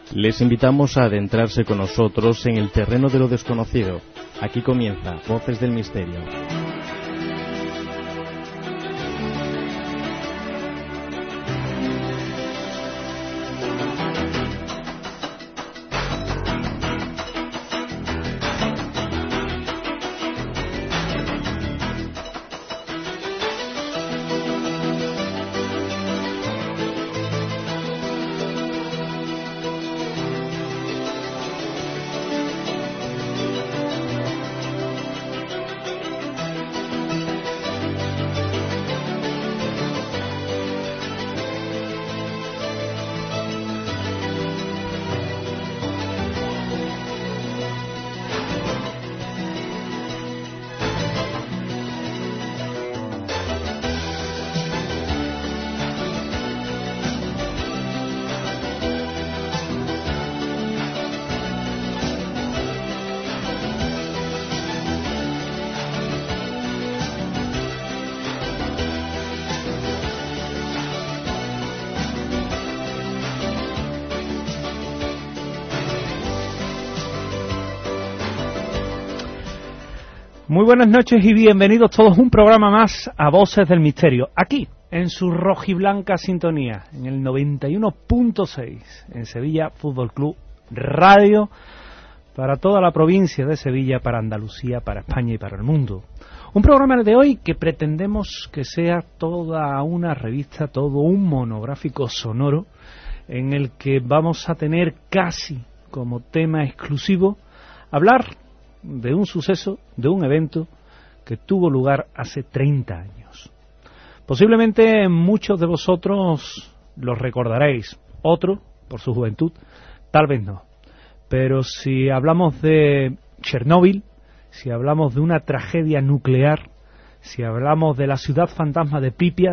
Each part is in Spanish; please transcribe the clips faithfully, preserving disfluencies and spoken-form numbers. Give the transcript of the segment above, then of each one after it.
Les invitamos a adentrarse con nosotros en el terreno de lo desconocido. Aquí comienza Voces del Misterio. Muy buenas noches y bienvenidos todos a un programa más a Voces del Misterio, aquí en su rojiblanca sintonía, en el noventa y uno punto seis, en Sevilla Fútbol Club Radio, para toda la provincia de Sevilla, para Andalucía, para España y para el mundo. Un programa de hoy que pretendemos que sea toda una revista, todo un monográfico sonoro, en el que vamos a tener casi como tema exclusivo hablar de un suceso, de un evento que tuvo lugar hace treinta años. Posiblemente muchos de vosotros los recordaréis, otros por su juventud, tal vez no. Pero si hablamos de Chernóbil, si hablamos de una tragedia nuclear, si hablamos de la ciudad fantasma de Pripyat,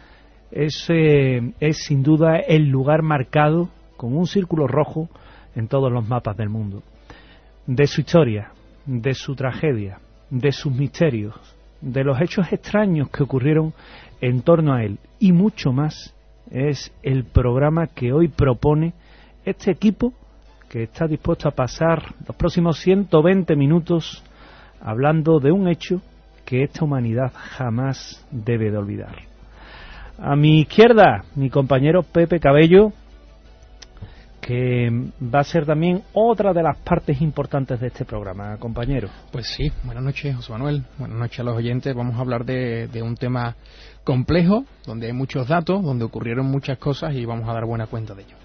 ese es sin duda el lugar marcado con un círculo rojo en todos los mapas del mundo. De su historia, de su tragedia, de sus misterios, de los hechos extraños que ocurrieron en torno a él y mucho más, es el programa que hoy propone este equipo que está dispuesto a pasar los próximos ciento veinte minutos hablando de un hecho que esta humanidad jamás debe de olvidar. A mi izquierda, mi compañero Pepe Cabello, que va a ser también otra de las partes importantes de este programa, compañero. Pues sí, buenas noches, José Manuel, buenas noches a los oyentes. Vamos a hablar de, de un tema complejo, donde hay muchos datos, donde ocurrieron muchas cosas y vamos a dar buena cuenta de ello.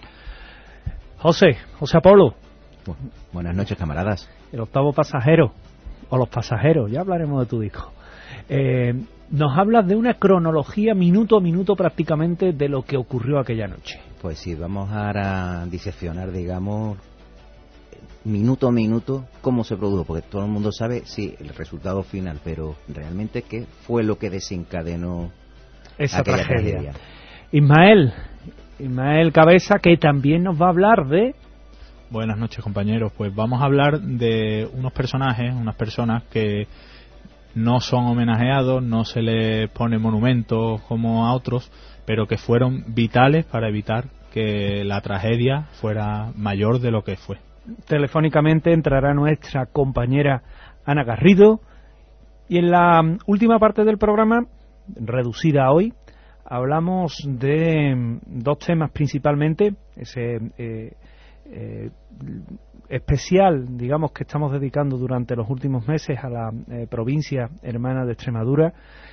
José, José Apolo. Bu- buenas noches, camaradas. El octavo pasajero, o los pasajeros, ya hablaremos de tu disco. Eh, nos hablas de una cronología minuto a minuto prácticamente de lo que ocurrió aquella noche. Pues sí, vamos ahora a diseccionar, digamos, minuto a minuto cómo se produjo, porque todo el mundo sabe, sí, el resultado final, pero realmente qué fue lo que desencadenó esa aquella tragedia. tragedia. Ismael, Ismael Cabeza, que también nos va a hablar de... Buenas noches, compañeros. Pues vamos a hablar de unos personajes, unas personas que no son homenajeados, no se les pone monumentos como a otros, pero que fueron vitales para evitar que la tragedia fuera mayor de lo que fue. Telefónicamente entrará nuestra compañera Ana Garrido y en la última parte del programa, reducida hoy, hablamos de dos temas principalmente, ese eh, eh, especial, digamos, que estamos dedicando durante los últimos meses a la eh, provincia hermana de Extremadura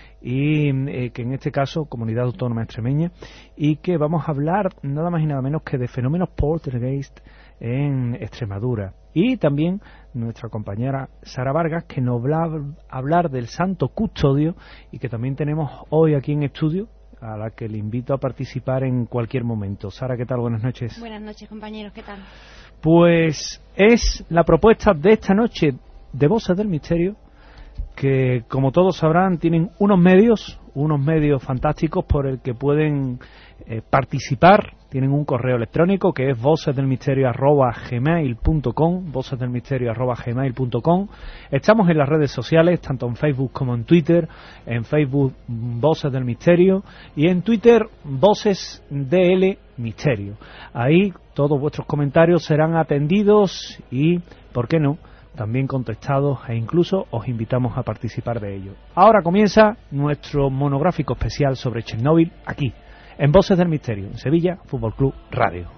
y eh, que en este caso Comunidad Autónoma Extremeña, y que vamos a hablar nada más y nada menos que de fenómenos poltergeist en Extremadura. Y también nuestra compañera Sara Vargas, que nos va a hablar del Santo Custodio y que también tenemos hoy aquí en estudio, a la que le invito a participar en cualquier momento. Sara, ¿qué tal? Buenas noches. Buenas noches, compañeros, ¿qué tal? Pues es la propuesta de esta noche de Voces del Misterio, que como todos sabrán tienen unos medios, unos medios fantásticos por el que pueden eh, participar. Tienen un correo electrónico que es vocesdelmisterio arroba gmail punto com, vocesdelmisterio arroba gmail punto com. Estamos en las redes sociales, tanto en Facebook como en Twitter. En Facebook, Voces del Misterio, y en Twitter, Voces D L Misterio. Ahí todos vuestros comentarios serán atendidos y, ¿por qué no?, también contestados, e incluso os invitamos a participar de ello. Ahora comienza nuestro monográfico especial sobre Chernóbil, aquí, en Voces del Misterio, en Sevilla Fútbol Club Radio.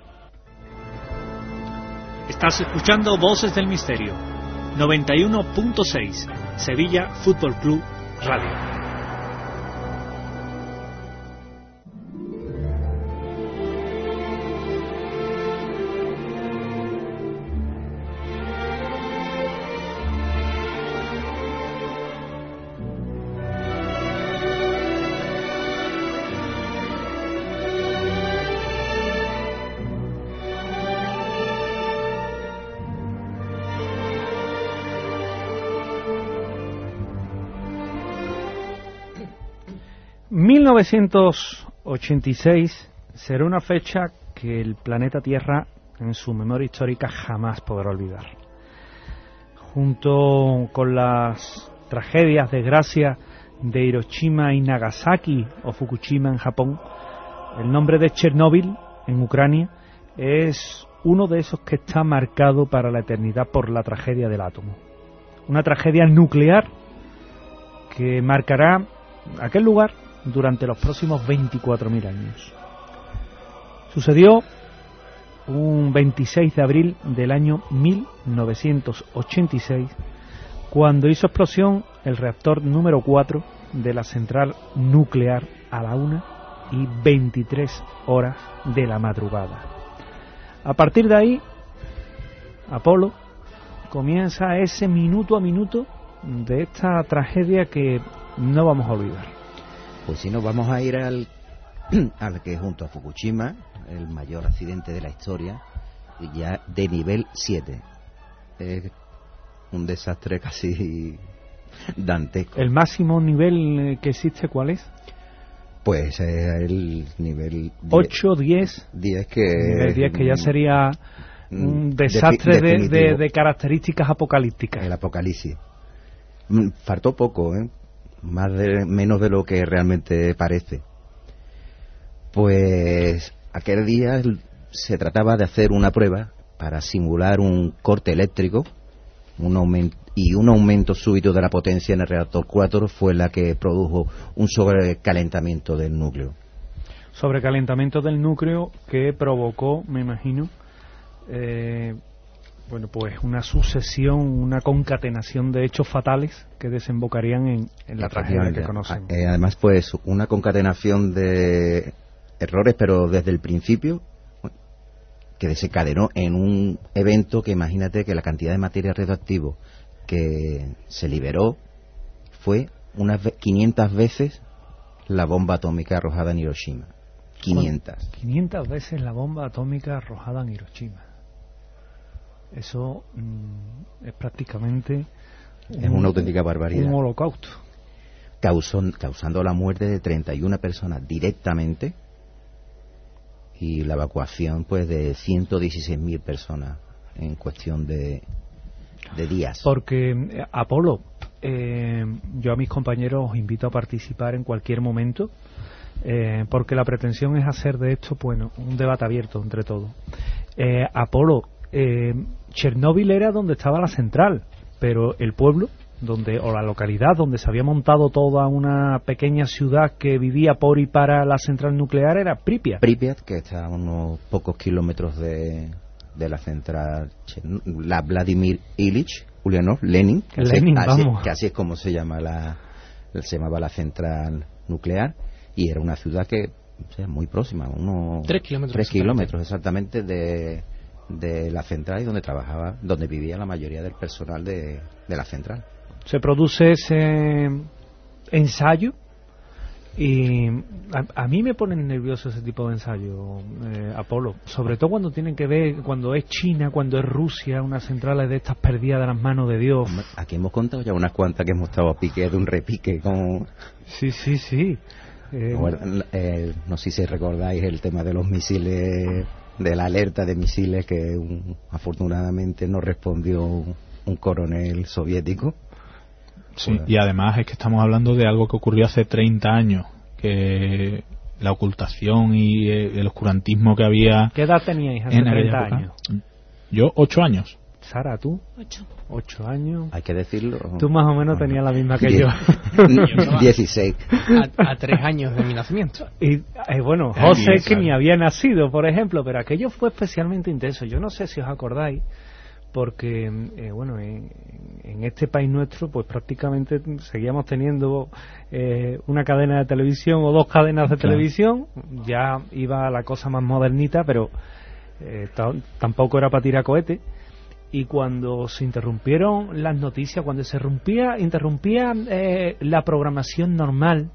Estás escuchando Voces del Misterio, noventa y uno punto seis, Sevilla Fútbol Club Radio. mil novecientos ochenta y seis será una fecha que el planeta Tierra en su memoria histórica jamás podrá olvidar. Junto con las tragedias, desgracias de Hiroshima y Nagasaki o Fukushima en Japón, el nombre de Chernóbil en Ucrania es uno de esos que está marcado para la eternidad por la tragedia del átomo. Una tragedia nuclear que marcará aquel lugar durante los próximos veinticuatro mil años. Sucedió un veintiséis de abril del año mil novecientos ochenta y seis, cuando hizo explosión el reactor número cuatro de la central nuclear a la una y veintitrés horas de la madrugada. A partir de ahí, Apolo comienza ese minuto a minuto de esta tragedia que no vamos a olvidar. Pues si nos vamos a ir al, al que junto a Fukushima, el mayor accidente de la historia, ya de nivel siete. Es un desastre casi dantesco. ¿El máximo nivel que existe cuál es? Pues eh, el nivel ocho, diez. diez que... Nivel diez que ya sería un desastre de, de, de características apocalípticas. El apocalipsis. Faltó poco, ¿eh? Más de, menos de lo que realmente parece. Pues aquel día se trataba de hacer una prueba para simular un corte eléctrico, un aumento, y un aumento súbito de la potencia en el reactor cuatro fue la que produjo un sobrecalentamiento del núcleo. Sobrecalentamiento del núcleo que provocó, me imagino, eh, bueno, pues una sucesión, una concatenación de hechos fatales que desembocarían en, en la tragedia que conocemos. Eh, además, pues una concatenación de errores, pero desde el principio, que desencadenó en un evento que, imagínate, que la cantidad de materia radioactiva que se liberó fue unas quinientas veces la bomba atómica arrojada en Hiroshima. quinientas. quinientas veces la bomba atómica arrojada en Hiroshima. Eso mmm, es prácticamente es un, una auténtica barbaridad. Un holocausto. Causó, causando la muerte de treinta y una personas directamente y la evacuación pues de ciento dieciséis mil personas en cuestión de, de días. Porque eh, Apolo, eh, yo a mis compañeros os invito a participar en cualquier momento, eh, porque la pretensión es hacer de esto, bueno, un debate abierto entre todos. Eh, Apolo, Eh, Chernóbil era donde estaba la central, pero el pueblo donde o la localidad donde se había montado toda una pequeña ciudad que vivía por y para la central nuclear era Pripyat. Pripyat, que está a unos pocos kilómetros de, de la central, la Vladimir Ilich Ulyanov, Lenin, Lenin así, vamos. que así es como se llama la se llamaba la central nuclear, y era una ciudad que, o sea, muy próxima, unos tres kilómetros, tres kilómetros exactamente de de la central y donde trabajaba, donde vivía la mayoría del personal de, de la central. Se produce ese ensayo y a, a mí me ponen nervioso ese tipo de ensayo, eh, Apolo, sobre todo cuando tienen que ver, cuando es China, cuando es Rusia, unas centrales de estas perdidas de las manos de Dios. Aquí hemos contado ya unas cuantas que hemos estado a pique de un repique con... Sí, sí, sí. Eh, bueno, eh, no sé si recordáis el tema de los misiles, de la alerta de misiles que un, afortunadamente no respondió un, un coronel soviético. Sí, pues, y además es que estamos hablando de algo que ocurrió hace treinta años, que la ocultación y el oscurantismo que había. ¿Qué edad teníais hace treinta años? Yo, ocho años. Sara, ¿tú? Ocho. Ocho años. Hay que decirlo. Tú más o menos tenías la misma que yo. dieciséis. A, a tres años de mi nacimiento. Y eh, bueno, José que ni había nacido, por ejemplo, pero aquello fue especialmente intenso. Yo no sé si os acordáis, porque eh, bueno, en, en este país nuestro, pues prácticamente seguíamos teniendo eh, una cadena de televisión o dos cadenas de claro. televisión. Ya iba la cosa más modernita, pero eh, t- tampoco era para tirar cohetes. Y cuando se interrumpieron las noticias, cuando se rompía, interrumpía eh, la programación normal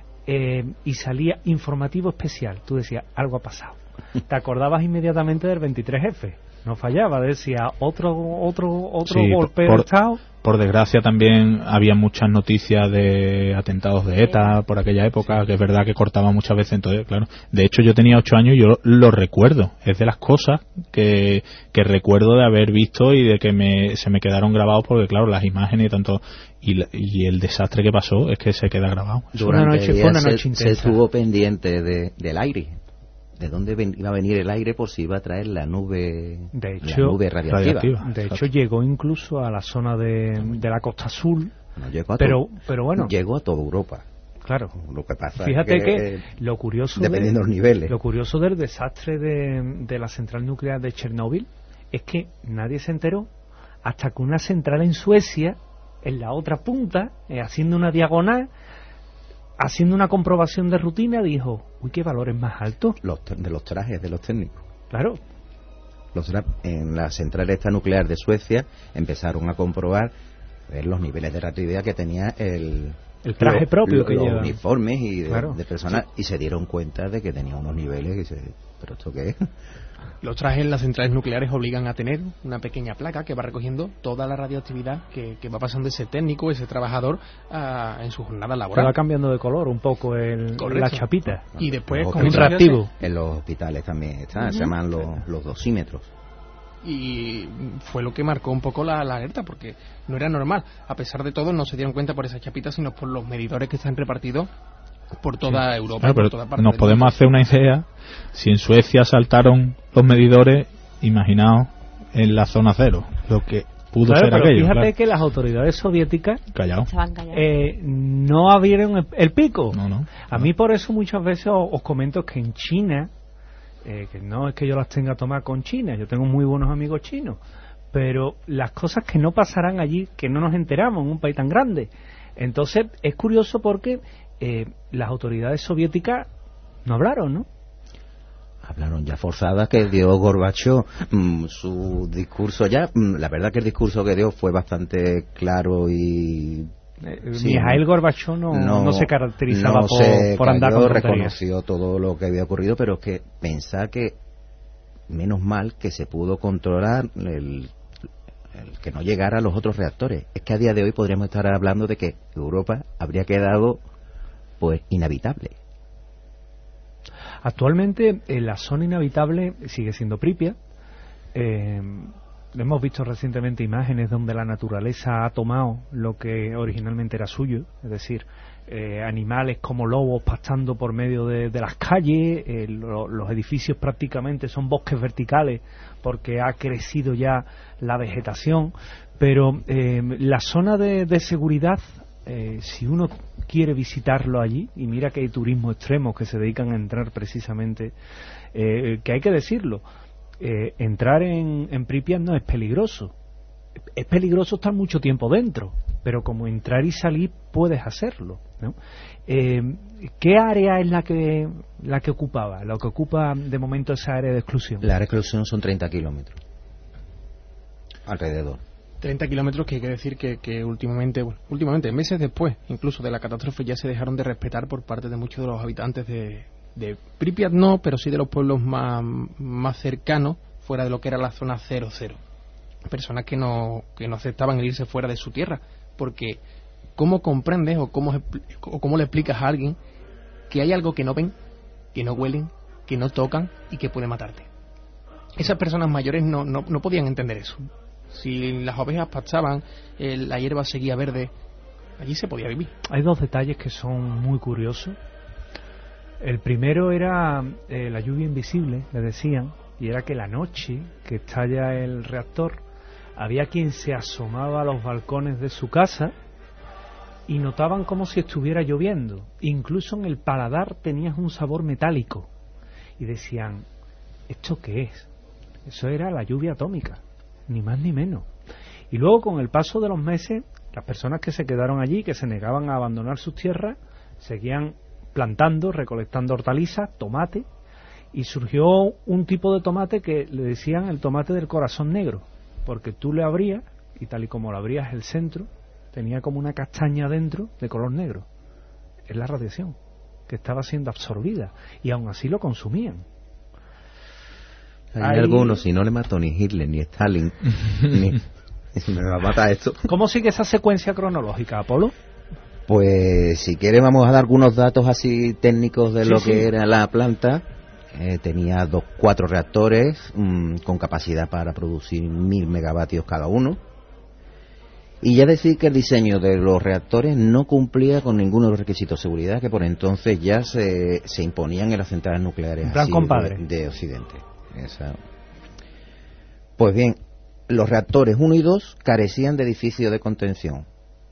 eh, y salía informativo especial, tú decías, algo ha pasado. Te acordabas inmediatamente del veintitrés efe, no fallaba, decía, otro otro otro sí, golpe por, de Estado. Por desgracia también había muchas noticias de atentados de ETA por aquella época, que es verdad que cortaba muchas veces. Entonces, claro, de hecho yo tenía ocho años y yo lo recuerdo. Es de las cosas que, que recuerdo de haber visto y de que me, se me quedaron grabados, porque claro, las imágenes y tanto y, y el desastre que pasó es que se queda grabado. Durante una noche, fue una noche se, intensa. Se estuvo pendiente de, del aire. ¿De dónde ven, iba a venir el aire por si iba a traer la nube, de hecho, la nube radiactiva? radiactiva. De hecho, llegó incluso a la zona de, de la Costa Azul. No, llegó a pero, todo, pero bueno. Llegó a toda Europa. Claro. Lo que pasa Fíjate es que, que, lo curioso dependiendo de los niveles. Lo curioso del desastre de, de la central nuclear de Chernóbil es que nadie se enteró hasta que una central en Suecia, en la otra punta, eh, haciendo una diagonal, haciendo una comprobación de rutina, dijo, uy, qué valores más altos. Los, de los trajes de los técnicos. Claro. Los tra- en la central esta nuclear de Suecia empezaron a comprobar ver los niveles de radioactividad que tenía el el traje lo, propio lo, que los lleva. uniformes y de, claro. de personal, sí. Y se dieron cuenta de que tenía unos niveles y se, pero esto qué es. Los trajes en las centrales nucleares obligan a tener una pequeña placa que va recogiendo toda la radioactividad que, que va pasando ese técnico, ese trabajador uh, en su jornada laboral. Se va cambiando de color un poco el, la chapita. Y después con un reactivo. En los hospitales también están, uh-huh. Se llaman los, los dosímetros. Y fue lo que marcó un poco la, la alerta, porque no era normal. A pesar de todo, no se dieron cuenta por esas chapitas, sino por los medidores que están repartidos por toda sí. Europa. Claro, por pero toda parte nos podemos mundo. hacer una idea. Si en Suecia saltaron los medidores, imaginaos en la zona cero, lo que pudo claro, ser pero aquello. Fíjate claro. que las autoridades soviéticas Callao. Eh, no abrieron el, el pico. No, no, a no. mí por eso muchas veces os, os comento que en China, eh, que no es que yo las tenga a tomar con China, yo tengo muy buenos amigos chinos, pero las cosas que no pasarán allí, que no nos enteramos en un país tan grande. Entonces es curioso porque eh, las autoridades soviéticas no hablaron, ¿no? Hablaron ya forzadas, que dio Gorbachov mmm, su discurso ya, mmm, la verdad que el discurso que dio fue bastante claro y... Eh, sí, Mijail Gorbachov no, no, no se caracterizaba no por, se por andar cayó, con reconoció todo lo que había ocurrido, pero es que pensar que menos mal que se pudo controlar el, el que no llegara a los otros reactores. Es que a día de hoy podríamos estar hablando de que Europa habría quedado pues inhabitable. Actualmente eh, la zona inhabitable sigue siendo Pripyat. Eh, hemos visto recientemente imágenes donde la naturaleza ha tomado lo que originalmente era suyo, es decir, eh, animales como lobos pastando por medio de, de las calles, eh, lo, los edificios prácticamente son bosques verticales porque ha crecido ya la vegetación, pero eh, la zona de, de seguridad, eh, si uno quiere visitarlo allí, y mira que hay turismo extremo que se dedican a entrar precisamente, eh, que hay que decirlo, eh, entrar en, en Pripyat no es peligroso, es peligroso estar mucho tiempo dentro, pero como entrar y salir puedes hacerlo, ¿no? Eh, ¿qué área es la que la que ocupaba, la que ocupa de momento esa área de exclusión? La área de exclusión son treinta kilómetros alrededor. treinta kilómetros que hay que decir que, que últimamente, bueno, últimamente, meses después, incluso de la catástrofe, ya se dejaron de respetar por parte de muchos de los habitantes de, de Pripyat, no, pero sí de los pueblos más, más cercanos, fuera de lo que era la zona cero cero. Personas que no, que no aceptaban el irse fuera de su tierra, porque ¿cómo comprendes o cómo, o cómo le explicas a alguien que hay algo que no ven, que no huelen, que no tocan y que puede matarte? Esas personas mayores no, no, no podían entender eso. Si las ovejas pastaban, eh, la hierba seguía verde, allí se podía vivir. Hay dos detalles que son muy curiosos. El primero era eh, la lluvia invisible, le decían, y era que la noche que estalla el reactor había quien se asomaba a los balcones de su casa y notaban como si estuviera lloviendo. Incluso en el paladar tenías un sabor metálico y decían, ¿esto qué es? Eso era la lluvia atómica, ni más ni menos. Y luego, con el paso de los meses, las personas que se quedaron allí, que se negaban a abandonar sus tierras, seguían plantando, recolectando hortalizas, tomate, y surgió un tipo de tomate que le decían el tomate del corazón negro, porque tú le abrías, y tal y como lo abrías el centro, tenía como una castaña dentro de color negro. Es la radiación que estaba siendo absorbida, y aún así lo consumían. Hay Hay... algunos, si no le mató ni Hitler ni Stalin, ni... me va a matar esto. ¿Cómo sigue esa secuencia cronológica, Apolo? Pues si quiere vamos a dar algunos datos así técnicos de Sí, lo sí. que era la planta. Eh, tenía dos, cuatro reactores mmm, con capacidad para producir mil megavatios cada uno. Y ya decir que el diseño de los reactores no cumplía con ninguno de los requisitos de seguridad que por entonces ya se, se imponían en las centrales nucleares En plan así compadre. de, de Occidente. Esa. Pues bien, los reactores uno y dos carecían de edificio de contención.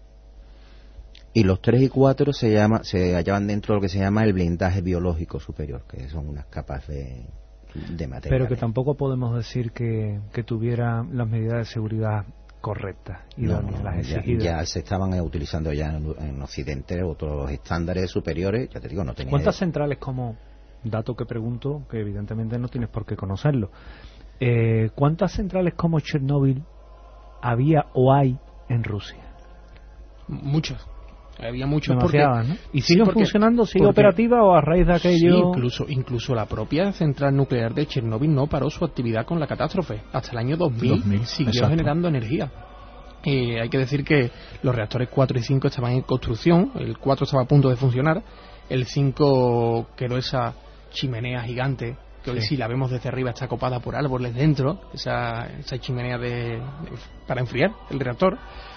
Y los tres y cuatro se llama, se hallaban dentro de lo que se llama el blindaje biológico superior, que son unas capas de, de materia. Pero que tampoco podemos decir que, que tuviera las medidas de seguridad correctas y no, no, no, las ya, exigidas. ya se estaban eh, utilizando ya en, en Occidente otros estándares superiores, ya te digo, no tenía... ¿Cuántas centrales, como dato que pregunto, que evidentemente no tienes por qué conocerlo, eh, cuántas centrales como Chernóbil había o hay en Rusia? Muchos. Había muchos porque... Demasiadas, ¿no? ¿Y Sí, siguen porque- funcionando? ¿Sigue porque- operativa o a raíz de aquello...? Sí, incluso, incluso la propia central nuclear de Chernóbil no paró su actividad con la catástrofe. Hasta el año dos mil, dos mil, siguió exacto. generando energía. Eh, hay que decir que los reactores cuatro y cinco estaban en construcción, el cuatro estaba a punto de funcionar, el cinco quedó esa chimenea gigante, que hoy Sí. si la vemos desde arriba está copada por árboles dentro, esa, esa chimenea de, de- para enfriar el reactor.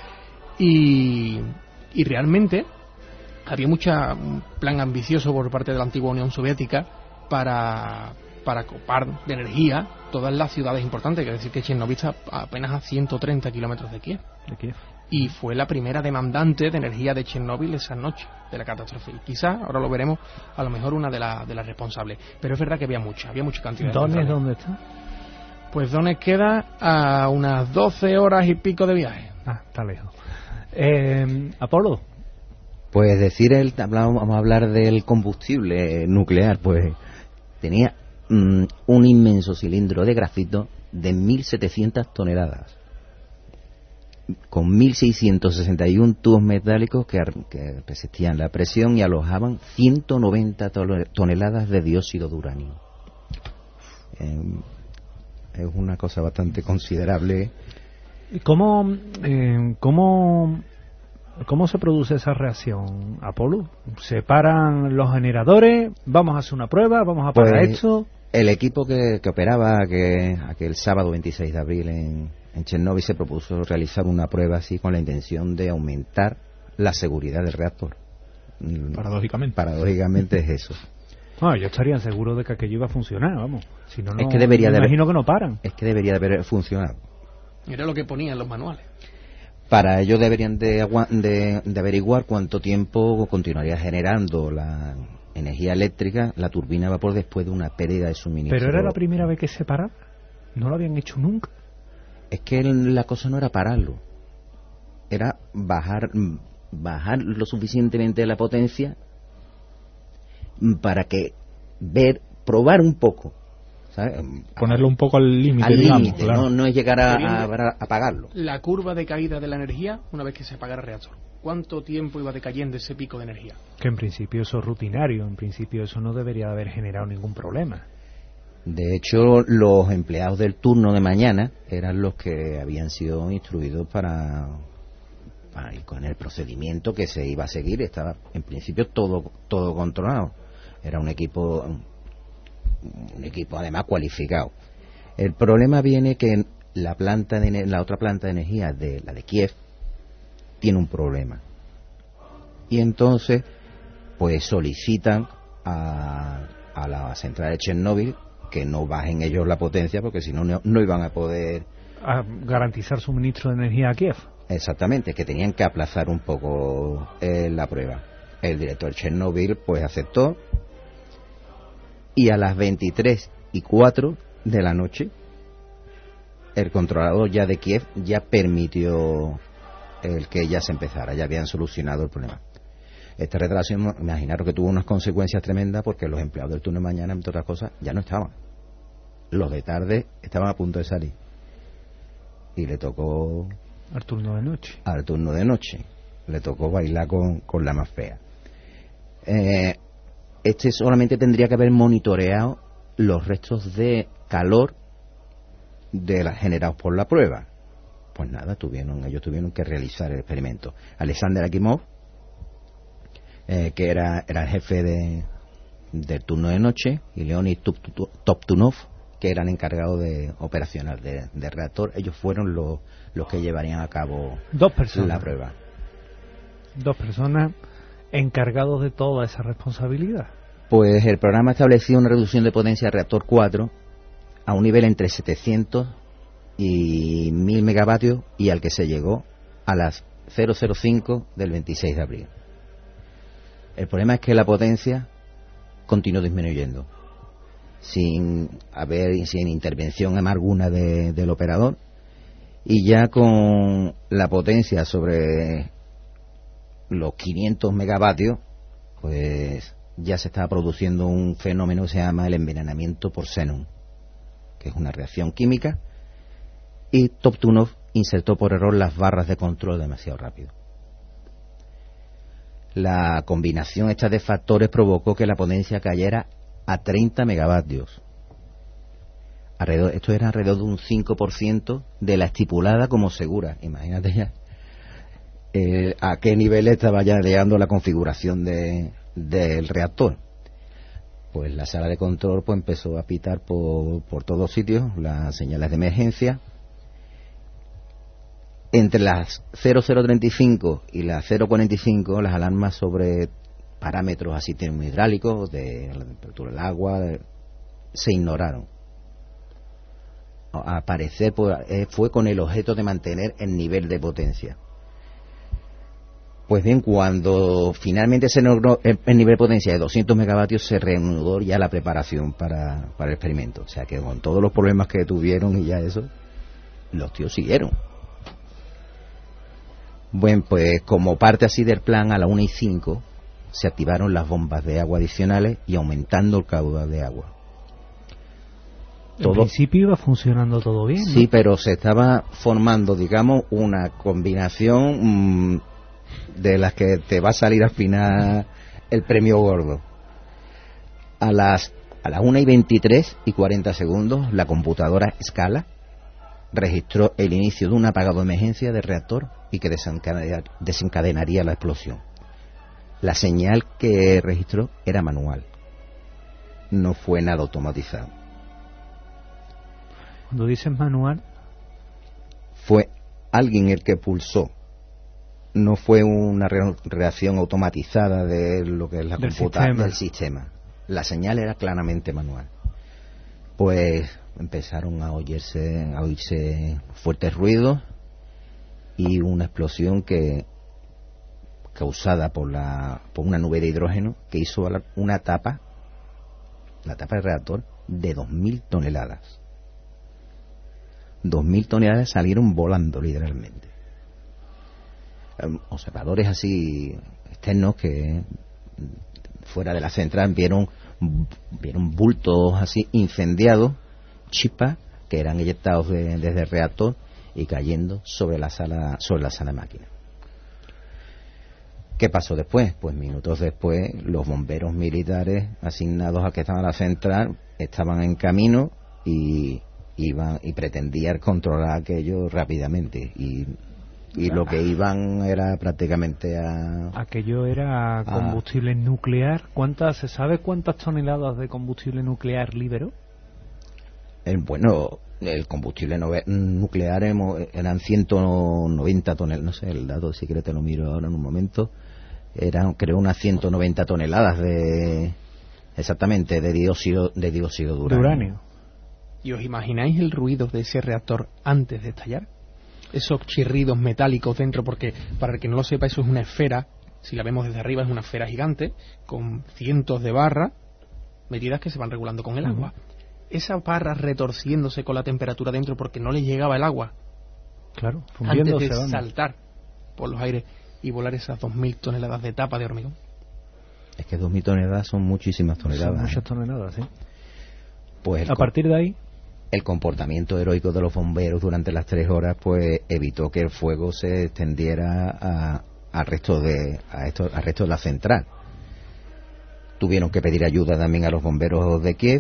Y, y realmente había mucha un plan ambicioso por parte de la antigua Unión Soviética para, para copar de energía todas las ciudades importantes. Quiero decir que Chernobyl está apenas a ciento treinta kilómetros de Kiev. ¿De Kiev? Y fue la primera demandante de energía de Chernóbil esa noche de la catástrofe. Y quizás, ahora lo veremos, a lo mejor una de, la, de las responsables. Pero es verdad que había mucha, había mucha cantidad de ¿Donetsk centrales. dónde está? Pues Donetsk queda a unas doce horas y pico de viaje. Ah, está lejos. Eh, Apolo, Pues decir, el, hablamos- vamos a hablar del combustible nuclear, pues tenía mm, un inmenso cilindro de grafito de mil setecientas toneladas, con mil seiscientos sesenta y uno tubos metálicos que, ar- que resistían la presión y alojaban ciento noventa tole- toneladas de dióxido de uranio. Eh, es una cosa bastante considerable. ¿cómo, eh, cómo, ¿cómo se produce esa reacción, Apolo? ¿Se paran los generadores? ¿Vamos a hacer una prueba? ¿Vamos a parar Pues, esto? El equipo que, que operaba que, aquel sábado veintiséis de abril en, en Chernóbil se propuso realizar una prueba así con la intención de aumentar la seguridad del reactor. Mm, Paradójicamente. Paradójicamente es eso. Bueno, yo estaría seguro de que aquello iba a funcionar, vamos. Si no, no Es que debería me de haber- imagino que no paran. Es que debería de haber funcionado. Era lo que ponía en los manuales. Para ello deberían de, agua- de, de averiguar cuánto tiempo continuaría generando la energía eléctrica la turbina a vapor después de una pérdida de suministro. Pero era la primera vez que se paraba. No lo habían hecho nunca. Es que el- la cosa no era pararlo, era bajar mm, bajar lo suficientemente la potencia mm, para que ver, probar un poco, ¿sabes? Ponerlo un poco al límite, Al digamos, límite, claro. no, no es llegar a, a- Queriendo- a apagarlo. La curva de caída de la energía una vez que se apagara el reactor. ¿Cuánto tiempo iba decayendo ese pico de energía? Que en principio eso es rutinario. En principio eso no debería de haber generado ningún problema. De hecho, los empleados del turno de mañana eran los que habían sido instruidos para, para ir con el procedimiento que se iba a seguir. Estaba en principio todo todo controlado. Era un equipo un equipo además cualificado. El problema viene que la planta de, ener- la otra planta de energía de la de Kiev tiene un problema. Y entonces pues solicitan a a la central de Chernóbil que no bajen ellos la potencia, porque si no, no, no iban a poder a garantizar suministro de energía a Kiev. Exactamente, que tenían que aplazar un poco eh, la prueba. El director de Chernóbil pues aceptó, y a las veintitrés y cuatro de la noche el controlador ya de Kiev ya permitió el que ya se empezara, ya habían solucionado el problema. Esta retraso, imaginaros que tuvo unas consecuencias tremendas, porque los empleados del turno de mañana, entre otras cosas, ya no estaban. Los de tarde estaban a punto de salir. Y le tocó... Al turno de noche. Al turno de noche. Le tocó bailar con, con la más fea. Eh, este solamente tendría que haber monitoreado los restos de calor de las generados por la prueba. Pues nada, tuvieron, ellos tuvieron que realizar el experimento. Alexander Akimov, eh, que era, era el jefe de, del turno de noche, y Leonid Toptunov, que eran encargados de operacional de, de reactor, ellos fueron los, los que llevarían a cabo Dos personas. la prueba. Dos personas encargados de toda esa responsabilidad. Pues el programa establecía una reducción de potencia del reactor cuatro a un nivel entre setecientos y mil megavatios, y al que se llegó a las cero cero cinco del veintiséis de abril. El problema es que la potencia continuó disminuyendo sin haber sin intervención alguna de, del operador, y ya con la potencia sobre los quinientos megavatios, pues ya se estaba produciendo un fenómeno que se llama el envenenamiento por xenón, que es una reacción química, y Toptunov insertó por error las barras de control demasiado rápido. La combinación esta de factores provocó que la potencia cayera a treinta megavatios. Alrededor, esto era alrededor de un cinco por ciento de la estipulada como segura. Imagínate ya eh, a qué nivel estaba ya llegando la configuración de, del reactor. Pues la sala de control pues empezó a pitar por, por todos sitios las señales de emergencia. Entre las cero cero treinta y cinco y las cero cuarenta y cinco, las alarmas sobre parámetros así termohidráulicos, de la temperatura del agua, de, se ignoraron. A parecer pues, eh, fue con el objeto de mantener el nivel de potencia. Pues bien, cuando finalmente se logró el, el nivel de potencia de doscientos megavatios, se reanudó ya la preparación para, para el experimento. O sea que con todos los problemas que tuvieron y ya eso, los tíos siguieron. Bueno, pues como parte así del plan, a la una y cinco se activaron las bombas de agua adicionales y aumentando el caudal de agua. Todo, en principio iba funcionando todo bien, ¿no? Sí, pero se estaba formando, digamos, una combinación mmm, de las que te va a salir al final el premio gordo. A las a las una y veintitrés y cuarenta segundos, la computadora Scala registró el inicio de un apagado de emergencia del reactor y que desencadenaría, desencadenaría la explosión. La señal que registró era manual, no fue nada automatizado. Cuando dices manual, fue alguien el que pulsó, no fue una re- reacción automatizada de lo que es la computadora del sistema. La señal era claramente manual. Pues empezaron a oírse, a oírse fuertes ruidos y una explosión que causada por la por una nube de hidrógeno que hizo una tapa, la tapa del reactor, de dos mil toneladas. Dos mil toneladas salieron volando literalmente. Observadores así externos que fuera de la central vieron vieron bultos así incendiados, chispas que eran eyectados de, desde el reactor y cayendo sobre la sala sobre la sala de máquinas. ¿Qué pasó después? Pues minutos después los bomberos militares asignados a que estaba la central estaban en camino y iban y pretendían controlar aquello rápidamente y y lo que iban era prácticamente a... Aquello era combustible a... nuclear. ¿Cuántas, se sabe cuántas toneladas de combustible nuclear liberó? El, bueno, el combustible no, nuclear eran ciento noventa toneladas, no sé, el dato si quieres te lo miro ahora en un momento, eran creo unas ciento noventa toneladas de, Exactamente, de dióxido de dióxido de De uranio. uranio. ¿Y os imagináis el ruido de ese reactor antes de estallar? Esos chirridos metálicos dentro, porque para el que no lo sepa, eso es una esfera, si la vemos desde arriba es una esfera gigante, con cientos de barras metidas que se van regulando con el agua. Esas barras retorciéndose con la temperatura dentro porque no le llegaba el agua. Claro, Antes fundiéndose. de vamos. saltar por los aires y volar esas dos mil toneladas de tapa de hormigón. Es que dos mil toneladas son muchísimas Son toneladas. muchas ¿eh? toneladas, sí. Pues el A partir de ahí, el comportamiento heroico de los bomberos durante las tres horas pues evitó que el fuego se extendiera a, al resto de a esto, al resto de la central. Tuvieron que pedir ayuda también a los bomberos de Kiev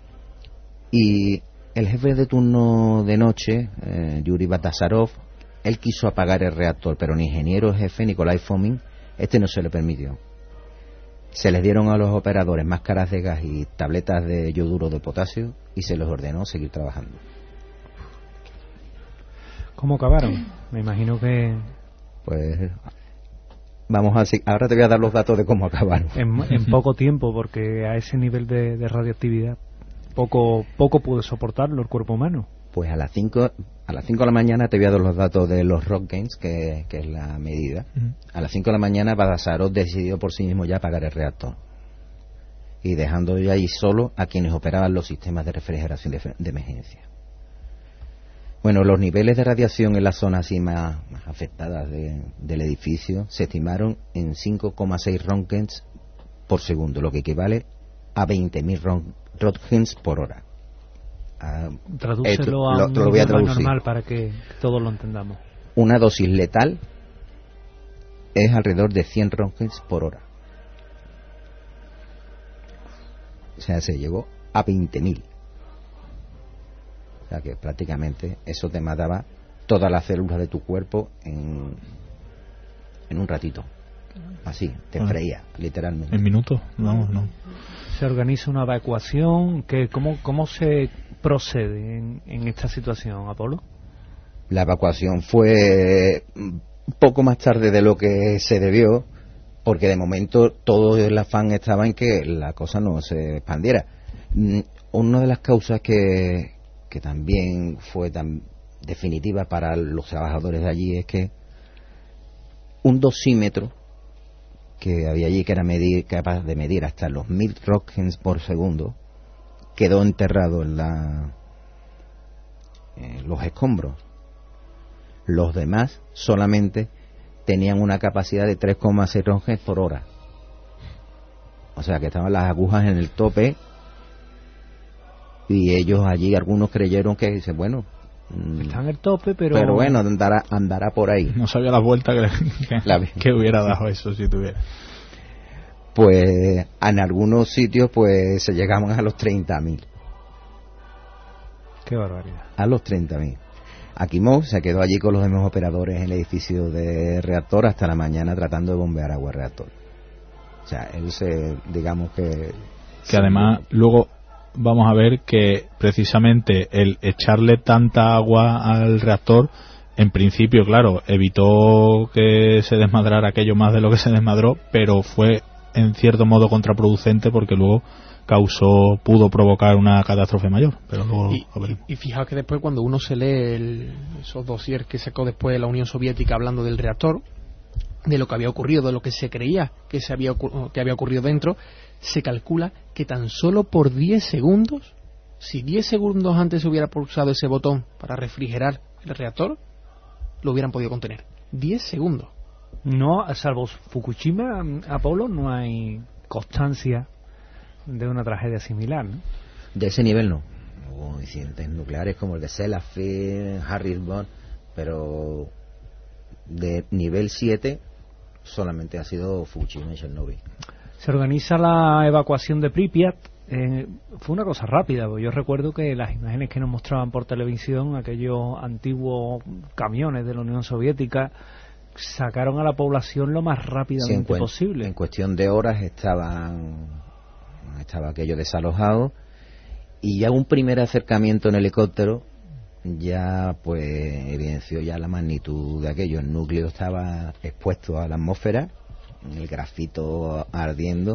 y el jefe de turno de noche, eh, Yuri Batassarov, él quiso apagar el reactor, pero el ingeniero jefe Nikolai Fomin este no se le permitió. Se les dieron a los operadores máscaras de gas y tabletas de yoduro de potasio y se les ordenó seguir trabajando. ¿cómo acabaron? Me imagino que Pues vamos a se- ahora te voy a dar los datos de cómo acabaron. en, en poco tiempo, porque a ese nivel de, de radioactividad poco poco puede soportarlo el cuerpo humano. Pues a las cinco a las cinco de la mañana te voy a dar los datos de los Röntgens, que, que es la medida. Ujú. A las cinco de la mañana Badassarov decidió por sí mismo ya apagar el reactor y dejando ya ahí solo a quienes operaban los sistemas de refrigeración de, de emergencia. Bueno, los niveles de radiación en las zonas así más, más afectadas de, del edificio se estimaron en cinco coma seis Röntgens por segundo, lo que equivale a veinte mil Röntgens por hora. Ah, Tradúcelo esto a lo- un te lo voy a idioma traducir. normal para que todos lo entendamos. Una dosis letal es alrededor de cien Röntgens por hora. O sea, se llegó a veinte mil. O sea que prácticamente eso te mataba todas las células de tu cuerpo en, en un ratito. Así, te Bueno. freía, literalmente. ¿En minutos? Vamos, no. Se organiza una evacuación. Que, ¿cómo, ¿Cómo se procede en, en esta situación, Apolo? La evacuación fue un poco más tarde de lo que se debió, porque de momento todo el afán estaba en que la cosa no se expandiera. Mm, Una de las causas que, que también fue tan definitiva para los trabajadores de allí es que un dosímetro que había allí, que era medir, capaz de medir hasta los mil Röntgens por segundo, quedó enterrado en la en los escombros. Los demás solamente tenían una capacidad de tres coma seis Röntgens por hora. O sea que estaban las agujas en el tope y ellos allí, algunos creyeron que, dice, bueno, mm, Está en el tope, pero... pero bueno, andará, andará por ahí. No sabía la vuelta que, que, La- que hubiera dado eso si tuviera. Pues en algunos sitios pues se llegaban a los treinta mil. Qué barbaridad. A los treinta mil. Akimov se quedó allí con los demás operadores en el edificio de reactor hasta la mañana tratando de bombear agua al reactor. O sea, él se, digamos que... Que además luego vamos a ver que precisamente el echarle tanta agua al reactor, en principio, claro, evitó que se desmadrara aquello más de lo que se desmadró, pero fue en cierto modo contraproducente porque luego causó, pudo provocar una catástrofe mayor. Pero luego Y, a ver. y, y fijaos que después cuando uno se lee el, esos dossiers que sacó después la Unión Soviética hablando del reactor, de lo que había ocurrido, de lo que se creía que, se había, ocur- que había ocurrido dentro, se calcula que tan solo por diez segundos, si diez segundos antes se hubiera pulsado ese botón para refrigerar el reactor, lo hubieran podido contener. diez segundos. No, salvo Fukushima, Apolo, no hay constancia de una tragedia similar, ¿no? De ese nivel no. Hubo incidentes nucleares como el de Sellafield, Harrisburg, pero de nivel siete solamente ha sido Fukushima y Chernobyl. Se organiza la evacuación de Pripyat. Eh, fue una cosa rápida, porque yo recuerdo que las imágenes que nos mostraban por televisión, aquellos antiguos camiones de la Unión Soviética, sacaron a la población lo más Sí, en, rápidamente cuen- posible. en cuestión de horas estaban estaba aquello desalojado y ya un primer acercamiento en helicóptero ya pues evidenció ya la magnitud de aquello. El núcleo estaba expuesto a la atmósfera, el grafito ardiendo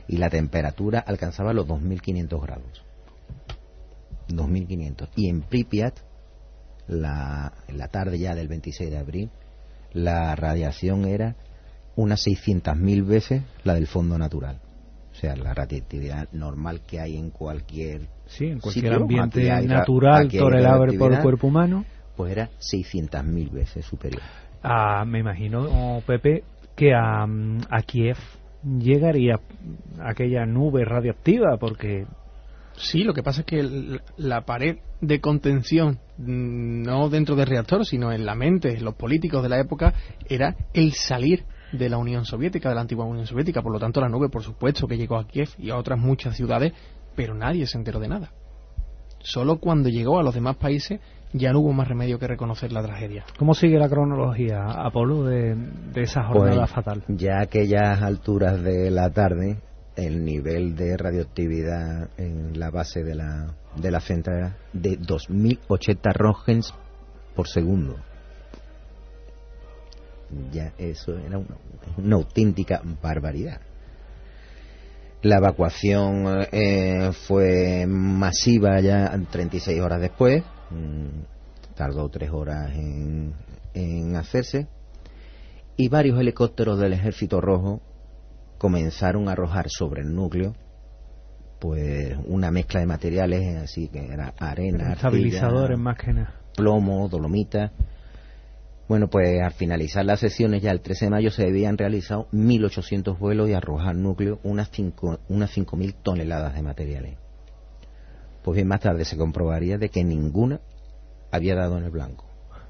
y la temperatura alcanzaba los dos mil quinientos grados. dos mil quinientos. Y en Pripyat, la, en la tarde ya del veintiséis de abril, la radiación era unas seiscientas mil veces la del fondo natural. O sea, la radiactividad normal que hay en cualquier sí, en cualquier sitio, ambiente hay, natural tolerable por el cuerpo humano, pues era seiscientas mil veces superior. Ah, me imagino, Pepe, que a, a Kiev llegaría aquella nube radioactiva, porque... Sí, lo que pasa es que el, la pared de contención, no dentro del reactor, sino en la mente de los políticos de la época, era el salir de la Unión Soviética, de la antigua Unión Soviética. Por lo tanto, la nube, por supuesto, que llegó a Kiev y a otras muchas ciudades, pero nadie se enteró de nada. Solo cuando llegó a los demás países ya no hubo más remedio que reconocer la tragedia. ¿Cómo sigue la cronología, Apolo, de, de esa jornada pues, fatal? Ya a aquellas alturas de la tarde, el nivel de radioactividad en la base de la, de la central era de dos mil ochenta roentgens por segundo. Ya eso era una, una auténtica barbaridad. La evacuación eh, fue masiva ya treinta y seis horas después. Mm, tardó tres horas en, en hacerse. Y varios helicópteros del Ejército Rojo comenzaron a arrojar sobre el núcleo pues una mezcla de materiales, así que era arena, estabilizadores arcilla, más que nada, plomo, dolomita. Bueno, pues al finalizar las sesiones, ya el trece de mayo, se habían realizado mil ochocientos vuelos y arrojar al núcleo unas cinco, unas cinco mil toneladas de materiales. Pues bien, más tarde se comprobaría de que ninguna había dado en el blanco.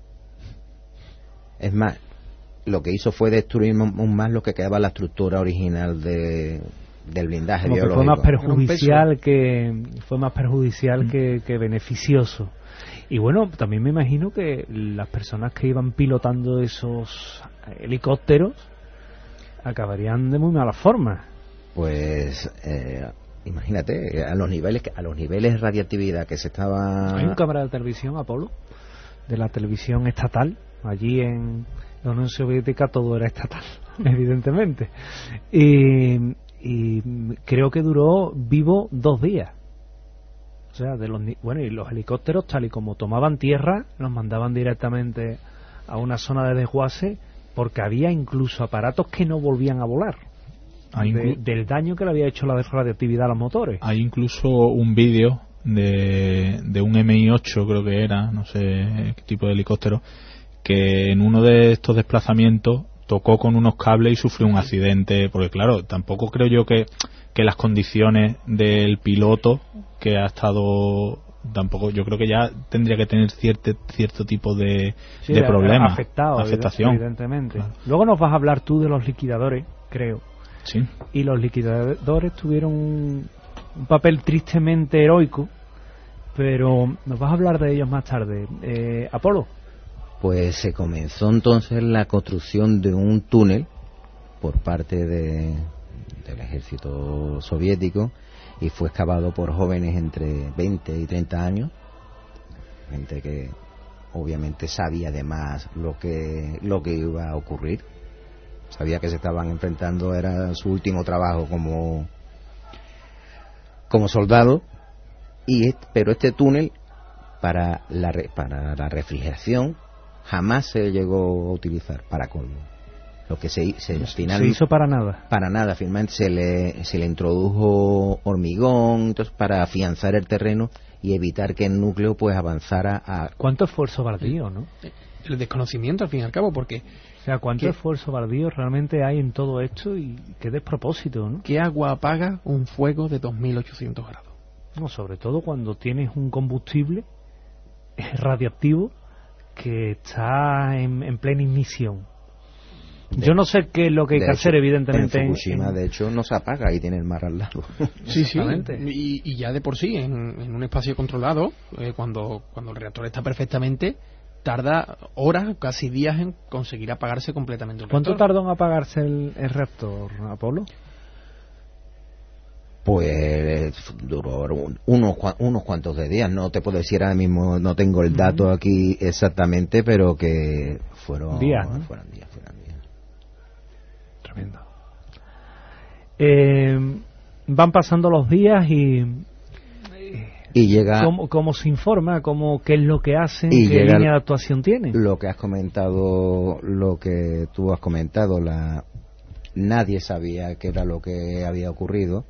Es más, lo que hizo fue destruir aún más lo que quedaba la estructura original de, del blindaje como biológico. Que fue más perjudicial que fue más perjudicial mm. que, que beneficioso. Y bueno, también me imagino que las personas que iban pilotando esos helicópteros acabarían de muy mala forma. Pues eh, imagínate, a los niveles a los niveles de radiactividad que se estaba... Hay un cámara de televisión, Apolo, de la televisión estatal. Allí en la Unión Soviética todo era estatal, evidentemente. Y, y creo que duró vivo dos días. O sea, de los bueno, y los helicópteros, tal y como tomaban tierra, los mandaban directamente a una zona de desguace, porque había incluso aparatos que no volvían a volar de, del daño que le había hecho la radioactividad a los motores. Hay incluso un vídeo de, de un eme i ocho, creo que era, no sé qué tipo de helicóptero, que en uno de estos desplazamientos tocó con unos cables y sufrió un accidente, porque claro, tampoco creo yo que, que las condiciones del piloto que ha estado, tampoco, yo creo que ya tendría que tener cierto cierto tipo de, sí, de problema, afectado, afectación, evidentemente. Claro. Luego nos vas a hablar tú de los liquidadores, creo. Sí. Y los liquidadores tuvieron un, un papel tristemente heroico, pero nos vas a hablar de ellos más tarde. Eh, Apolo. Pues se comenzó entonces la construcción de un túnel por parte de, del ejército soviético, y fue excavado por jóvenes entre veinte y treinta años, gente que obviamente sabía además lo que lo que iba a ocurrir, sabía que se estaban enfrentando, era su último trabajo como como soldado, y pero este túnel para la para la refrigeración jamás se llegó a utilizar, para colmo. Lo que se, se, final, se hizo para nada. Para nada, finalmente se le, se le introdujo hormigón, entonces, para afianzar el terreno y evitar que el núcleo pues avanzara a... ¿Cuánto esfuerzo bardío, no? El desconocimiento, al fin y al cabo, porque... O sea, ¿cuánto esfuerzo bardío realmente hay en todo esto y qué despropósito, ¿no? ¿Qué agua apaga un fuego de dos mil ochocientos grados? No, sobre todo cuando tienes un combustible radioactivo que está en, en plena ignición. De, Yo no sé qué es lo que hay que hecho, hacer, evidentemente. En Fukushima, en, de hecho, no se apaga y tiene el mar al lado. Sí, sí. Y, y ya de por sí, en, en un espacio controlado, eh, cuando, cuando el reactor está perfectamente, tarda horas, casi días, en conseguir apagarse completamente el reactor. ¿Cuánto tardó en apagarse el, el reactor, Apolo? Pues duró unos, unos cuantos de días, no te puedo decir ahora mismo, no tengo el dato uh-huh. aquí exactamente, pero que fueron días, ¿no? fueron días, fueron días. Tremendo. Eh, van pasando los días y... Y llega... ¿Cómo, cómo se informa? ¿Cómo, ¿Qué es lo que hacen? Y ¿Qué llega línea de actuación tienen? Lo que has comentado, lo que tú has comentado, la nadie sabía qué era lo que había ocurrido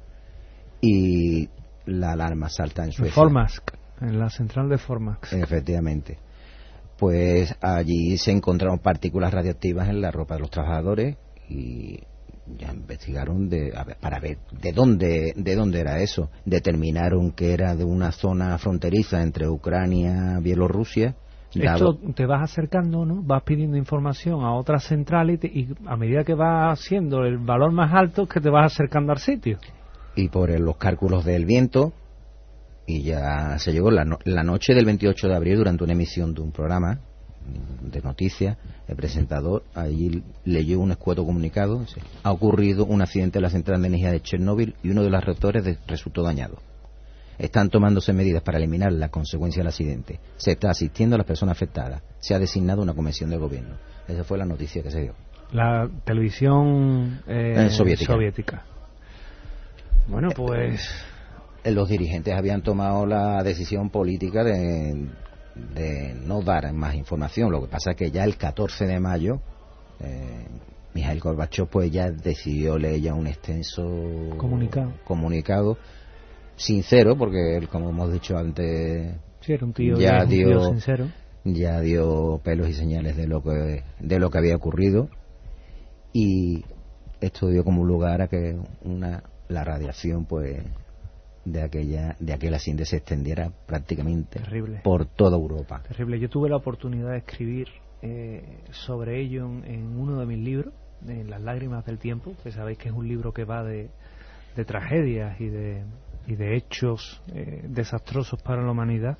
y la alarma salta en Suecia. Formask, en la central de Formask. Efectivamente. Pues allí se encontraron partículas radioactivas en la ropa de los trabajadores y ya investigaron de, a ver, para ver de dónde de dónde era eso. Determinaron que era de una zona fronteriza entre Ucrania y Bielorrusia. Esto te vas acercando, ¿no? Vas pidiendo información a otras centrales y, te, y a medida que vas haciendo el valor más alto es que te vas acercando al sitio. Y por el, los cálculos del viento, y ya se llegó la, no, la noche del veintiocho de abril durante una emisión de un programa de noticias, el presentador allí leyó un escueto comunicado: dice, ha ocurrido un accidente en la central de energía de Chernóbil y uno de los reactores de, resultó dañado. Están tomándose medidas para eliminar las consecuencias del accidente. Se está asistiendo a las personas afectadas. Se ha designado una comisión de gobierno. Esa fue la noticia que se dio. La televisión eh, eh, soviética. soviética. Bueno, pues... Eh, los dirigentes habían tomado la decisión política de... de no dar más información. Lo que pasa es que ya el catorce de mayo eh, Mikhail Gorbachev pues ya decidió leer ya un extenso comunicado, comunicado sincero, porque él, como hemos dicho antes, sí, era un tío, ya un dio tío sincero, ya dio pelos y señales de lo que de lo que había ocurrido, y esto dio como lugar a que una la radiación pues de aquella de aquel accidente se extendiera prácticamente terrible, por toda Europa. Terrible. Yo tuve la oportunidad de escribir eh, sobre ello en, en uno de mis libros, en Las lágrimas del tiempo, que sabéis que es un libro que va de, de tragedias y de, y de hechos eh, desastrosos para la humanidad,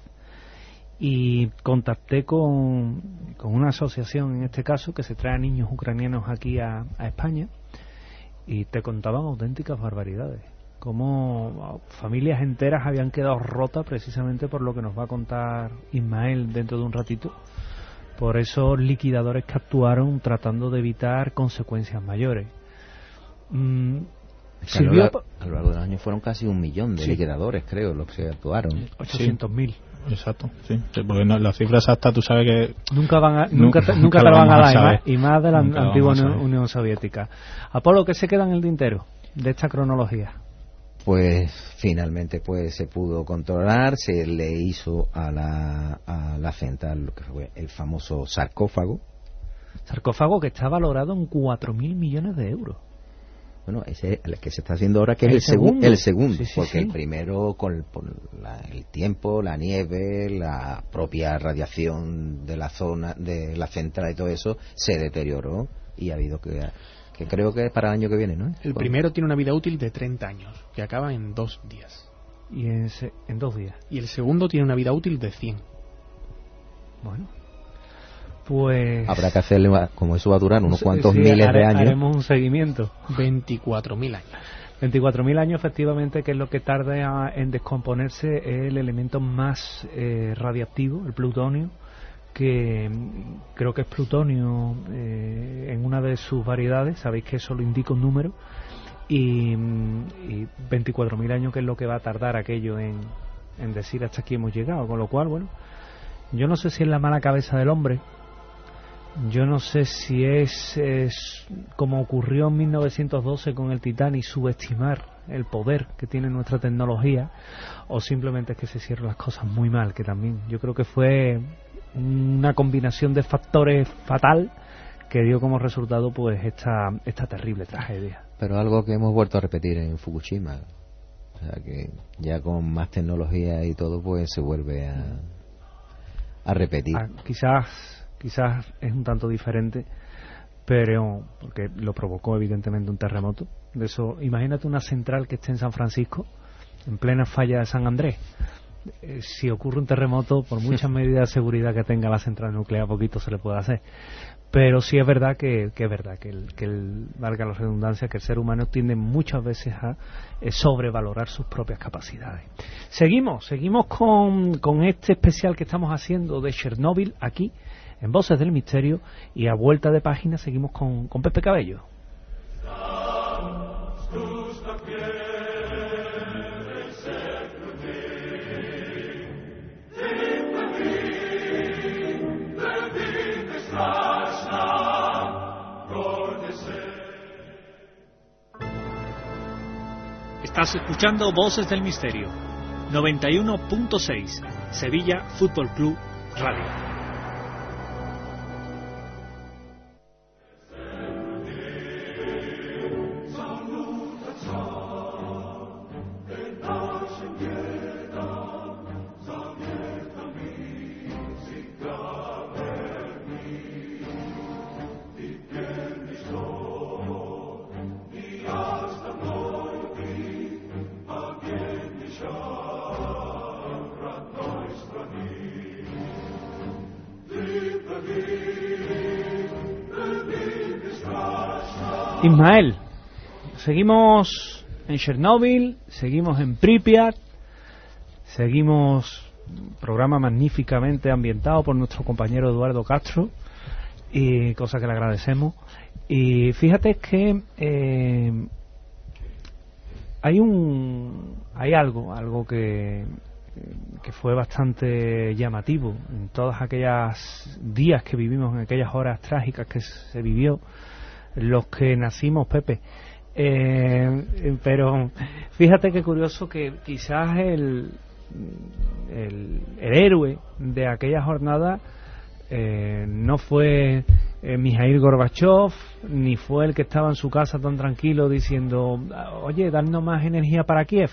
y contacté con, con una asociación, en este caso, que se trae a niños ucranianos aquí a, a España, y te contaban auténticas barbaridades, como familias enteras habían quedado rotas precisamente por lo que nos va a contar Ismael dentro de un ratito, por esos liquidadores que actuaron tratando de evitar consecuencias mayores. Mm, a, lo largo, a lo largo del año fueron casi un millón de sí. liquidadores, creo, los que actuaron. ochocientos mil. Sí. Exacto, sí, porque no, la cifra exacta tú sabes que nunca van a, nunca, nunca, nunca te la van a dar, a y más de la nunca antigua Unión, Unión Soviética. Apolo, ¿qué se queda en el tintero de esta cronología? Pues finalmente pues se pudo controlar, se le hizo a la, a la central lo que fue el famoso sarcófago. Sarcófago que está valorado en cuatro mil millones de euros. Bueno, ese es el que se está haciendo ahora, que es el, el segundo, segu el segundo sí, sí, porque sí. el primero, con el, por la, el tiempo, la nieve, la propia radiación de la zona, de la central y todo eso, se deterioró y ha habido que... que creo que es para el año que viene, ¿no? El primero tiene una vida útil de treinta años, que acaba en dos días. Y en, se, en dos días. Y el segundo tiene una vida útil de cien. Bueno, pues... habrá que hacerle, como eso va a durar unos cuantos sí, miles haré, de años. Haremos un seguimiento. veinticuatro mil años. veinticuatro mil años, efectivamente, que es lo que tarda en descomponerse el elemento más eh, radiactivo, el plutonio, que creo que es plutonio eh, en una de sus variedades, sabéis que eso lo indica un número, y, y veinticuatro mil años que es lo que va a tardar aquello en, en decir hasta aquí hemos llegado, con lo cual, bueno, yo no sé si es la mala cabeza del hombre, yo no sé si es, es como ocurrió en mil novecientos doce con el Titanic, subestimar el poder que tiene nuestra tecnología, o simplemente es que se hicieron las cosas muy mal, que también yo creo que fue una combinación de factores fatal que dio como resultado pues esta esta terrible tragedia. Pero algo que hemos vuelto a repetir en Fukushima, o sea que ya con más tecnología y todo pues se vuelve a a repetir. Ah, quizás quizás es un tanto diferente, pero porque lo provocó evidentemente un terremoto. De eso, imagínate una central que esté en San Francisco, en plena falla de San Andrés. Eh, si ocurre un terremoto, por muchas medidas de seguridad que tenga la central nuclear, poquito se le puede hacer. Pero sí es verdad que, que es verdad que, el, que el, valga la redundancia, que el ser humano tiende muchas veces a eh, sobrevalorar sus propias capacidades. Seguimos, seguimos con, con este especial que estamos haciendo de Chernóbil aquí en Voces del Misterio, y a vuelta de página seguimos con, con Pepe Cabello. Estás escuchando Voces del Misterio, noventa y uno punto seis, Sevilla Fútbol Club Radio. Ismael, seguimos en Chernóbil, seguimos en Pripyat, seguimos un programa magníficamente ambientado por nuestro compañero Eduardo Castro, y cosa que le agradecemos. Y fíjate que eh, hay un hay algo, algo que que fue bastante llamativo en todas aquellas días que vivimos, en aquellas horas trágicas que se vivió, los que nacimos, Pepe. Eh, pero fíjate qué curioso que quizás el, el, el héroe de aquella jornada eh, no fue eh, Mikhail Gorbachev, ni fue el que estaba en su casa tan tranquilo diciendo, oye, darnos más energía para Kiev.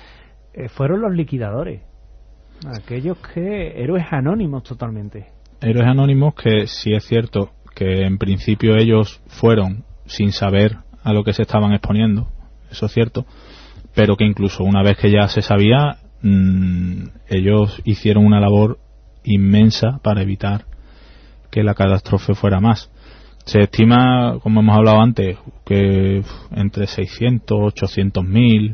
Eh, fueron los liquidadores, aquellos que, héroes anónimos totalmente. Héroes anónimos que sí es cierto que en principio ellos fueron sin saber a lo que se estaban exponiendo, eso es cierto, pero que incluso una vez que ya se sabía, mmm, ellos hicieron una labor inmensa para evitar que la catástrofe fuera más. Se estima, como hemos hablado antes, que entre seiscientos, ochocientos mil,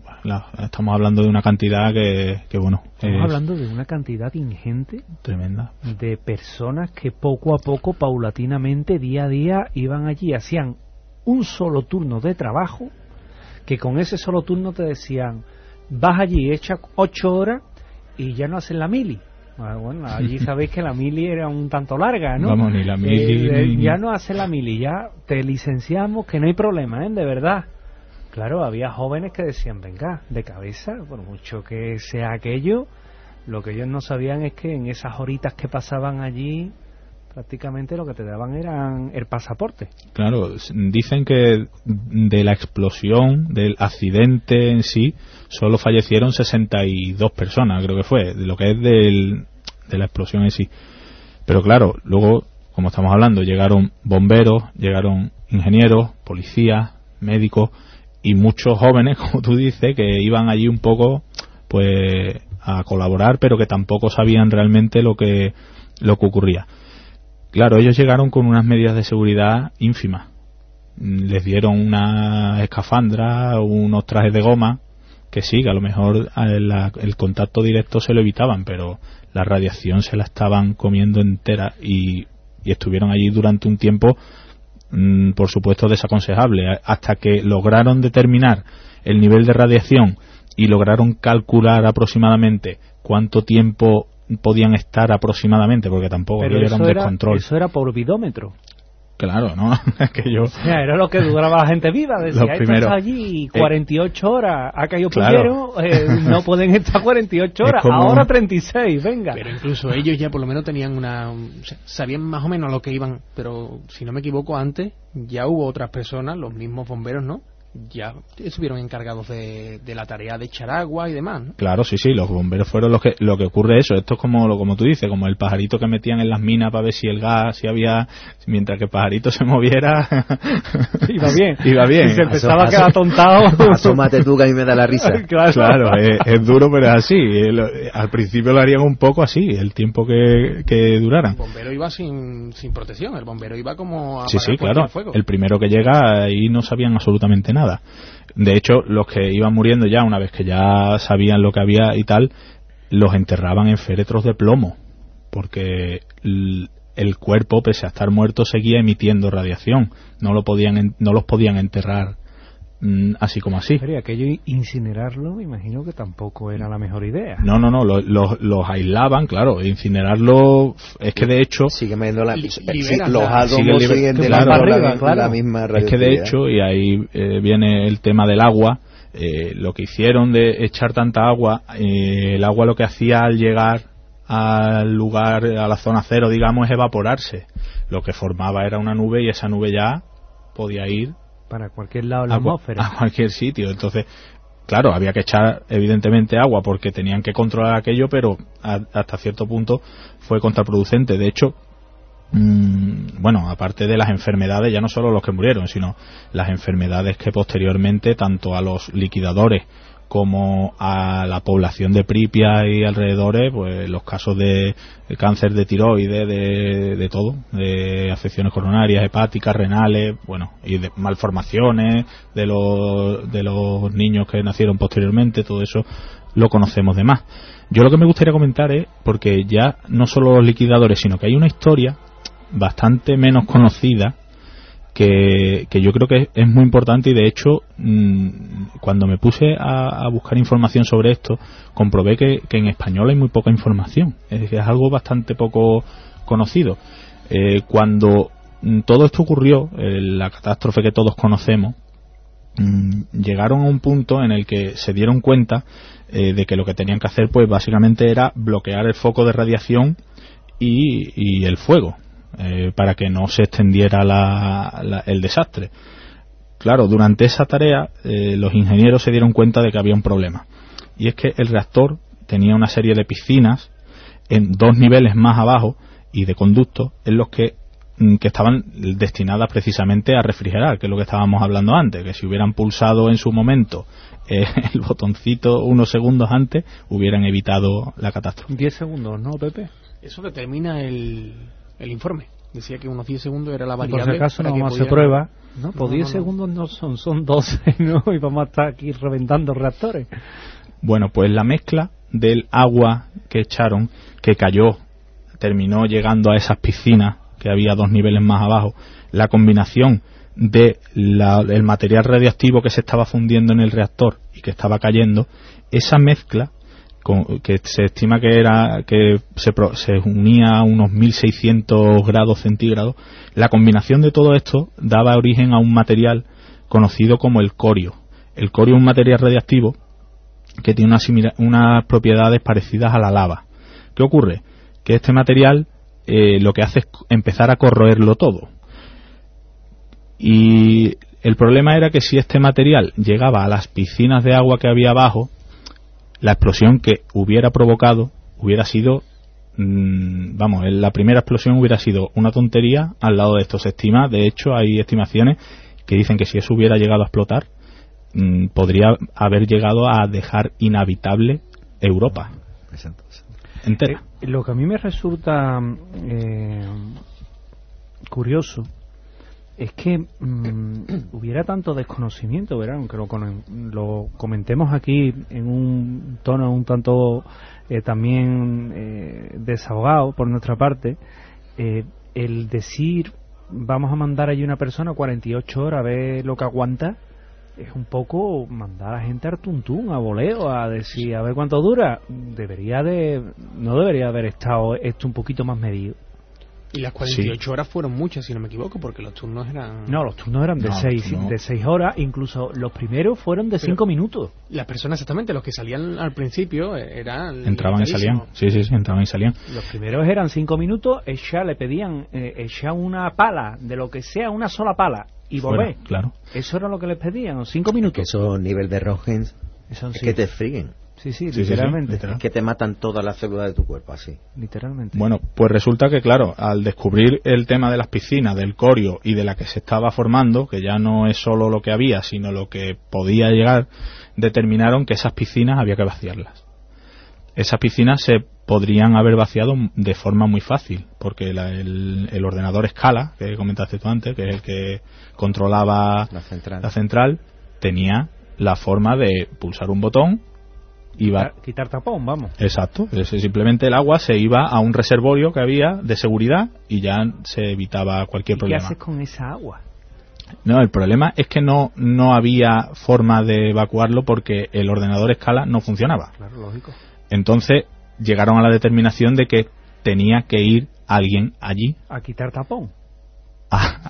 estamos hablando de una cantidad que, que bueno, estamos hablando de una cantidad ingente, tremenda, de personas que poco a poco, paulatinamente, día a día, iban allí, hacían un solo turno de trabajo, que con ese solo turno te decían, vas allí, echa ocho horas y ya no hacen la mili. Bueno, allí sabéis que la mili era un tanto larga, ¿no? Vamos, ni la mili, eh, ni... ya no hacen la mili, ya te licenciamos, que no hay problema, ¿eh? De verdad. Claro, había jóvenes que decían, venga, de cabeza, por mucho que sea aquello, lo que ellos no sabían es que en esas horitas que pasaban allí, prácticamente lo que te daban eran el pasaporte. Claro, dicen que de la explosión, del accidente en sí, solo fallecieron sesenta y dos personas, creo que fue, de lo que es del, de la explosión en sí. Pero claro, luego, como estamos hablando, llegaron bomberos, llegaron ingenieros, policías, médicos y muchos jóvenes, como tú dices, que iban allí un poco pues a colaborar, pero que tampoco sabían realmente lo que lo que ocurría. Claro, ellos llegaron con unas medidas de seguridad ínfimas. Les dieron una escafandra, unos trajes de goma, que sí, que a lo mejor el, el contacto directo se lo evitaban, pero la radiación se la estaban comiendo entera y, y estuvieron allí durante un tiempo, mmm, por supuesto, desaconsejable, hasta que lograron determinar el nivel de radiación y lograron calcular aproximadamente cuánto tiempo podían estar aproximadamente, porque tampoco pero era un descontrol. Eso era por vidómetro. Claro, ¿no? que yo... O sea, era lo que duraba la gente viva. Decía, esto está allí cuarenta y ocho eh, horas, ha caído claro. Primero, eh, no pueden estar cuarenta y ocho horas, como... ahora treinta y seis, venga. Pero incluso ellos ya por lo menos tenían una... O sea, sabían más o menos a lo que iban, pero si no me equivoco, antes ya hubo otras personas, los mismos bomberos, ¿no?, ya estuvieron encargados de, de la tarea de echar agua y demás, ¿no? Claro, sí, sí, los bomberos fueron los que lo que ocurre eso. Esto es como lo como tú dices, como el pajarito que metían en las minas para ver si el gas, si había, mientras que el pajarito se moviera, iba bien, iba bien. Y se empezaba a quedar atontado. Asómate tú, que a mí me da la risa. Claro, claro es, es duro, pero es así. El, al principio lo harían un poco así, el tiempo que, que duraran. El bombero iba sin, sin protección, el bombero iba como a sí, sí, claro. El fuego. El primero que llega ahí no sabían absolutamente nada. De hecho, los que iban muriendo ya, una vez que ya sabían lo que había y tal, los enterraban en féretros de plomo, porque el, el cuerpo, pese a estar muerto, seguía emitiendo radiación. No lo podían, no los podían enterrar mmm, así como así. Pero aquello incinerarlo, imagino que tampoco era la mejor idea. No, no, no, los, los, los aislaban, claro. Incinerarlo es que de hecho sigue viendo la, li, sí, los átomos siguen de claro, la, arriba, la, claro. la misma radioactividad. Es que de hecho, y ahí eh, viene el tema del agua, eh, lo que hicieron de echar tanta agua, eh, el agua lo que hacía al llegar al lugar, a la zona cero, digamos, es evaporarse. Lo que formaba era una nube y esa nube ya podía ir para cualquier lado de la a, atmósfera. a cualquier sitio. Entonces, claro, había que echar evidentemente agua porque tenían que controlar aquello, pero a, hasta cierto punto fue contraproducente. De hecho, mmm, bueno, aparte de las enfermedades, ya no solo los que murieron, sino las enfermedades que posteriormente tanto a los liquidadores como a la población de Pripyat y alrededores, pues los casos de, de cáncer de tiroides, de, de todo, de afecciones coronarias, hepáticas, renales, bueno, y de malformaciones de los, de los niños que nacieron posteriormente, todo eso lo conocemos de más. Yo lo que me gustaría comentar es, porque ya no solo los liquidadores, sino que hay una historia bastante menos conocida Que, que yo creo que es muy importante, y de hecho mmm, cuando me puse a, a buscar información sobre esto comprobé que, que en español hay muy poca información, es, es algo bastante poco conocido. Eh, cuando mmm, todo esto ocurrió, eh, la catástrofe que todos conocemos, mmm, llegaron a un punto en el que se dieron cuenta eh, de que lo que tenían que hacer pues básicamente era bloquear el foco de radiación y, y el fuego. Eh, para que no se extendiera la, la, el desastre. Claro, durante esa tarea eh, los ingenieros se dieron cuenta de que había un problema, y es que el reactor tenía una serie de piscinas en dos niveles más abajo y de conductos en los que, que estaban destinadas precisamente a refrigerar, que es lo que estábamos hablando antes, que si hubieran pulsado en su momento eh, el botoncito unos segundos antes hubieran evitado la catástrofe. diez segundos, ¿no, Pepe? Eso determina el... el informe. Decía que unos diez segundos era la variable. Por si acaso no vamos a hacer prueba. No, pues diez segundos no son, son doce, ¿no? Y vamos a estar aquí reventando reactores. Bueno, pues la mezcla del agua que echaron, que cayó, terminó llegando a esas piscinas, que había dos niveles más abajo, la combinación de la, el material radioactivo que se estaba fundiendo en el reactor y que estaba cayendo, esa mezcla Con, que se estima que era que se, se unía a unos mil seiscientos grados centígrados, la combinación de todo esto daba origen a un material conocido como el corio. El corio es un material radiactivo que tiene unas, unas propiedades parecidas a la lava. ¿Qué ocurre? Que este material eh, lo que hace es empezar a corroerlo todo. Y el problema era que si este material llegaba a las piscinas de agua que había abajo, la explosión que hubiera provocado hubiera sido, mmm, vamos, la primera explosión hubiera sido una tontería al lado de esto. Se estima, de hecho hay estimaciones que dicen que si eso hubiera llegado a explotar, mmm, podría haber llegado a dejar inhabitable Europa entera. Eh, lo que a mí me resulta eh, curioso es que mmm, hubiera tanto desconocimiento, ¿verdad? Aunque lo, lo comentemos aquí en un tono un tanto eh, también eh, desahogado por nuestra parte, eh, el decir vamos a mandar allí una persona cuarenta y ocho horas a ver lo que aguanta, es un poco mandar a la gente al tuntún, a voleo, a decir a ver cuánto dura. Debería de no debería haber estado esto un poquito más medido. Y las cuarenta y ocho sí. horas fueron muchas, si no me equivoco, porque los turnos eran... No, los turnos eran de no, seis no. de seis horas, incluso los primeros fueron de cinco minutos. Las personas exactamente, los que salían al principio eran... Entraban y salían, sí, sí, sí, entraban y salían. Los primeros eran cinco minutos, ella le pedían eh, echar una pala, de lo que sea, una sola pala, y volver. Fuera, claro. Eso era lo que les pedían, cinco minutos. Es que esos niveles de Röntgen es sí. que te friguen. Sí, sí, sí, literalmente. Sí, sí, es que te matan todas las células de tu cuerpo, así. Literalmente. Bueno, pues resulta que, claro, al descubrir el tema de las piscinas, del corio y de la que se estaba formando, que ya no es solo lo que había, sino lo que podía llegar, determinaron que esas piscinas había que vaciarlas. Esas piscinas se podrían haber vaciado de forma muy fácil, porque la, el, el ordenador Scala, que comentaste tú antes, que es el que controlaba la central, la central tenía la forma de pulsar un botón, iba quitar, quitar tapón, vamos. Exacto, es, simplemente el agua se iba a un reservorio que había de seguridad y ya se evitaba cualquier ¿Y problema. ¿Qué haces con esa agua? No, el problema es que no no había forma de evacuarlo porque el ordenador Scala no funcionaba. Claro, lógico. Entonces llegaron a la determinación de que tenía que ir alguien allí a quitar tapón. a,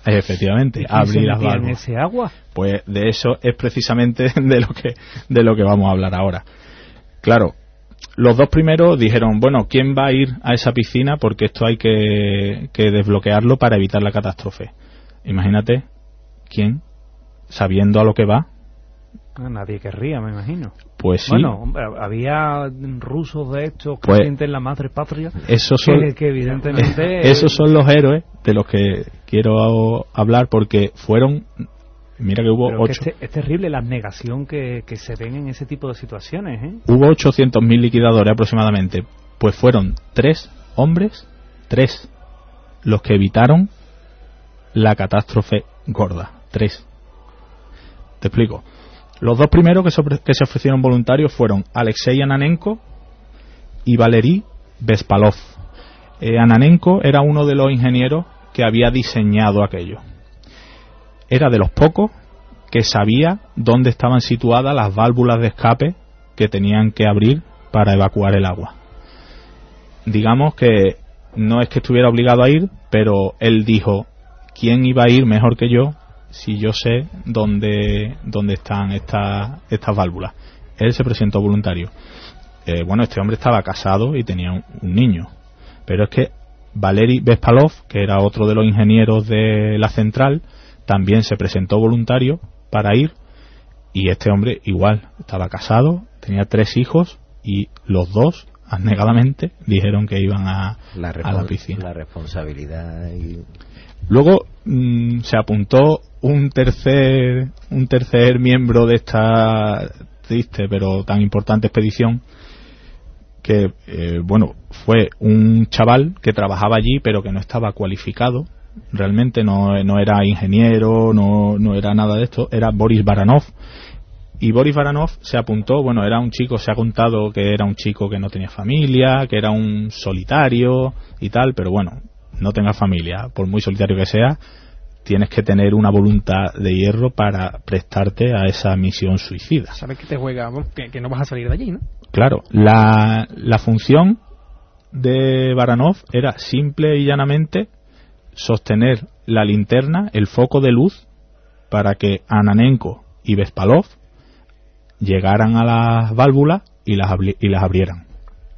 Efectivamente, ¿Y quién abrir se las metía en válvulas. ese agua? Pues de eso es precisamente de lo que de lo que vamos a hablar ahora. Claro, los dos primeros dijeron, bueno, ¿quién va a ir a esa piscina? Porque esto hay que, que desbloquearlo para evitar la catástrofe. Imagínate, ¿quién? Sabiendo a lo que va. Ah, nadie querría, me imagino. Pues sí. Bueno, hombre, había rusos de estos que Pues, sienten la madre patria, esos son, que, que evidentemente... esos son los héroes de los que quiero hablar, porque fueron, mira que hubo Pero que ocho. es, es terrible la abnegación que, que se ven en ese tipo de situaciones, ¿eh? Hubo ochocientos mil liquidadores aproximadamente. Pues fueron tres hombres, tres, los que evitaron la catástrofe gorda. Tres. Te explico. Los dos primeros que se, que se ofrecieron voluntarios fueron Alexei Ananenko y Valery Bespalov. Eh, Ananenko era uno de los ingenieros que había diseñado aquello. Era de los pocos que sabía dónde estaban situadas las válvulas de escape que tenían que abrir para evacuar el agua. Digamos que no es que estuviera obligado a ir, pero él dijo, ¿quién iba a ir mejor que yo si yo sé dónde, dónde están estas estas válvulas? Él se presentó voluntario. Eh, bueno, este hombre estaba casado y tenía un, un niño, pero es que Valery Bespalov, que era otro de los ingenieros de la central, también se presentó voluntario para ir, y este hombre igual, estaba casado, tenía tres hijos, y los dos abnegadamente dijeron que iban a la, a la piscina. La responsabilidad y... Luego mmm, se apuntó un tercer un tercer miembro de esta triste pero tan importante expedición, que eh, bueno, fue un chaval que trabajaba allí pero que no estaba cualificado, realmente no, no era ingeniero, no, no era nada de esto, era Boris Baranov. Y Boris Baranov se apuntó, bueno, era un chico, se ha contado que era un chico que no tenía familia, que era un solitario y tal, pero bueno, no tengas familia, por muy solitario que sea, tienes que tener una voluntad de hierro para prestarte a esa misión suicida. Sabes que te juega, que, que no vas a salir de allí, ¿no? Claro, la, la función de Baranov era simple y llanamente sostener la linterna, el foco de luz, para que Ananenko y Bespalov llegaran a las válvulas y las, y las abrieran.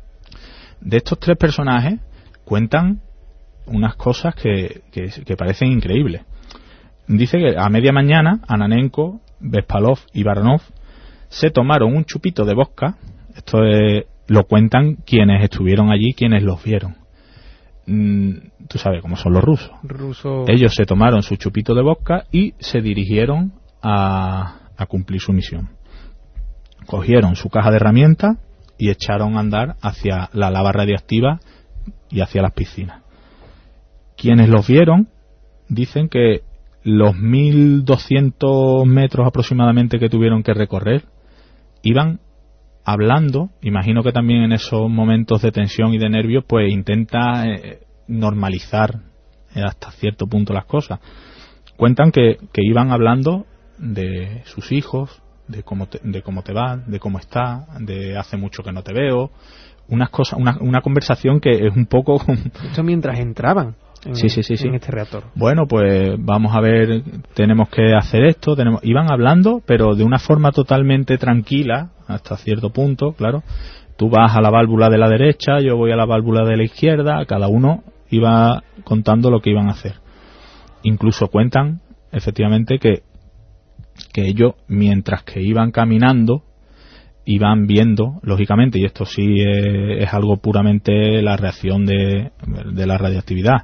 De estos tres personajes cuentan unas cosas que, que, que parecen increíbles. Dice que a media mañana Ananenko, Bespalov y Baranov se tomaron un chupito de vodka. Esto es, lo cuentan quienes estuvieron allí, quienes los vieron. Mm, tú sabes cómo son los rusos. Ruso... Ellos se tomaron su chupito de vodka y se dirigieron a, a cumplir su misión. Cogieron su caja de herramientas y echaron a andar hacia la lava radiactiva y hacia las piscinas. Quienes los vieron dicen que los mil doscientos metros aproximadamente que tuvieron que recorrer iban hablando. Imagino que también en esos momentos de tensión y de nervios pues intenta eh, normalizar eh, hasta cierto punto las cosas. Cuentan que, que iban hablando de sus hijos, de cómo te, de cómo te va, de cómo está, de hace mucho que no te veo, unas cosas, una, una conversación que es un poco... Esto mientras entraban en, sí, sí, sí, sí. en este reactor. Bueno, pues vamos a ver, tenemos que hacer esto, tenemos... iban hablando, pero de una forma totalmente tranquila, hasta cierto punto, claro. Tú vas a la válvula de la derecha, yo voy a la válvula de la izquierda, cada uno iba contando lo que iban a hacer. Incluso cuentan, efectivamente, que que ellos, mientras que iban caminando, iban viendo, lógicamente, y esto sí es, es algo puramente la reacción de, de la radiactividad,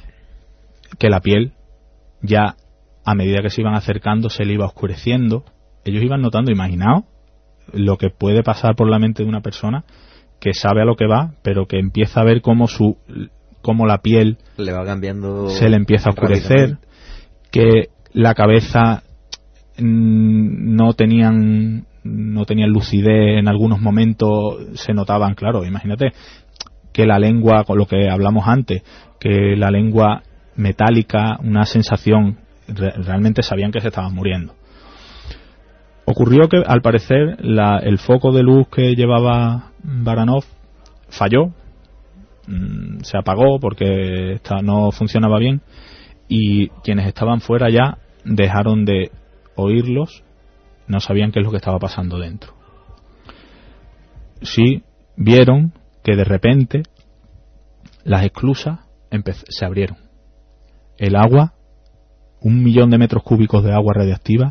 que la piel ya, a medida que se iban acercando, se le iba oscureciendo. Ellos iban notando, imaginaos, lo que puede pasar por la mente de una persona que sabe a lo que va, pero que empieza a ver cómo su cómo la piel le va cambiando, se le empieza a oscurecer, que la cabeza no tenían no tenían lucidez, en algunos momentos se notaban, claro, imagínate que la lengua, con lo que hablamos antes, que la lengua metálica, una sensación, re- realmente sabían que se estaban muriendo. Ocurrió que al parecer la, el foco de luz que llevaba Baranov falló, mmm, se apagó porque esta, no funcionaba bien, y quienes estaban fuera ya dejaron de oírlos, no sabían qué es lo que estaba pasando dentro. Sí vieron que de repente las esclusas se abrieron. El agua, un millón de metros cúbicos de agua radiactiva,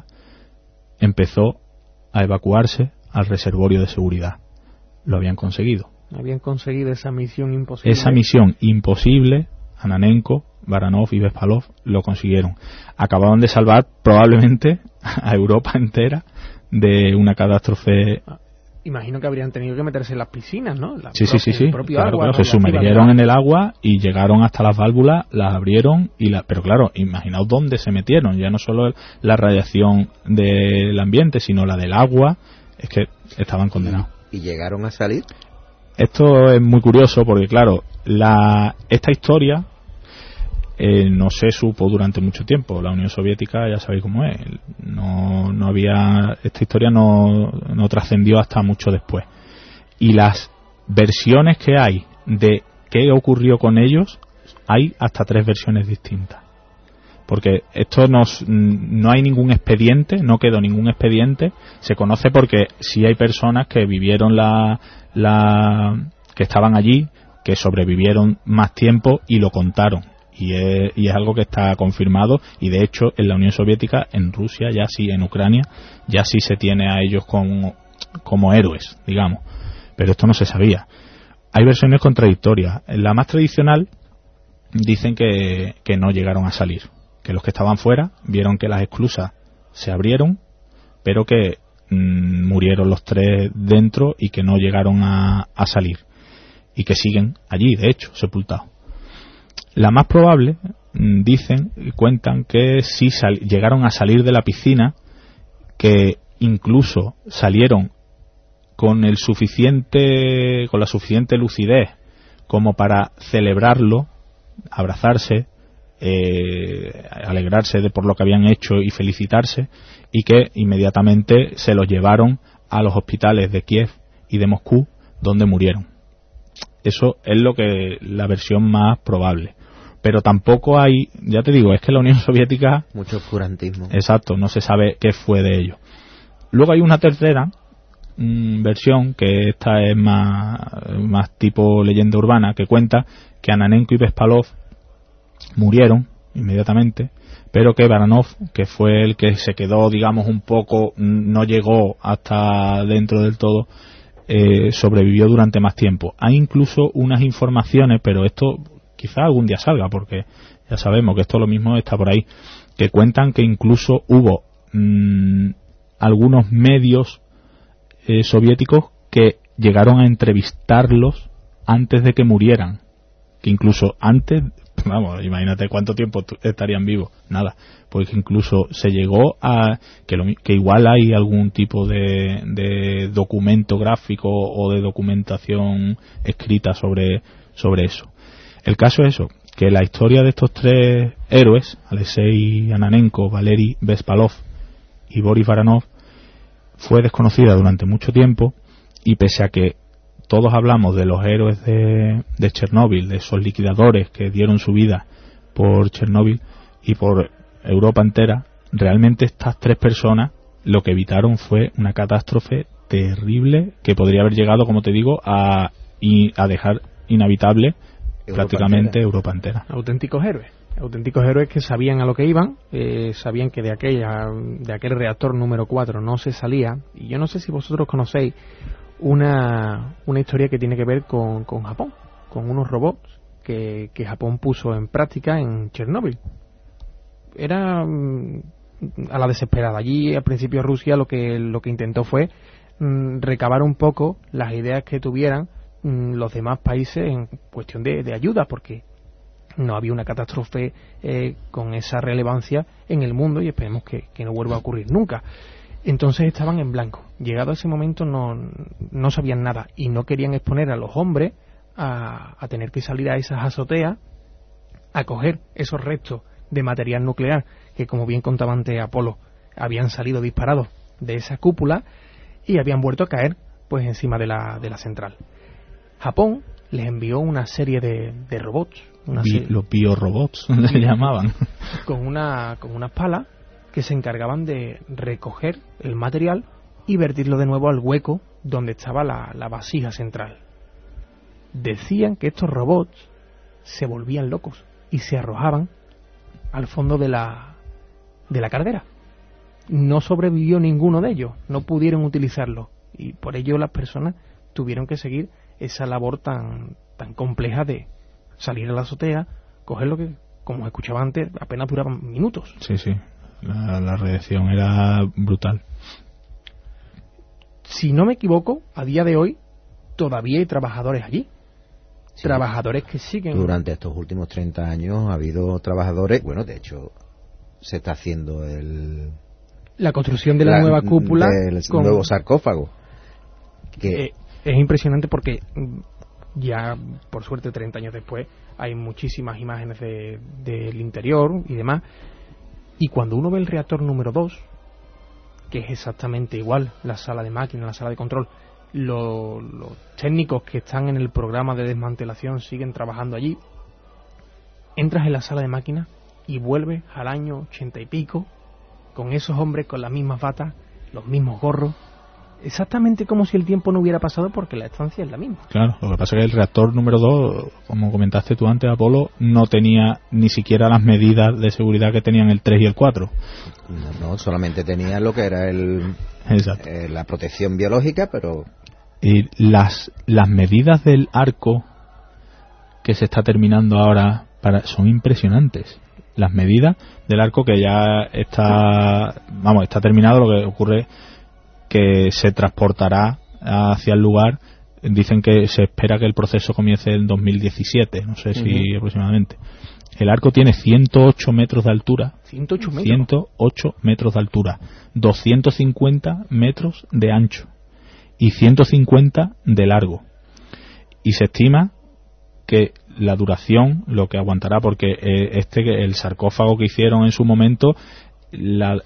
empezó a evacuarse al reservorio de seguridad. Lo habían conseguido. Habían conseguido esa misión imposible. Esa misión imposible, Ananenko, Baranov y Bespalov lo consiguieron. Acababan de salvar probablemente a Europa entera de una catástrofe. Imagino que habrían tenido que meterse en las piscinas, ¿no? La sí, pro- sí, sí, sí. propio Claro, agua, claro, se sumergieron ¿verdad? en el agua y llegaron hasta las válvulas, las abrieron y la, pero claro, imaginaos dónde se metieron. Ya no solo la radiación del ambiente, sino la del agua. Es que estaban condenados. ¿Y llegaron a salir? Esto es muy curioso porque, claro, la esta historia eh, no se supo durante mucho tiempo. La Unión Soviética, ya sabéis cómo es, no, no había, esta historia no, no trascendió hasta mucho después. Y las versiones que hay de qué ocurrió con ellos, hay hasta tres versiones distintas. Porque esto nos, no hay ningún expediente, no quedó ningún expediente, se conoce porque sí hay personas que vivieron la, la que estaban allí, que sobrevivieron más tiempo y lo contaron. Y es, y es algo que está confirmado, y de hecho en la Unión Soviética, en Rusia, ya sí, en Ucrania, ya sí se tiene a ellos como, como héroes, digamos. Pero esto no se sabía. Hay versiones contradictorias. En la más tradicional dicen que, que no llegaron a salir. Que los que estaban fuera vieron que las esclusas se abrieron, pero que mmm, murieron los tres dentro y que no llegaron a, a salir. Y que siguen allí, de hecho, sepultados. La más probable, mmm, dicen, cuentan que sí sal- llegaron a salir de la piscina, que incluso salieron con el suficiente, con la suficiente lucidez como para celebrarlo, abrazarse, Eh, alegrarse de por lo que habían hecho y felicitarse, y que inmediatamente se los llevaron a los hospitales de Kiev y de Moscú, donde murieron. Eso es lo que la versión más probable. Pero tampoco hay, ya te digo, es que la Unión Soviética, mucho oscurantismo. Exacto, no se sabe qué fue de ello. Luego hay una tercera mmm, versión, que esta es más, más tipo leyenda urbana, que cuenta que Ananenko y Bespalov murieron inmediatamente, pero que Baranov, que fue el que se quedó, digamos, un poco, no llegó hasta dentro del todo, eh, sobrevivió durante más tiempo. Hay incluso unas informaciones, pero esto quizá algún día salga, porque ya sabemos que esto lo mismo está por ahí, que cuentan que incluso hubo mmm, algunos medios eh, soviéticos que llegaron a entrevistarlos antes de que murieran, que incluso antes, vamos, imagínate cuánto tiempo estarían vivos, nada, pues incluso se llegó a que, lo, que igual hay algún tipo de, de documento gráfico o de documentación escrita sobre, sobre eso. El caso es eso, que la historia de estos tres héroes, Alexei Ananenko, Valery Bespalov y Boris Baranov, fue desconocida durante mucho tiempo, y pese a que todos hablamos de los héroes de, de Chernóbil, de esos liquidadores que dieron su vida por Chernóbil y por Europa entera, realmente estas tres personas lo que evitaron fue una catástrofe terrible que podría haber llegado, como te digo, a, y a dejar inhabitable Europa prácticamente entera. Europa entera. Auténticos héroes. Auténticos héroes que sabían a lo que iban, eh, sabían que de aquella de aquel reactor número cuatro no se salía. Y yo no sé si vosotros conocéis una, una historia que tiene que ver con, con Japón, con unos robots que, que Japón puso en práctica en Chernóbil. Era mm, a la desesperada. Allí al principio Rusia lo que lo que intentó fue mm, recabar un poco las ideas que tuvieran mm, los demás países en cuestión de, de ayuda, porque no había una catástrofe eh, con esa relevancia en el mundo, y esperemos que, que no vuelva a ocurrir nunca. Entonces estaban en blanco. Llegado a ese momento no, no sabían nada y no querían exponer a los hombres a, a tener que salir a esas azoteas a coger esos restos de material nuclear que, como bien contaba antes Apolo, habían salido disparados de esa cúpula y habían vuelto a caer pues encima de la, de la central. Japón les envió una serie de, de robots. Una Bi- serie, los biorobots le llamaban. con una con unas palas que se encargaban de recoger el material y vertirlo de nuevo al hueco donde estaba la, la vasija central. Decían que estos robots se volvían locos y se arrojaban al fondo de la de la caldera. No sobrevivió ninguno de ellos, no pudieron utilizarlo, y por ello las personas tuvieron que seguir esa labor tan tan compleja de salir a la azotea, coger lo que, como escuchaba antes, apenas duraban minutos. Sí, sí. La, la radiación era brutal. Si no me equivoco, a día de hoy todavía hay trabajadores allí. Sí. Trabajadores que siguen... Durante estos últimos treinta años ha habido trabajadores, bueno, de hecho se está haciendo el... La construcción de la, la nueva cúpula... del con, nuevo sarcófago. Que eh, es impresionante porque ya, por suerte, treinta años después, hay muchísimas imágenes de, del interior y demás. Y cuando uno ve el reactor número dos, que es exactamente igual, la sala de máquinas, la sala de control, lo, los técnicos que están en el programa de desmantelación siguen trabajando allí. Entras en la sala de máquinas y vuelves al año ochenta y pico, con esos hombres con las mismas batas, los mismos gorros, exactamente como si el tiempo no hubiera pasado, porque la estancia es la misma. Claro, lo que pasa es que el reactor número dos, como comentaste tú antes, Apolo, no tenía ni siquiera las medidas de seguridad que tenían el tres y el cuatro. no, no, solamente tenía lo que era el eh, la protección biológica, pero... Y las, las medidas del arco que se está terminando ahora para, son impresionantes. Las medidas del arco que ya está, vamos, está terminado, lo que ocurre que se transportará hacia el lugar. Dicen que se espera que el proceso comience en dos mil diecisiete, no sé si uh-huh. aproximadamente. El arco tiene ciento ocho metros de altura. ciento ocho metros. ciento ocho metros de altura, doscientos cincuenta metros de ancho y ciento cincuenta de largo. Y se estima que la duración, lo que aguantará, porque eh, este el sarcófago que hicieron en su momento, la,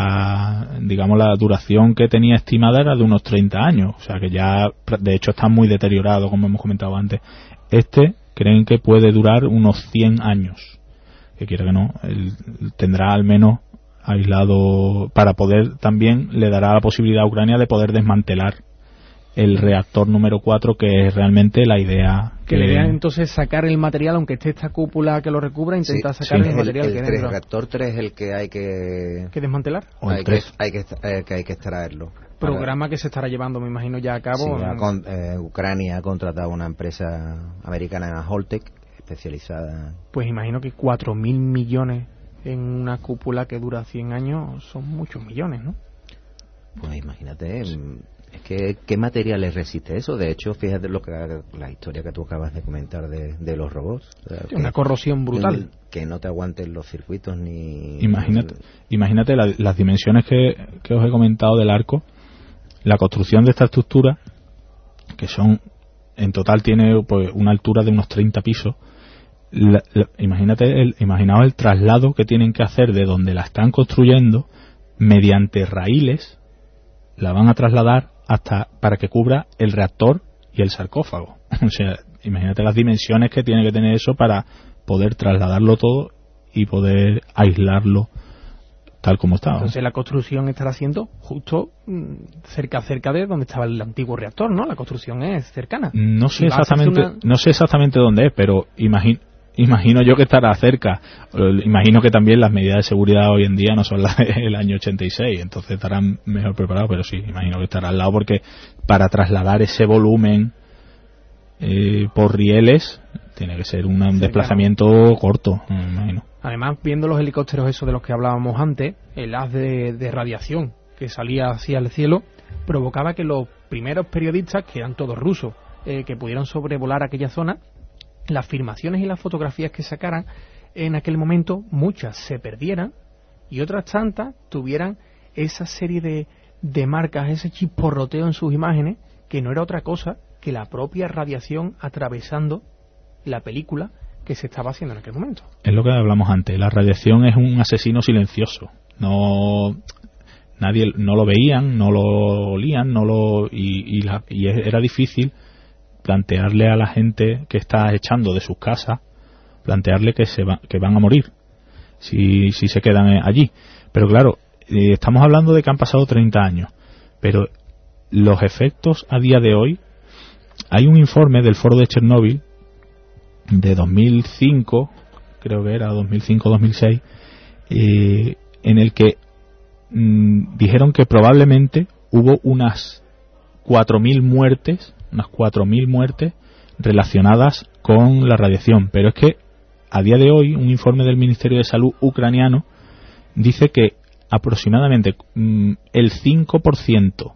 la digamos la duración que tenía estimada era de unos treinta años, o sea que ya de hecho está muy deteriorado, como hemos comentado antes. Este creen que puede durar unos cien años, que quiera que no, él tendrá al menos aislado, para poder, también le dará la posibilidad a Ucrania de poder desmantelar el reactor número cuatro, que es realmente la idea. Que, que la idea entonces sacar el material, aunque esté esta cúpula que lo recubra, intentar sí, sacar sí, el, el material el que tres, el reactor tres es el que hay que... ¿Que desmantelar? O hay, que, hay, que, eh, que hay que extraerlo. Programa para, que se estará llevando, me imagino, ya a cabo. Sí, a con, eh, Ucrania ha contratado una empresa americana, Holtec, especializada... Pues imagino que cuatro mil millones en una cúpula que dura cien años son muchos millones, ¿no? Pues imagínate... Sí. Es que, ¿qué materiales resiste eso? De hecho, fíjate lo que la historia que tú acabas de comentar de, de los robots. O sea, una que, corrosión brutal. Que, que no te aguanten los circuitos ni... Imagínate, imagínate la, las dimensiones que, que os he comentado del arco, la construcción de esta estructura, que son, en total tiene pues una altura de unos treinta pisos. La, la, imagínate, el, imaginaos el traslado que tienen que hacer de donde la están construyendo mediante raíles, la van a trasladar hasta para que cubra el reactor y el sarcófago. O sea, imagínate las dimensiones que tiene que tener eso para poder trasladarlo todo y poder aislarlo tal como estaba. Entonces la construcción estará siendo justo cerca cerca de donde estaba el antiguo reactor, ¿no? La construcción es cercana. No sé exactamente, una... no sé exactamente dónde es, pero imagino Imagino yo que estará cerca. Imagino que también las medidas de seguridad hoy en día no son las del año ochenta y seis, entonces estarán mejor preparados, pero sí, imagino que estará al lado, porque para trasladar ese volumen eh, por rieles tiene que ser un sí, desplazamiento claro. corto, me imagino. Además, viendo los helicópteros esos de los que hablábamos antes, el haz de, de radiación que salía hacia el cielo provocaba que los primeros periodistas, que eran todos rusos, eh, que pudieran sobrevolar aquella zona, las filmaciones y las fotografías que sacaran en aquel momento, muchas se perdieran y otras tantas tuvieran esa serie de, de marcas, ese chisporroteo en sus imágenes, que no era otra cosa que la propia radiación atravesando la película que se estaba haciendo en aquel momento. Es lo que hablamos antes, la radiación es un asesino silencioso. No, nadie, no lo veían, no lo olían, no lo, y, y, la, y era difícil plantearle a la gente que está echando de sus casas, plantearle que se va, que van a morir si, si se quedan allí. Pero claro, eh, estamos hablando de que han pasado treinta años, pero los efectos a día de hoy, hay un informe del Foro de Chernóbil de dos mil cinco, creo que era dos mil cinco dos mil seis, eh, en el que mmm, dijeron que probablemente hubo unas cuatro mil muertes, unas cuatro mil muertes relacionadas con la radiación. Pero es que a día de hoy un informe del Ministerio de Salud ucraniano dice que aproximadamente mmm, el cinco por ciento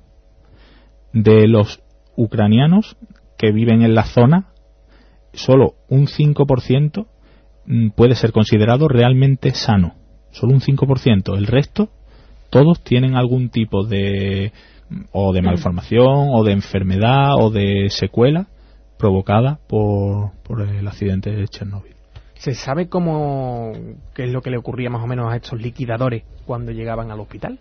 de los ucranianos que viven en la zona, solo un cinco por ciento puede ser considerado realmente sano. Solo un cinco por ciento. El resto, todos tienen algún tipo de o de malformación o de enfermedad o de secuela provocada por, por el accidente de Chernóbil. ¿Se sabe cómo, qué es lo que le ocurría más o menos a estos liquidadores cuando llegaban al hospital?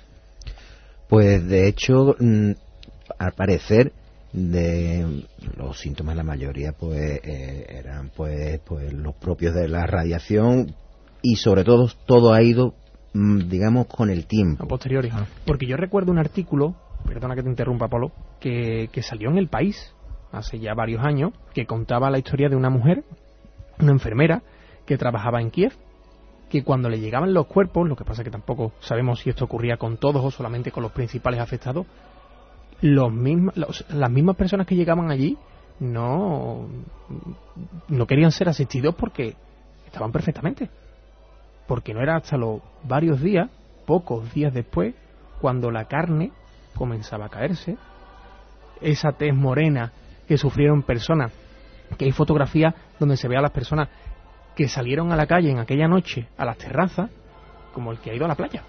Pues de hecho, al parecer, de los síntomas, la mayoría pues eh, eran pues pues los propios de la radiación, y sobre todo todo ha ido, digamos, con el tiempo. A posteriori. Ah. Porque yo recuerdo un artículo, perdona que te interrumpa, Pablo, que, que salió en El País hace ya varios años, que contaba la historia de una mujer, una enfermera, que trabajaba en Kiev, que cuando le llegaban los cuerpos, lo que pasa que tampoco sabemos si esto ocurría con todos o solamente con los principales afectados, los mismos, los, las mismas personas que llegaban allí no, no querían ser asistidos porque estaban perfectamente. Porque no era hasta los varios días, pocos días después, cuando la carne comenzaba a caerse, esa tez morena que sufrieron personas, que hay fotografías donde se ve a las personas que salieron a la calle en aquella noche, a las terrazas, como el que ha ido a la playa.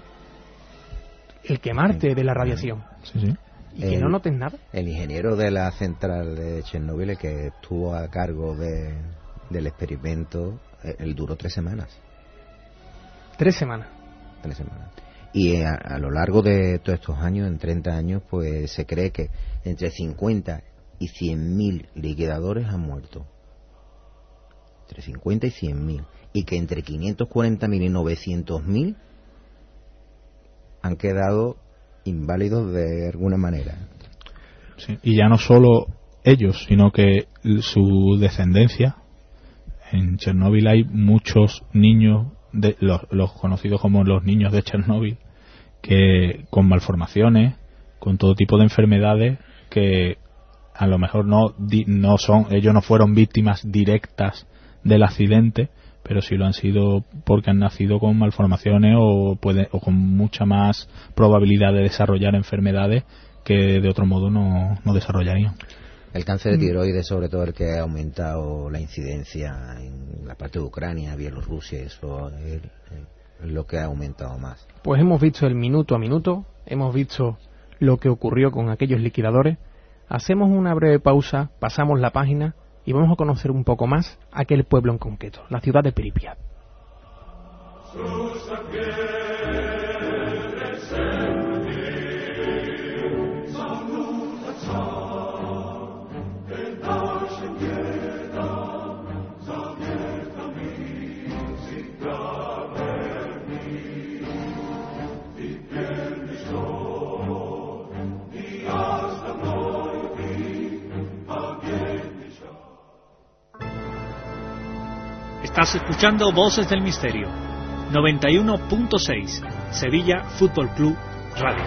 El quemarte de la radiación. Sí, sí. Y que el, no noten nada. El ingeniero de la central de Chernóbil, que estuvo a cargo de, del experimento, él duró tres semanas. Tres semanas. Tres semanas. Y a, a lo largo de todos estos años, en treinta años, pues se cree que entre cincuenta y cien mil liquidadores han muerto. Entre cincuenta y cien mil. Y que entre quinientos cuarenta mil y novecientos mil han quedado inválidos de alguna manera. Sí, y ya no solo ellos, sino que su descendencia. En Chernóbil hay muchos niños, de los, los conocidos como los niños de Chernóbil, que con malformaciones, con todo tipo de enfermedades, que a lo mejor no no son, ellos no fueron víctimas directas del accidente, pero sí lo han sido porque han nacido con malformaciones o puede, o con mucha más probabilidad de desarrollar enfermedades que de otro modo no, no desarrollarían. El cáncer de tiroides, sobre todo el que ha aumentado la incidencia en la parte de Ucrania, Bielorrusia, eso es, es lo que ha aumentado más. Pues hemos visto el minuto a minuto, hemos visto lo que ocurrió con aquellos liquidadores. Hacemos una breve pausa, pasamos la página y vamos a conocer un poco más aquel pueblo en concreto, la ciudad de Pripyat. Estás escuchando Voces del Misterio, noventa y uno punto seis, Sevilla Fútbol Club Radio.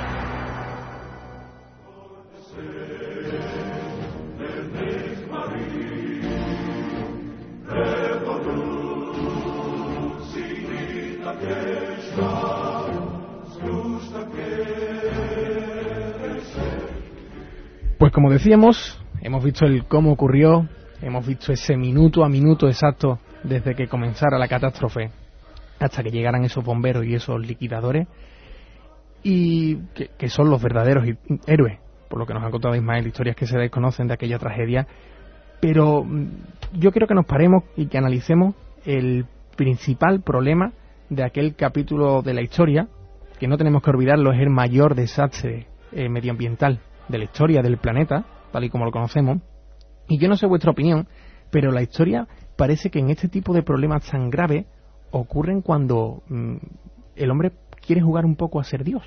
Pues como decíamos, hemos visto el cómo ocurrió, hemos visto ese minuto a minuto exacto desde que comenzara la catástrofe hasta que llegaran esos bomberos y esos liquidadores, y que, que son los verdaderos héroes, por lo que nos han contado Ismael, historias que se desconocen de aquella tragedia. Pero yo quiero que nos paremos y que analicemos el principal problema de aquel capítulo de la historia, que no tenemos que olvidarlo, es el mayor desastre eh, medioambiental de la historia del planeta, tal y como lo conocemos, Y yo no sé vuestra opinión, pero la historia parece que en este tipo de problemas tan graves ocurren cuando mmm, el hombre quiere jugar un poco a ser Dios.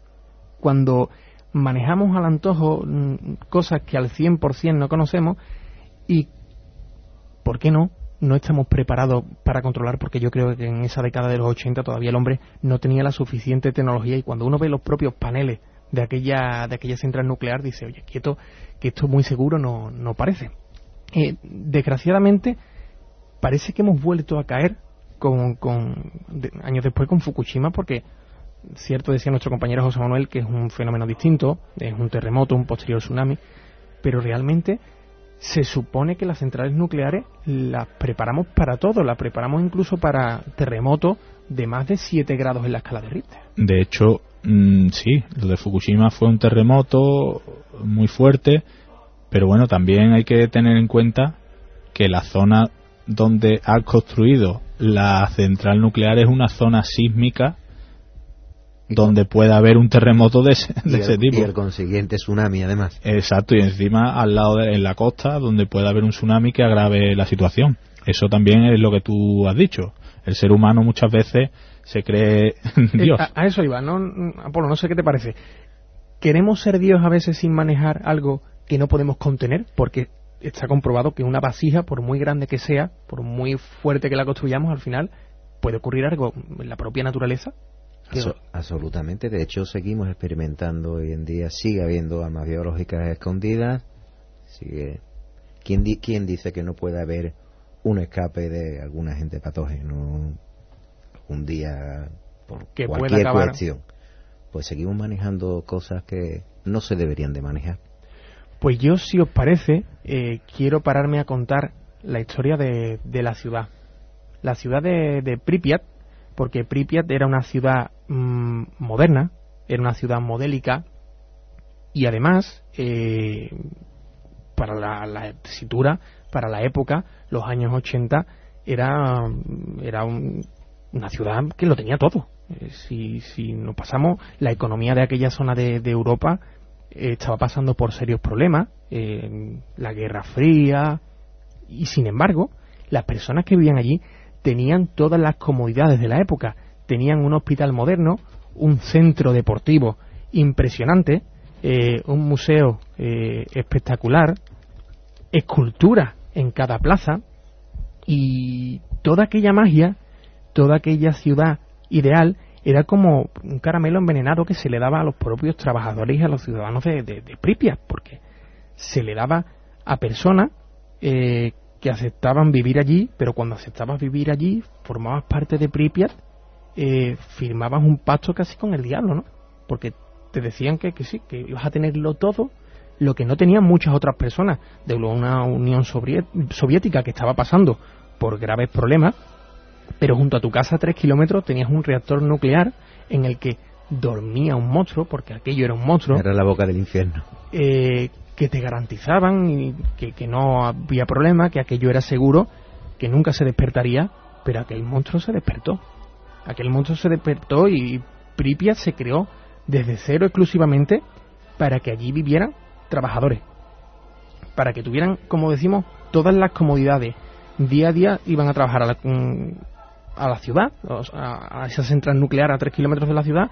Cuando manejamos al antojo mmm, cosas que al cien por ciento no conocemos y, ¿por qué no?, no estamos preparados para controlar, porque yo creo que en esa década de los ochenta todavía el hombre no tenía la suficiente tecnología, y cuando uno ve los propios paneles de aquella de aquella central nuclear dice, oye, quieto, que esto muy seguro no, no parece. Eh, desgraciadamente parece que hemos vuelto a caer con, con de, años después con Fukushima, porque cierto decía nuestro compañero José Manuel que es un fenómeno distinto, es un terremoto, un posterior tsunami, pero realmente se supone que las centrales nucleares las preparamos para todo, las preparamos incluso para terremotos de más de siete grados en la escala de Richter. De hecho, mmm, sí, lo de Fukushima fue un terremoto muy fuerte, pero bueno, también hay que tener en cuenta que la zona donde ha construido la central nuclear es una zona sísmica donde puede haber un terremoto de ese, de el, ese tipo. Y el consiguiente tsunami, además. Exacto, y encima al lado de en la costa, donde puede haber un tsunami que agrave la situación. Eso también es lo que tú has dicho. El ser humano muchas veces se cree Dios. Eh, a, a eso iba, ¿no? Apolo, no sé qué te parece. ¿Queremos ser Dios a veces sin manejar algo que no podemos contener? Porque está comprobado que una vasija, por muy grande que sea, por muy fuerte que la construyamos, al final puede ocurrir algo en la propia naturaleza. Aso- absolutamente. De hecho, seguimos experimentando hoy en día. Sigue habiendo armas biológicas escondidas. Sigue. ¿Quién, di- ¿Quién dice que no puede haber un escape de algún agente patógeno un día por que cualquier acabar... cuestión? Pues seguimos manejando cosas que no se deberían de manejar. Pues yo, si os parece, eh, quiero pararme a contar la historia de, de la ciudad. La ciudad de, de Pripyat, porque Pripyat era una ciudad mmm, moderna, era una ciudad modélica, y además, eh, para la, la tesitura, para la época, los años ochenta, era, era un, una ciudad que lo tenía todo. Eh, si, si nos pasamos, la economía de aquella zona de, de Europa eh, estaba pasando por serios problemas, eh, la Guerra Fría, y sin embargo, las personas que vivían allí tenían todas las comodidades de la época. Tenían un hospital moderno, un centro deportivo impresionante, eh, un museo eh, espectacular, esculturas en cada plaza, y toda aquella magia, toda aquella ciudad ideal era como un caramelo envenenado que se le daba a los propios trabajadores y a los ciudadanos de, de, de Pripyat, porque se le daba a personas eh, que aceptaban vivir allí, pero cuando aceptabas vivir allí, formabas parte de Pripyat, eh, firmabas un pacto casi con el diablo, ¿no? Porque te decían que, que sí, que ibas a tenerlo todo, lo que no tenían muchas otras personas, de una Unión Soviética que estaba pasando por graves problemas, pero junto a tu casa a tres kilómetros tenías un reactor nuclear en el que dormía un monstruo, porque aquello era un monstruo. Era la boca del infierno. Eh, que te garantizaban y que, que no había problema, que aquello era seguro, que nunca se despertaría, pero aquel monstruo se despertó. Aquel monstruo se despertó y Pripyat se creó desde cero exclusivamente para que allí vivieran trabajadores, para que tuvieran, como decimos, todas las comodidades. Día a día iban a trabajar a la, a la ciudad, a esa central nuclear a tres kilómetros de la ciudad,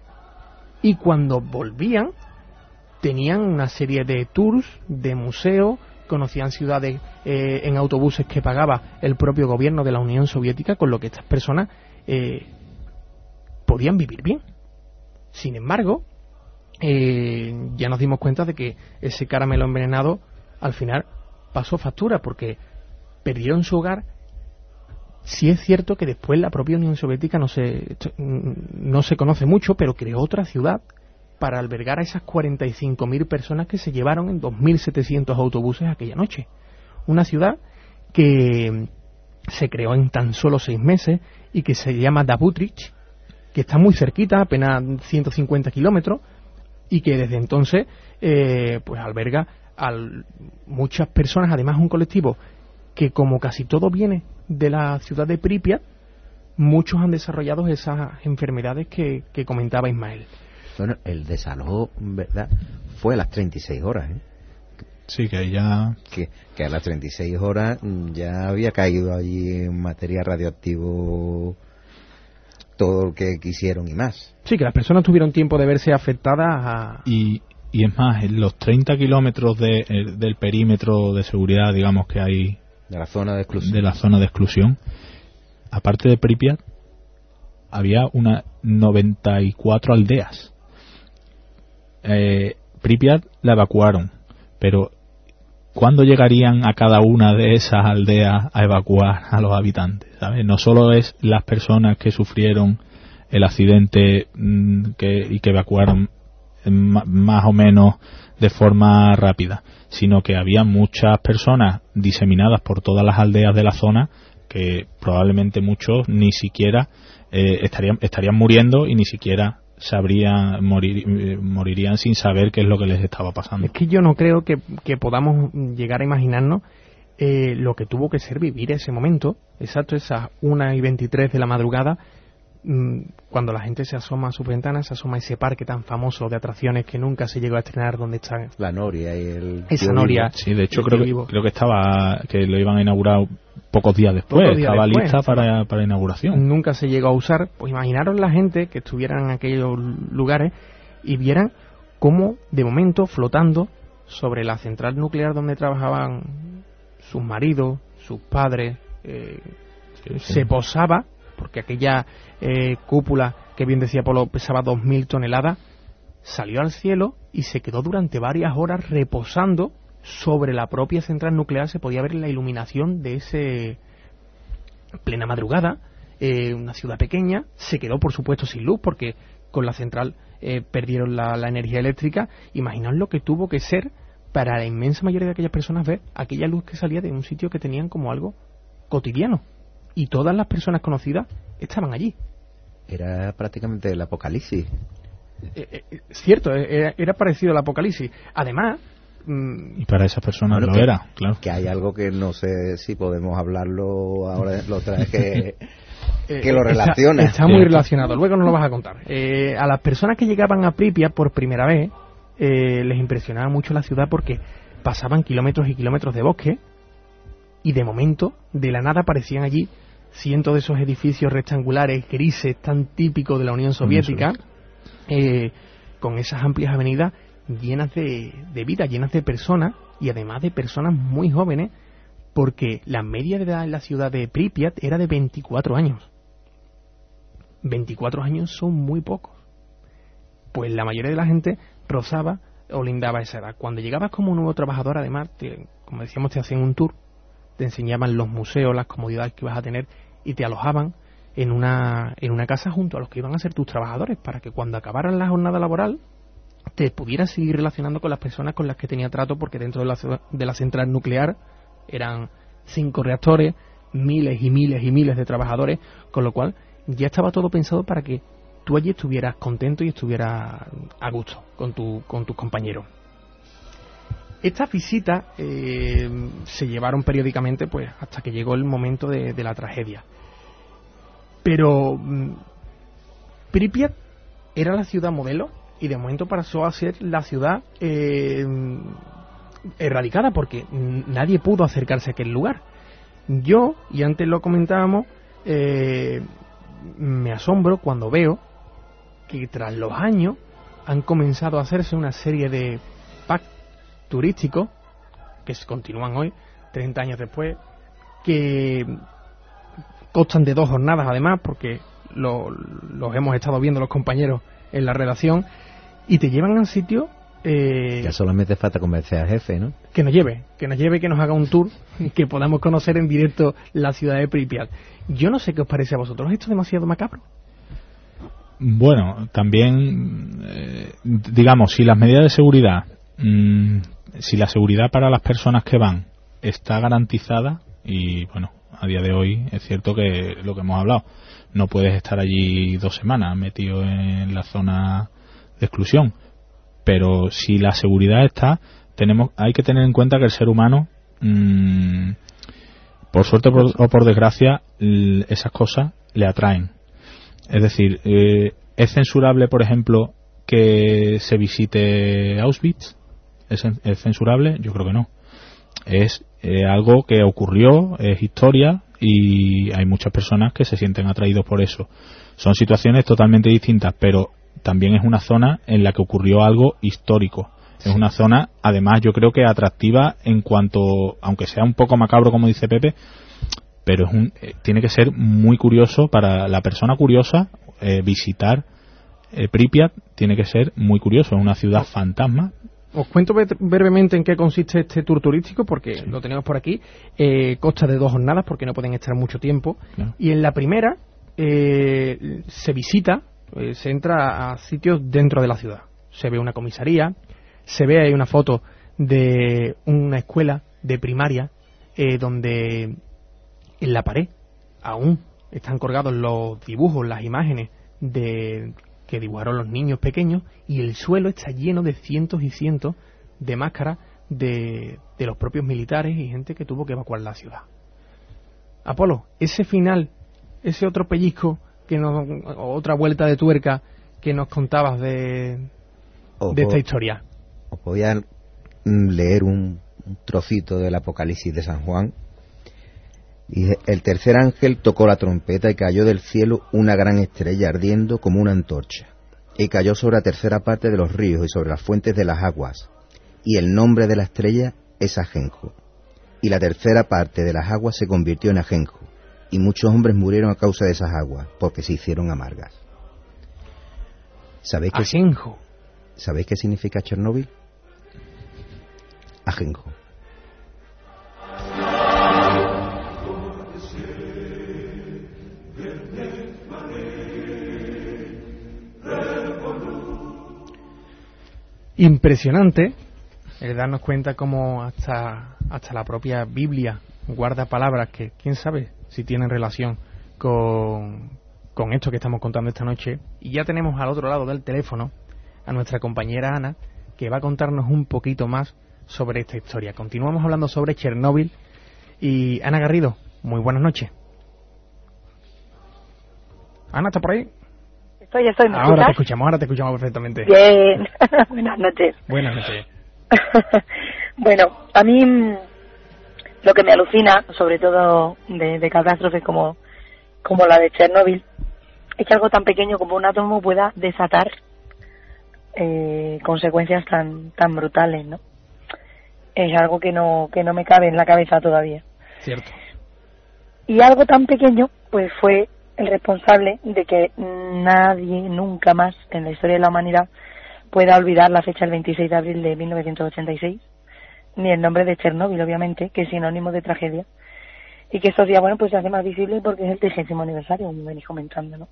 y cuando volvían tenían una serie de tours, de museos, conocían ciudades eh, en autobuses que pagaba el propio gobierno de la Unión Soviética, con lo que estas personas eh, podían vivir bien. Sin embargo, eh, ya nos dimos cuenta de que ese caramelo envenenado al final pasó factura, porque perdieron su hogar. Sí es cierto que después la propia Unión Soviética no se, no se conoce mucho, pero creó otra ciudad para albergar a esas cuarenta y cinco mil personas que se llevaron en dos mil setecientos autobuses aquella noche. Una ciudad que se creó en tan solo seis meses y que se llama Dabutrich, que está muy cerquita, apenas ciento cincuenta kilómetros, y que desde entonces eh, pues alberga a muchas personas, además un colectivo que, como casi todo viene de la ciudad de Pripyat, muchos han desarrollado esas enfermedades que, que comentaba Ismael. Bueno, el desalojo, ¿verdad?, fue a las treinta y seis horas, ¿eh? Sí, que ya... Que, que a las treinta y seis horas ya había caído allí en material radioactivo todo lo que quisieron y más. Sí, que las personas tuvieron tiempo de verse afectadas a... Y, y es más, en los treinta kilómetros de, del perímetro de seguridad, digamos, que hay... De la zona de exclusión. De la zona de exclusión, aparte de Pripyat, había unas noventa y cuatro aldeas. Eh, Pripyat la evacuaron, pero ¿cuándo llegarían a cada una de esas aldeas a evacuar a los habitantes? ¿Sabes? No solo es las personas que sufrieron el accidente mmm, que, y que evacuaron m- más o menos de forma rápida, sino que había muchas personas diseminadas por todas las aldeas de la zona que probablemente muchos ni siquiera eh, estarían, estarían muriendo y ni siquiera sabrían morir, morirían sin saber qué es lo que les estaba pasando. Es que yo no creo que, que podamos llegar a imaginarnos eh, lo que tuvo que ser vivir ese momento, exacto, esas una y veintitrés de la madrugada, mmm, cuando la gente se asoma a sus ventanas, se asoma a ese parque tan famoso de atracciones que nunca se llegó a estrenar, donde están la Noria y el esa Noria. Sí, de hecho creo que, creo que estaba que lo iban a inaugurar pocos días después, pocos días estaba después, lista para, para inauguración. Nunca se llegó a usar. Pues imaginaros la gente que estuviera en aquellos lugares y vieran cómo de momento flotando sobre la central nuclear donde trabajaban sus maridos, sus padres, eh, sí, sí. se posaba, porque aquella eh, cúpula que bien decía Polo pesaba dos mil toneladas, salió al cielo y se quedó durante varias horas reposando sobre la propia central nuclear. Se podía ver la iluminación de ese plena madrugada, eh, una ciudad pequeña. Se quedó por supuesto sin luz porque con la central eh, perdieron la, la energía eléctrica. Imaginaos lo que tuvo que ser para la inmensa mayoría de aquellas personas ver aquella luz que salía de un sitio que tenían como algo cotidiano, y todas las personas conocidas estaban allí. Era prácticamente el apocalipsis. Eh, eh, cierto, era, era parecido al apocalipsis. Además, y para esas personas bueno, lo que, era, claro. Que hay algo que no sé si podemos hablarlo ahora, lo trae que, que lo relaciona. Está, está muy relacionado, luego nos lo vas a contar. Eh, a las personas que llegaban a Pripyat por primera vez, eh, les impresionaba mucho la ciudad porque pasaban kilómetros y kilómetros de bosque y de momento, de la nada, aparecían allí cientos de esos edificios rectangulares, grises, tan típicos de la Unión Soviética, eh, con esas amplias avenidas llenas de, de vida, llenas de personas, y además de personas muy jóvenes, porque la media de edad en la ciudad de Pripyat era de veinticuatro años. veinticuatro años son muy pocos. Pues la mayoría de la gente rozaba o lindaba esa edad. Cuando llegabas como nuevo trabajador, además, te, como decíamos, te hacían un tour, te enseñaban los museos, las comodidades que ibas a tener, y te alojaban en una, en una casa junto a los que iban a ser tus trabajadores, para que cuando acabaran la jornada laboral te pudieras seguir relacionando con las personas con las que tenía trato, porque dentro de la, de la central nuclear eran cinco reactores, miles y miles y miles de trabajadores, con lo cual ya estaba todo pensado para que tú allí estuvieras contento y estuvieras a gusto con, tu, con tus compañeros. Estas visitas eh, se llevaron periódicamente pues hasta que llegó el momento de, de la tragedia. Pero mmm, Pripyat era la ciudad modelo y de momento pasó a ser la ciudad eh, erradicada, porque nadie pudo acercarse a aquel lugar. Yo, y antes lo comentábamos, eh, me asombro cuando veo que tras los años han comenzado a hacerse una serie de packs turísticos que se continúan hoy, treinta años después, que constan de dos jornadas además, porque lo, los hemos estado viendo los compañeros en la redacción, y te llevan a un sitio eh, ya solamente falta convencer al jefe, ¿no? Que nos lleve, que nos lleve, que nos haga un tour y que podamos conocer en directo la ciudad de Pripyat. Yo no sé qué os parece a vosotros, ¿esto es demasiado macabro? Bueno, también eh, digamos, si las medidas de seguridad mmm, si la seguridad para las personas que van está garantizada, y bueno, a día de hoy es cierto que lo que hemos hablado, no puedes estar allí dos semanas metido en la zona de exclusión, pero si la seguridad está, tenemos hay que tener en cuenta que el ser humano, mmm, por suerte por, o por desgracia, l- esas cosas le atraen. Es decir, eh, es censurable, por ejemplo, que se visite Auschwitz. ¿Es, es censurable? Yo creo que no. Es eh, algo que ocurrió, es historia, y hay muchas personas que se sienten atraídos por eso. Son situaciones totalmente distintas, pero también es una zona en la que ocurrió algo histórico. Es una zona, además, yo creo que atractiva en cuanto, aunque sea un poco macabro como dice Pepe, pero es un, eh, tiene que ser muy curioso para la persona curiosa. Eh, visitar eh, Pripyat tiene que ser muy curioso. Es una ciudad fantasma. Os cuento brevemente en qué consiste este tour turístico, porque sí, lo tenemos por aquí. Eh, consta de dos jornadas, porque no pueden estar mucho tiempo. Claro. Y en la primera eh, se visita, eh, se entra a sitios dentro de la ciudad. Se ve una comisaría, se ve ahí una foto de una escuela de primaria, eh, donde en la pared aún están colgados los dibujos, las imágenes de que dibujaron los niños pequeños, y el suelo está lleno de cientos y cientos de máscaras de, de los propios militares y gente que tuvo que evacuar la ciudad. Apolo, ese final, ese otro pellizco, que nos, otra vuelta de tuerca que nos contabas de, Ojo, de esta historia. Os voy a leer un, un trocito del Apocalipsis de San Juan. Dice: el tercer ángel tocó la trompeta y cayó del cielo una gran estrella ardiendo como una antorcha, y cayó sobre la tercera parte de los ríos y sobre las fuentes de las aguas, y el nombre de la estrella es Ajenjo, y la tercera parte de las aguas se convirtió en ajenjo, y muchos hombres murieron a causa de esas aguas, porque se hicieron amargas. ¿Sabéis qué, ajenjo. ¿Sabéis qué significa Chernóbil? Ajenjo. Impresionante el darnos cuenta cómo hasta hasta la propia Biblia guarda palabras que quién sabe si tienen relación con, con esto que estamos contando esta noche. Y ya tenemos al otro lado del teléfono a nuestra compañera Ana, que va a contarnos un poquito más sobre esta historia. Continuamos hablando sobre Chernóbil. Y Ana Garrido, muy buenas noches. Ana, ¿está por ahí? Estoy, estoy, ¿me ahora escuchas? te escuchamos, ahora te escuchamos perfectamente. Bien, buenas noches. Buenas noches. Bueno, a mí lo que me alucina, sobre todo de, de catástrofes como, como la de Chernóbil, es que algo tan pequeño como un átomo pueda desatar eh, consecuencias tan tan brutales, ¿no? Es algo que no que no me cabe en la cabeza todavía. Cierto. Y algo tan pequeño, pues fue el responsable de que nadie nunca más en la historia de la humanidad pueda olvidar la fecha del veintiséis de abril de mil novecientos ochenta y seis, ni el nombre de Chernóbil, obviamente, que es sinónimo de tragedia, y que estos días, bueno, pues se hace más visible porque es el trigésimo aniversario, como venís comentando, ¿no?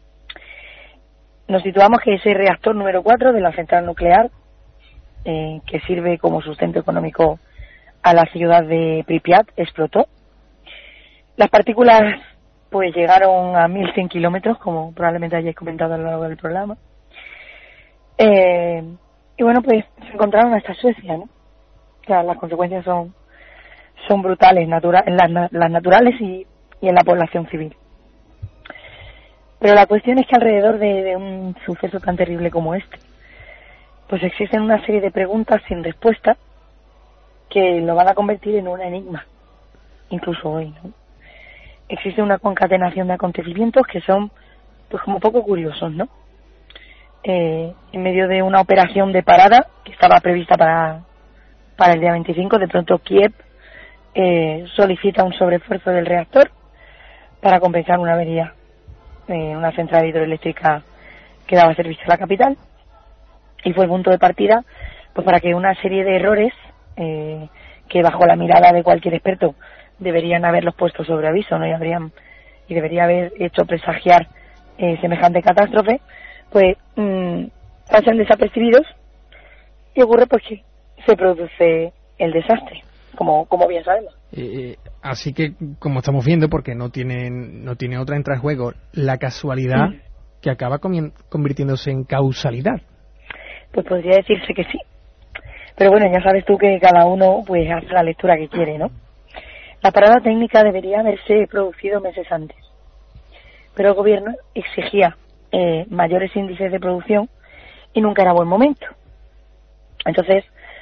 Nos situamos que ese reactor número cuatro de la central nuclear, eh, que sirve como sustento económico a la ciudad de Pripyat, explotó. Las partículas pues llegaron a mil cien kilómetros, como probablemente hayáis comentado a lo largo del programa. Eh, y bueno, pues se encontraron hasta Suecia, ¿no? O sea, las consecuencias son son brutales, natura, en las, las naturales y, y en la población civil. Pero la cuestión es que alrededor de, de un suceso tan terrible como este, pues existen una serie de preguntas sin respuesta que lo van a convertir en un enigma, incluso hoy, ¿no? Existe una concatenación de acontecimientos que son pues como poco curiosos, ¿no? Eh, en medio de una operación de parada que estaba prevista para, para el día veinticinco, de pronto Kiev eh, solicita un sobreesfuerzo del reactor para compensar una avería en una central hidroeléctrica que daba servicio a la capital, y fue el punto de partida pues para que una serie de errores eh, que bajo la mirada de cualquier experto deberían haberlos puesto sobre aviso, ¿no? Y habrían y debería haber hecho presagiar eh, semejante catástrofe, pues mmm, pasan desapercibidos y ocurre pues que se produce el desastre, como como bien sabemos. Eh, así que, como estamos viendo, porque no tiene no tiene otra entra en juego, la casualidad mm. que acaba comien- convirtiéndose en causalidad. Pues podría decirse que sí, pero bueno, ya sabes tú que cada uno pues hace la lectura que quiere, ¿no? La parada técnica debería haberse producido meses antes, pero el gobierno exigía eh, mayores índices de producción y nunca era buen momento. Entonces,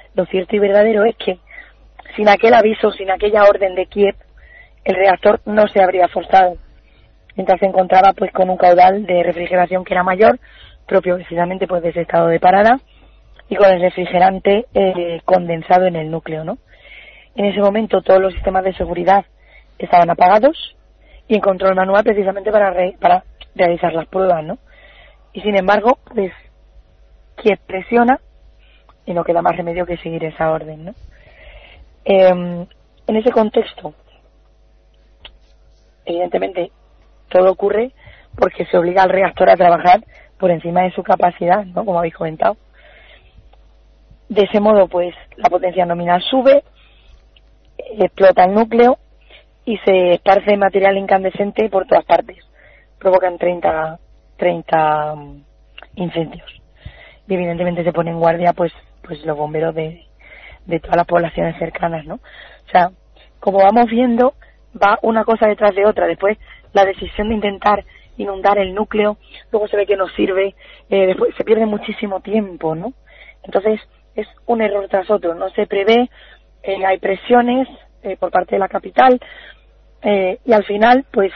lo cierto y verdadero es que sin aquel aviso, sin aquella orden de Kiev, el reactor no se habría forzado, mientras se encontraba pues con un caudal de refrigeración que era mayor, propio precisamente pues de ese estado de parada, y con el refrigerante eh, condensado en el núcleo, ¿no? En ese momento todos los sistemas de seguridad estaban apagados y encontró el manual precisamente para re, para realizar las pruebas, ¿no? Y sin embargo, pues Kiev presiona y no queda más remedio que seguir esa orden, ¿no? Eh, en ese contexto, evidentemente, todo ocurre porque se obliga al reactor a trabajar por encima de su capacidad, ¿no? Como habéis comentado. De ese modo, pues, la potencia nominal sube, explota el núcleo y se esparce material incandescente por todas partes. Provocan treinta, treinta um, incendios. Y evidentemente se ponen en guardia, pues, pues los bomberos de, de todas las poblaciones cercanas, ¿no? O sea, como vamos viendo, va una cosa detrás de otra. Después, la decisión de intentar inundar el núcleo, luego se ve que no sirve, eh, después se pierde muchísimo tiempo, ¿no? Entonces, es un error tras otro, no se prevé, eh, hay presiones eh, por parte de la capital, eh, y al final, pues,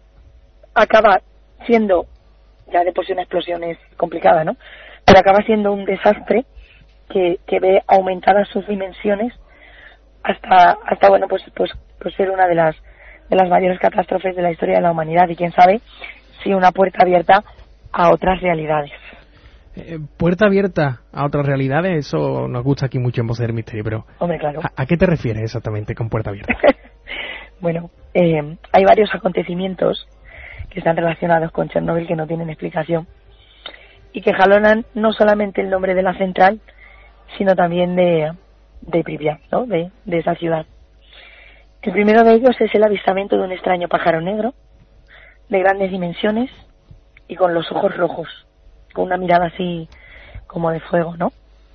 acaba siendo, ya de por sí una explosión es complicada, ¿no? Pero acaba siendo un desastre que, que ve aumentadas sus dimensiones hasta, hasta bueno, pues, pues, pues ser una de las, de las mayores catástrofes de la historia de la humanidad, y quién sabe si una puerta abierta a otras realidades. Eh, puerta abierta a otras realidades, eso nos gusta aquí mucho en Voces del Misterio, pero Hombre, claro. ¿a, a qué te refieres exactamente con puerta abierta? Bueno, eh, hay varios acontecimientos que están relacionados con Chernóbil que no tienen explicación y que jalonan no solamente el nombre de la central, sino también de, de Pripyat, ¿no? de, de esa ciudad. El primero de ellos es el avistamiento de un extraño pájaro negro de grandes dimensiones y con los ojos rojos, con una mirada así como de fuego, ¿no?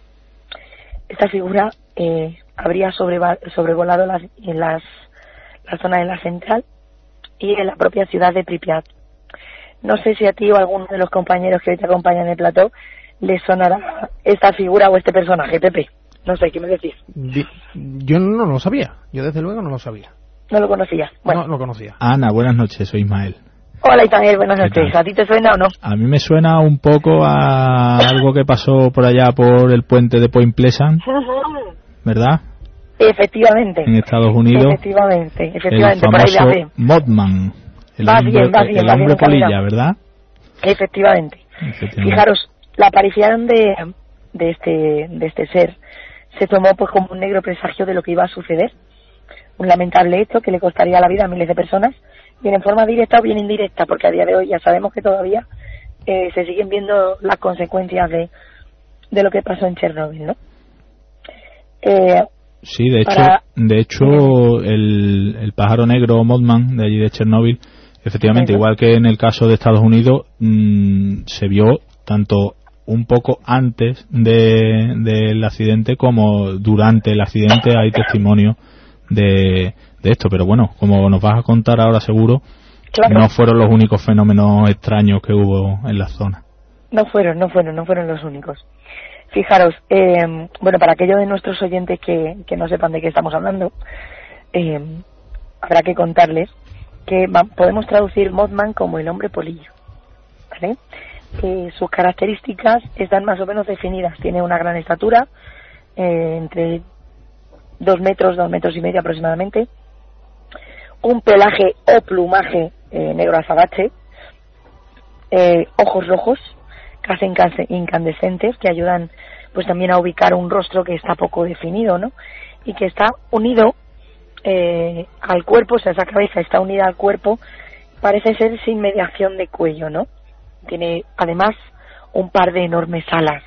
Esta figura eh, habría sobreva- sobrevolado las, en las, la zona de la central y en la propia ciudad de Pripyat. No sé si a ti o a alguno de los compañeros que hoy te acompañan en el plató les sonará esta figura o este personaje, Pepe. No sé, ¿qué me decís? Yo no lo sabía, yo desde luego no lo sabía. ¿No lo conocías? Bueno. No lo conocía. Ana, buenas noches, soy Ismael. Hola Ismael, buenas noches. ¿A ti te suena o no? A mí me suena un poco a algo que pasó por allá por el puente de Point Pleasant, ¿verdad? Efectivamente. En Estados Unidos. Efectivamente, efectivamente. El por ahí famoso Mothman. El va hombre, bien, va bien, el va hombre bien, polilla, camino. ¿verdad? Efectivamente. Efectivamente. Fijaros, la aparición de, de este de este ser se tomó pues como un negro presagio de lo que iba a suceder. Un lamentable hecho que le costaría la vida a miles de personas, bien en forma directa o bien indirecta, porque a día de hoy ya sabemos que todavía eh, se siguen viendo las consecuencias de, de lo que pasó en Chernóbil, ¿no? Eh, sí, de hecho, para... de hecho el, el pájaro negro Mothman de allí de Chernóbil, efectivamente, bueno. igual que en el caso de Estados Unidos, mmm, se vio tanto un poco antes de, del accidente como durante el accidente. Hay testimonio de, de esto, pero bueno, como nos vas a contar ahora seguro, claro, no fueron los únicos fenómenos extraños que hubo en la zona. No fueron, no fueron, no fueron los únicos. Fijaros, eh, bueno, para aquellos de nuestros oyentes que, que no sepan de qué estamos hablando, eh, habrá que contarles que va, podemos traducir Mothman como el hombre polillo, ¿vale? Eh, sus características están más o menos definidas. Tiene una gran estatura, eh, entre dos metros, dos metros y medio aproximadamente, un pelaje o plumaje eh, negro azabache, eh, ojos rojos, casi incandescentes, que ayudan pues también a ubicar un rostro que está poco definido, ¿no? Y que está unido eh, al cuerpo, o sea, esa cabeza está unida al cuerpo, parece ser sin mediación de cuello, ¿no? Tiene además un par de enormes alas.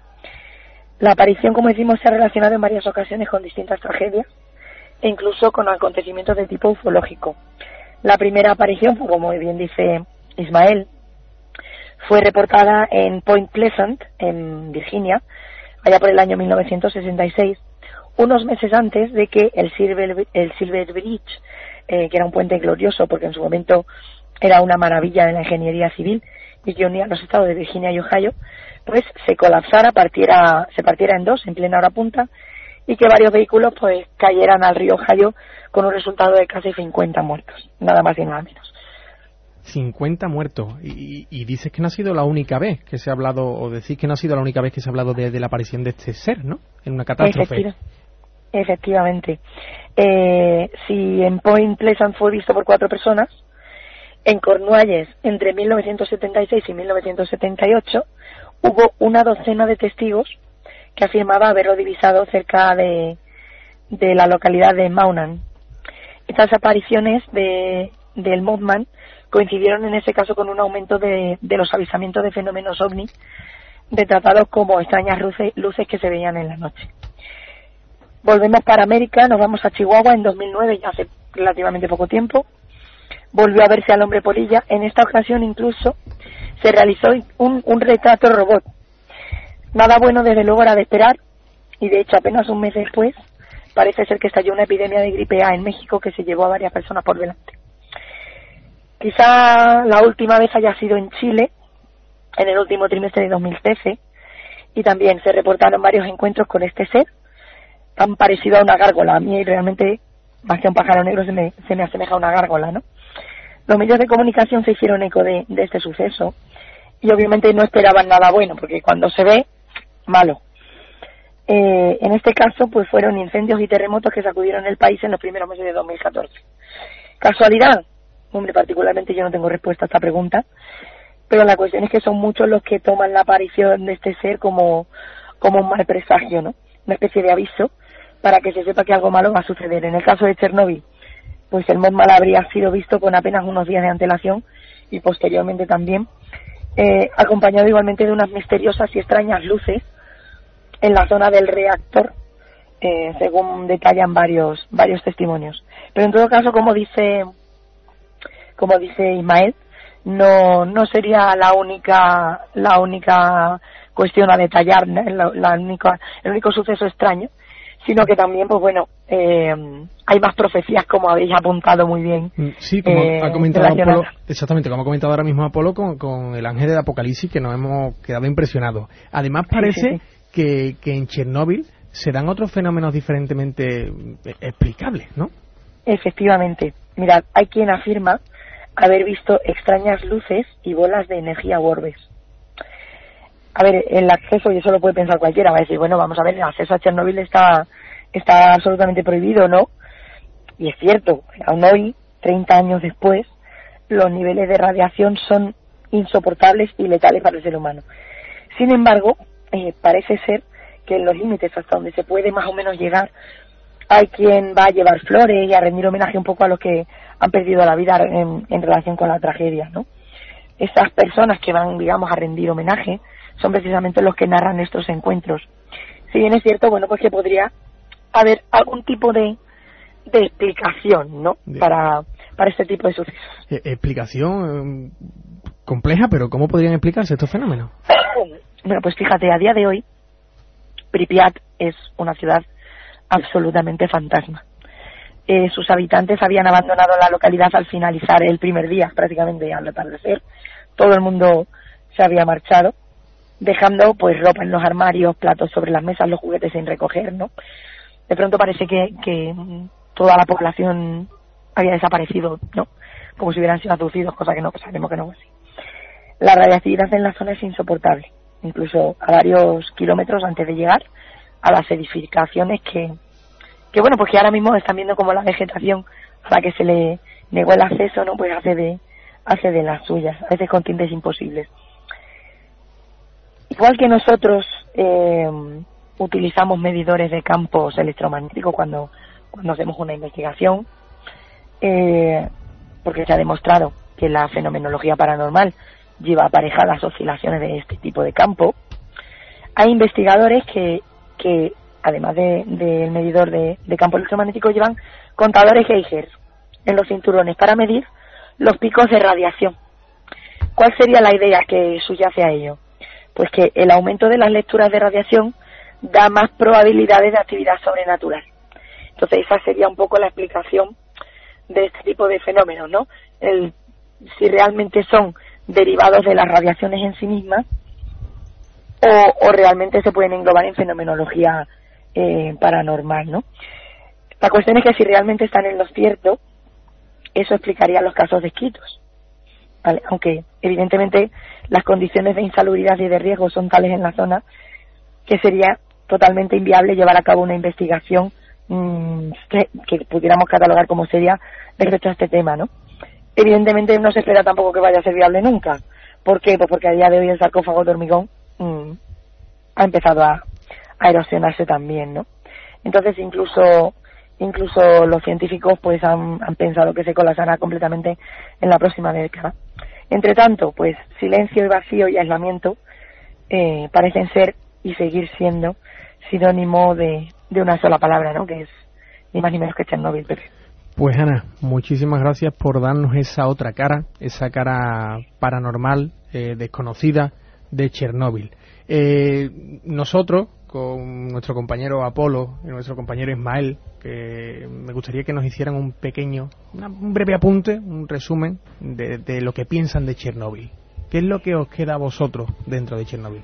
La aparición, como decimos, se ha relacionado en varias ocasiones con distintas tragedias e incluso con acontecimientos de tipo ufológico. La primera aparición, como bien dice Ismael, fue reportada en Point Pleasant, en Virginia, allá por el año mil novecientos sesenta y seis, unos meses antes de que el Silver, el Silver Bridge, eh, que era un puente glorioso porque en su momento era una maravilla de la ingeniería civil y que unía los estados de Virginia y Ohio, pues se colapsara, partiera, se partiera en dos en plena hora punta y que varios vehículos pues cayeran al río Ohio con un resultado de casi cincuenta muertos, nada más y nada menos. cincuenta muertos. Y, y dices que no ha sido la única vez que se ha hablado, o decís que no ha sido la única vez que se ha hablado de, de la aparición de este ser, ¿no? En una catástrofe. Efectiva, efectivamente. Eh, si en Point Pleasant fue visto por cuatro personas, en Cornualles entre mil novecientos setenta y seis y mil novecientos setenta y ocho hubo una docena de testigos que afirmaba haberlo divisado cerca de, de la localidad de Maunan. Estas apariciones de, del Mothman coincidieron en ese caso con un aumento de, de los avisamientos de fenómenos ovni, retratados como extrañas luces, luces que se veían en la noche. Volvemos para América, nos vamos a Chihuahua en dos mil nueve, ya hace relativamente poco tiempo. Volvió a verse al hombre polilla. En esta ocasión incluso se realizó un, un retrato robot. Nada bueno desde luego era de esperar, y de hecho apenas un mes después parece ser que estalló una epidemia de gripe A en México que se llevó a varias personas por delante. Quizá la última vez haya sido en Chile, en el último trimestre de dos mil trece, y también se reportaron varios encuentros con este ser, tan parecido a una gárgola. A mí realmente, más que a un pájaro negro, se me, se me asemeja a una gárgola, ¿no? Los medios de comunicación se hicieron eco de, de este suceso, y obviamente no esperaban nada bueno, porque cuando se ve, malo. Eh, en este caso, pues fueron incendios y terremotos que sacudieron el país en los primeros meses de dos mil catorce. ¿Casualidad? Hombre, particularmente yo no tengo respuesta a esta pregunta, pero la cuestión es que son muchos los que toman la aparición de este ser como, como un mal presagio, ¿no? Una especie de aviso para que se sepa que algo malo va a suceder. En el caso de Chernóbil, pues el Mothman habría sido visto con apenas unos días de antelación, y posteriormente también, eh, acompañado igualmente de unas misteriosas y extrañas luces en la zona del reactor, eh, según detallan varios varios testimonios. Pero en todo caso, como dice como dice Ismael, no no sería la única la única cuestión a detallar, ¿no? la, la única, el único suceso extraño, sino que también, pues bueno, eh, hay más profecías, como habéis apuntado muy bien. Sí, como eh, ha comentado Apolo, exactamente, como ha comentado ahora mismo Apolo con, con el ángel del Apocalipsis, que nos hemos quedado impresionados. Además parece sí, sí, sí. Que, que en Chernóbil se dan otros fenómenos diferentemente explicables, ¿no? Efectivamente. Mirad, hay quien afirma haber visto extrañas luces y bolas de energía u orbes. A ver, el acceso, y eso lo puede pensar cualquiera, va a decir, bueno, vamos a ver, el acceso a Chernóbil está, está absolutamente prohibido, ¿no? Y es cierto, aún hoy, treinta años después, los niveles de radiación son insoportables y letales para el ser humano. Sin embargo, eh, parece ser que en los límites hasta donde se puede más o menos llegar, hay quien va a llevar flores y a rendir homenaje un poco a los que han perdido la vida en, en relación con la tragedia, ¿no? Esas personas que van, digamos, a rendir homenaje son precisamente los que narran estos encuentros. Si bien es cierto, bueno, pues que podría haber algún tipo de, de explicación, ¿no? Para, para este tipo de sucesos. Eh, explicación eh, compleja, pero ¿cómo podrían explicarse estos fenómenos? Bueno, pues fíjate, a día de hoy, Pripyat es una ciudad absolutamente fantasma. Eh, sus habitantes habían abandonado la localidad al finalizar el primer día, prácticamente al atardecer. Todo el mundo se había marchado, dejando pues ropa en los armarios, platos sobre las mesas, los juguetes sin recoger, ¿no? De pronto parece que, que toda la población había desaparecido, ¿no? Como si hubieran sido abducidos, cosa que no, sabemos que no es así. La radiactividad en la zona es insoportable, incluso a varios kilómetros antes de llegar a las edificaciones que, que bueno, pues que ahora mismo están viendo como la vegetación a la que se le negó el acceso, ¿no? Pues hace de, hace de las suyas, a veces con tintes imposibles. Igual que nosotros eh, utilizamos medidores de campos electromagnéticos cuando, cuando hacemos una investigación, eh, porque se ha demostrado que la fenomenología paranormal lleva aparejadas oscilaciones de este tipo de campo, hay investigadores que, que además del de, de medidor de, de campo electromagnético, llevan contadores Geiger en los cinturones para medir los picos de radiación. ¿Cuál sería la idea que subyace a ello? Pues que el aumento de las lecturas de radiación da más probabilidades de actividad sobrenatural. Entonces esa sería un poco la explicación de este tipo de fenómenos, ¿no? El, si realmente son derivados de las radiaciones en sí mismas o, o realmente se pueden englobar en fenomenología eh, paranormal, ¿no? La cuestión es que si realmente están en lo cierto, eso explicaría los casos descritos, ¿vale? Aunque evidentemente las condiciones de insalubridad y de riesgo son tales en la zona que sería totalmente inviable llevar a cabo una investigación mmm, que, que pudiéramos catalogar como seria respecto a este tema, ¿no? Evidentemente no se espera tampoco que vaya a ser viable nunca. ¿Por qué? Pues porque a día de hoy el sarcófago de hormigón mmm, ha empezado a, a erosionarse también, ¿no? Entonces incluso incluso los científicos pues han, han pensado que se colapsará completamente en la próxima década. Entre tanto, pues silencio y vacío y aislamiento eh, parecen ser y seguir siendo sinónimo de, de una sola palabra, ¿no? Que es ni más ni menos que Chernóbil, Pepe. Pues Ana, muchísimas gracias por darnos esa otra cara, esa cara paranormal, eh, desconocida de Chernóbil. Eh, nosotros, con nuestro compañero Apolo y nuestro compañero Ismael, que me gustaría que nos hicieran un pequeño, una, un breve apunte, un resumen de, de lo que piensan de Chernóbil. ¿Qué es lo que os queda a vosotros dentro de Chernóbil?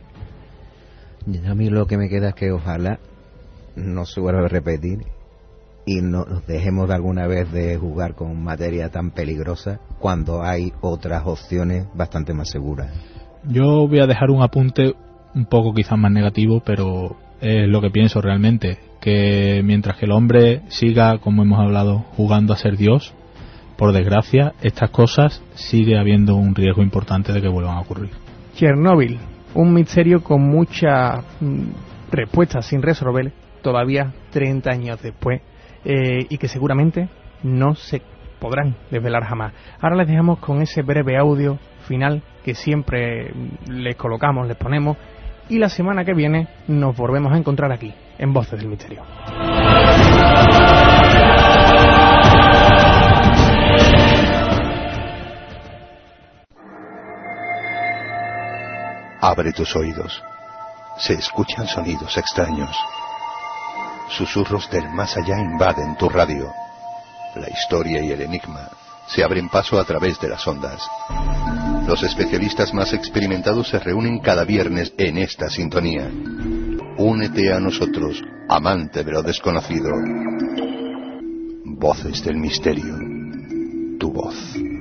A mí lo que me queda es que ojalá no se vuelva a repetir y no nos dejemos de alguna vez de jugar con materia tan peligrosa cuando hay otras opciones bastante más seguras. Yo voy a dejar un apunte un poco quizás más negativo, pero es lo que pienso realmente, que mientras que el hombre siga, como hemos hablado, jugando a ser Dios, por desgracia, estas cosas sigue habiendo un riesgo importante de que vuelvan a ocurrir. Chernóbil, un misterio con muchas mm, respuestas sin resolver todavía treinta años después, eh, y que seguramente no se podrán desvelar jamás. Ahora les dejamos con ese breve audio final que siempre les colocamos, les ponemos, y la semana que viene nos volvemos a encontrar aquí, en Voces del Misterio. Abre tus oídos. Se escuchan sonidos extraños. Susurros del más allá invaden tu radio. La historia y el enigma se abren paso a través de las ondas. Los especialistas más experimentados se reúnen cada viernes en esta sintonía. Únete a nosotros, amante de lo desconocido. Voces del Misterio. Tu voz.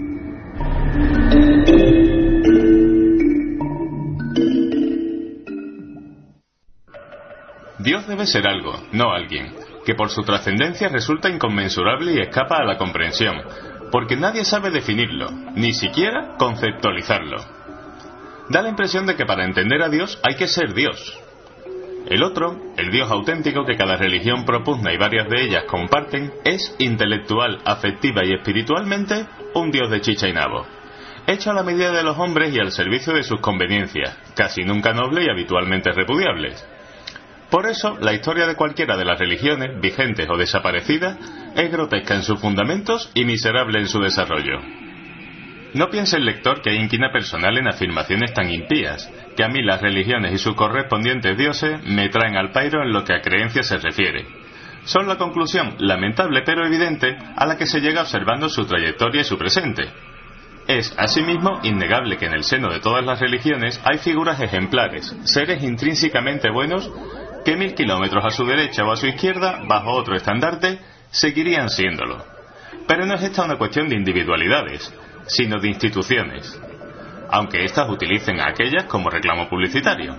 Dios debe ser algo, no alguien, que por su trascendencia resulta inconmensurable y escapa a la comprensión, porque nadie sabe definirlo, ni siquiera conceptualizarlo. Da la impresión de que para entender a Dios hay que ser Dios. El otro, el Dios auténtico que cada religión propugna y varias de ellas comparten, es intelectual, afectiva y espiritualmente un Dios de chicha y nabo, hecho a la medida de los hombres y al servicio de sus conveniencias, casi nunca nobles y habitualmente repudiables. Por eso, la historia de cualquiera de las religiones, vigentes o desaparecidas, es grotesca en sus fundamentos y miserable en su desarrollo. No piense el lector que hay inquina personal en afirmaciones tan impías, que a mí las religiones y sus correspondientes dioses me traen al pairo en lo que a creencias se refiere. Son la conclusión, lamentable pero evidente, a la que se llega observando su trayectoria y su presente. Es, asimismo, innegable que en el seno de todas las religiones hay figuras ejemplares, seres intrínsecamente buenos, que mil kilómetros a su derecha o a su izquierda, bajo otro estandarte, seguirían siéndolo. Pero no es esta una cuestión de individualidades, sino de instituciones, aunque éstas utilicen a aquellas como reclamo publicitario.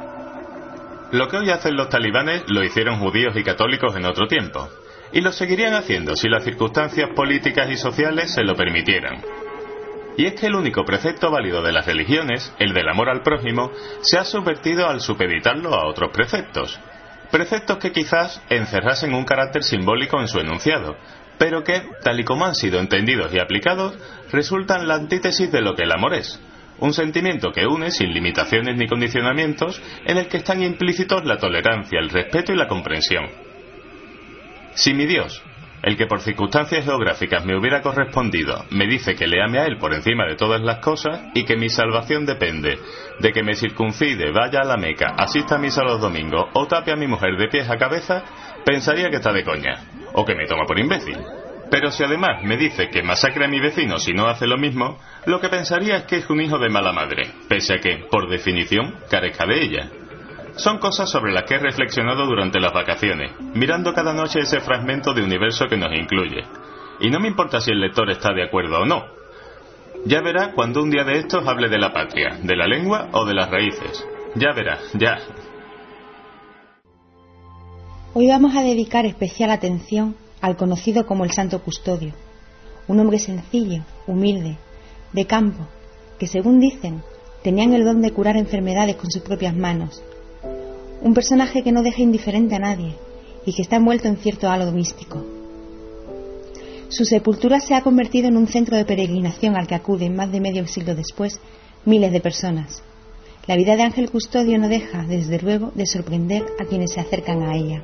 Lo que hoy hacen los talibanes lo hicieron judíos y católicos en otro tiempo, y lo seguirían haciendo si las circunstancias políticas y sociales se lo permitieran. Y es que el único precepto válido de las religiones, el del amor al prójimo, se ha subvertido al supeditarlo a otros preceptos. Preceptos que quizás encerrasen un carácter simbólico en su enunciado, pero que, tal y como han sido entendidos y aplicados, resultan la antítesis de lo que el amor es. Un sentimiento que une sin limitaciones ni condicionamientos, en el que están implícitos la tolerancia, el respeto y la comprensión. Si mi Dios, el que por circunstancias geográficas me hubiera correspondido, me dice que le ame a él por encima de todas las cosas y que mi salvación depende de que me circuncide, vaya a la Meca, asista a misa los domingos o tape a mi mujer de pies a cabeza, pensaría que está de coña, o que me toma por imbécil. Pero si además me dice que masacre a mi vecino si no hace lo mismo, lo que pensaría es que es un hijo de mala madre, pese a que, por definición, carezca de ella. Son cosas sobre las que he reflexionado durante las vacaciones, mirando cada noche ese fragmento de universo que nos incluye. Y no me importa si el lector está de acuerdo o no. Ya verá cuando un día de estos hable de la patria, de la lengua o de las raíces. Ya verá, ya. Hoy vamos a dedicar especial atención al conocido como el Santo Custodio, un hombre sencillo, humilde, de campo, que según dicen, tenían el don de curar enfermedades con sus propias manos. Un personaje que no deja indiferente a nadie y que está envuelto en cierto halo místico. Su sepultura se ha convertido en un centro de peregrinación al que acuden más de medio siglo después miles de personas. La vida de Ángel Custodio no deja, desde luego, de sorprender a quienes se acercan a ella.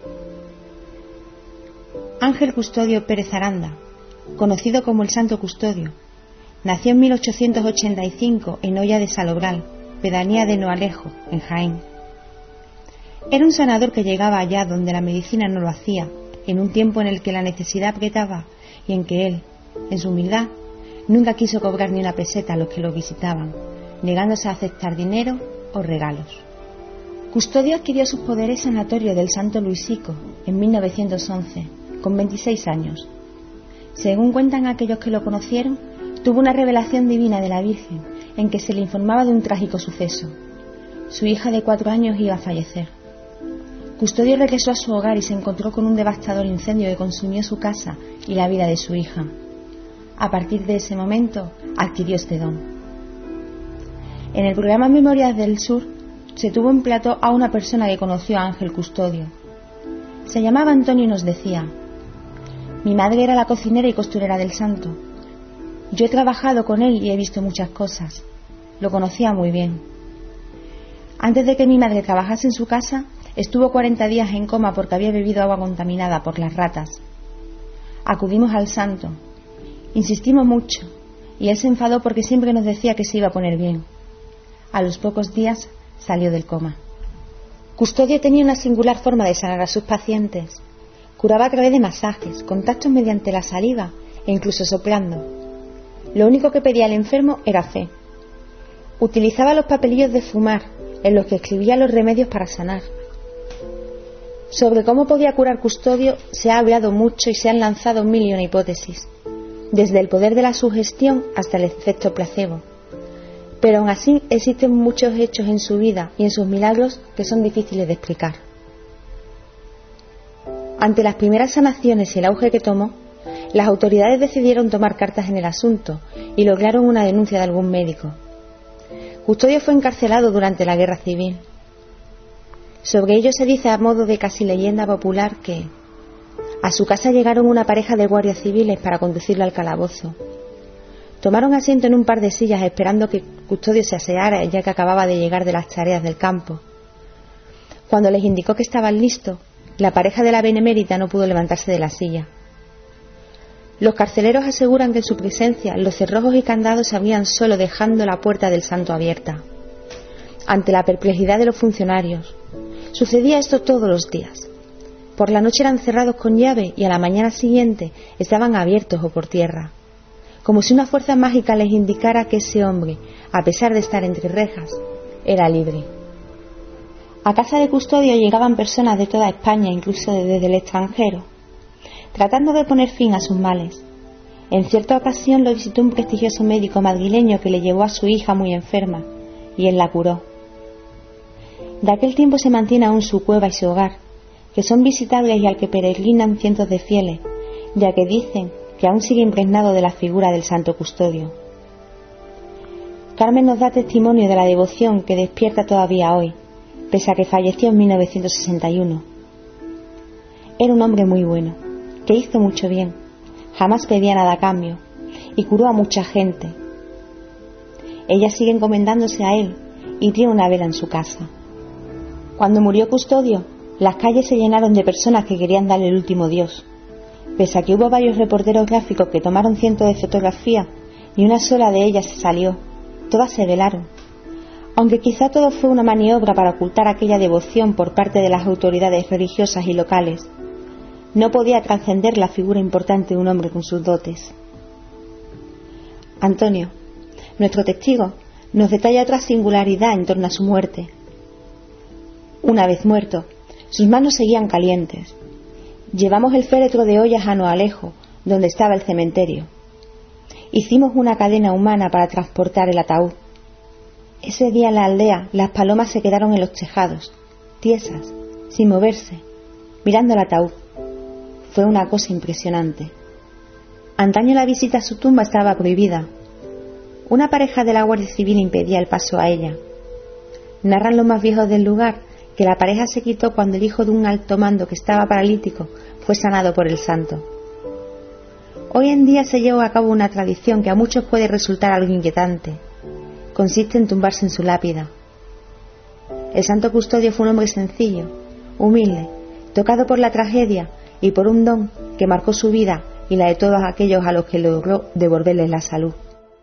Ángel Custodio Pérez Aranda, conocido como el Santo Custodio, nació en mil ochocientos ochenta y cinco en Hoya de Salobral, pedanía de Noalejo, en Jaén. Era un sanador que llegaba allá donde la medicina no lo hacía, en un tiempo en el que la necesidad apretaba y en que él, en su humildad, nunca quiso cobrar ni una peseta a los que lo visitaban, negándose a aceptar dinero o regalos. Custodio adquirió sus poderes sanatorios del Santo Luisico en mil novecientos once, con veintiséis años. Según cuentan aquellos que lo conocieron, tuvo una revelación divina de la Virgen en que se le informaba de un trágico suceso. Su hija de cuatro años iba a fallecer. Custodio regresó a su hogar y se encontró con un devastador incendio que consumió su casa y la vida de su hija. A partir de ese momento, adquirió este don. En el programa Memorias del Sur, se tuvo en plató a una persona que conoció a Ángel Custodio. Se llamaba Antonio y nos decía: mi madre era la cocinera y costurera del santo. Yo he trabajado con él y he visto muchas cosas. Lo conocía muy bien. Antes de que mi madre trabajase en su casa, estuvo cuarenta días en coma porque había bebido agua contaminada por las ratas. Acudimos al santo. Insistimos mucho y él se enfadó porque siempre nos decía que se iba a poner bien. A los pocos días salió del coma. Custodio tenía una singular forma de sanar a sus pacientes. Curaba a través de masajes, contactos mediante la saliva e incluso soplando. Lo único que pedía al enfermo era fe. Utilizaba los papelillos de fumar en los que escribía los remedios para sanar. Sobre cómo podía curar Custodio se ha hablado mucho y se han lanzado mil y una hipótesis, desde el poder de la sugestión hasta el efecto placebo. Pero aún así existen muchos hechos en su vida y en sus milagros que son difíciles de explicar. Ante las primeras sanaciones y el auge que tomó, las autoridades decidieron tomar cartas en el asunto y lograron una denuncia de algún médico. Custodio fue encarcelado durante la Guerra Civil. Sobre ello se dice a modo de casi leyenda popular que a su casa llegaron una pareja de guardias civiles para conducirlo al calabozo. Tomaron asiento en un par de sillas esperando que Custodio se aseara, ya que acababa de llegar de las tareas del campo. Cuando les indicó que estaban listos, la pareja de la benemérita no pudo levantarse de la silla. Los carceleros aseguran que en su presencia los cerrojos y candados se abrían solo dejando la puerta del santo abierta. Ante la perplejidad de los funcionarios, sucedía esto todos los días. Por la noche eran cerrados con llave y a la mañana siguiente estaban abiertos o por tierra, como si una fuerza mágica les indicara que ese hombre, a pesar de estar entre rejas, era libre. A casa de Custodio llegaban personas de toda España, incluso desde el extranjero, tratando de poner fin a sus males. En cierta ocasión lo visitó un prestigioso médico madrileño que le llevó a su hija muy enferma, y él la curó. De aquel tiempo se mantiene aún su cueva y su hogar, que son visitables y al que peregrinan cientos de fieles, ya que dicen que aún sigue impregnado de la figura del Santo Custodio. Carmen nos da testimonio de la devoción que despierta todavía hoy, pese a que falleció en mil novecientos sesenta y uno. Era un hombre muy bueno, que hizo mucho bien, jamás pedía nada a cambio, y curó a mucha gente. Ella sigue encomendándose a él y tiene una vela en su casa. Cuando murió Custodio, las calles se llenaron de personas que querían darle el último adiós. Pese a que hubo varios reporteros gráficos que tomaron cientos de fotografías, ni una sola de ellas se salió, todas se velaron. Aunque quizá todo fue una maniobra para ocultar aquella devoción por parte de las autoridades religiosas y locales, no podía trascender la figura importante de un hombre con sus dotes. Antonio, nuestro testigo, nos detalla otra singularidad en torno a su muerte. Una vez muerto, sus manos seguían calientes. Llevamos el féretro de ollas a Noalejo, donde estaba el cementerio. Hicimos una cadena humana para transportar el ataúd. Ese día en la aldea las palomas se quedaron en los tejados, tiesas, sin moverse, mirando el ataúd. Fue una cosa impresionante. Antaño la visita a su tumba estaba prohibida. Una pareja de la Guardia Civil impedía el paso a ella. Narran los más viejos del lugar que la pareja se quitó cuando el hijo de un alto mando que estaba paralítico fue sanado por el santo. Hoy en día se lleva a cabo una tradición que a muchos puede resultar algo inquietante. Consiste en tumbarse en su lápida. El santo custodio fue un hombre sencillo, humilde, tocado por la tragedia y por un don que marcó su vida y la de todos aquellos a los que logró devolverles la salud.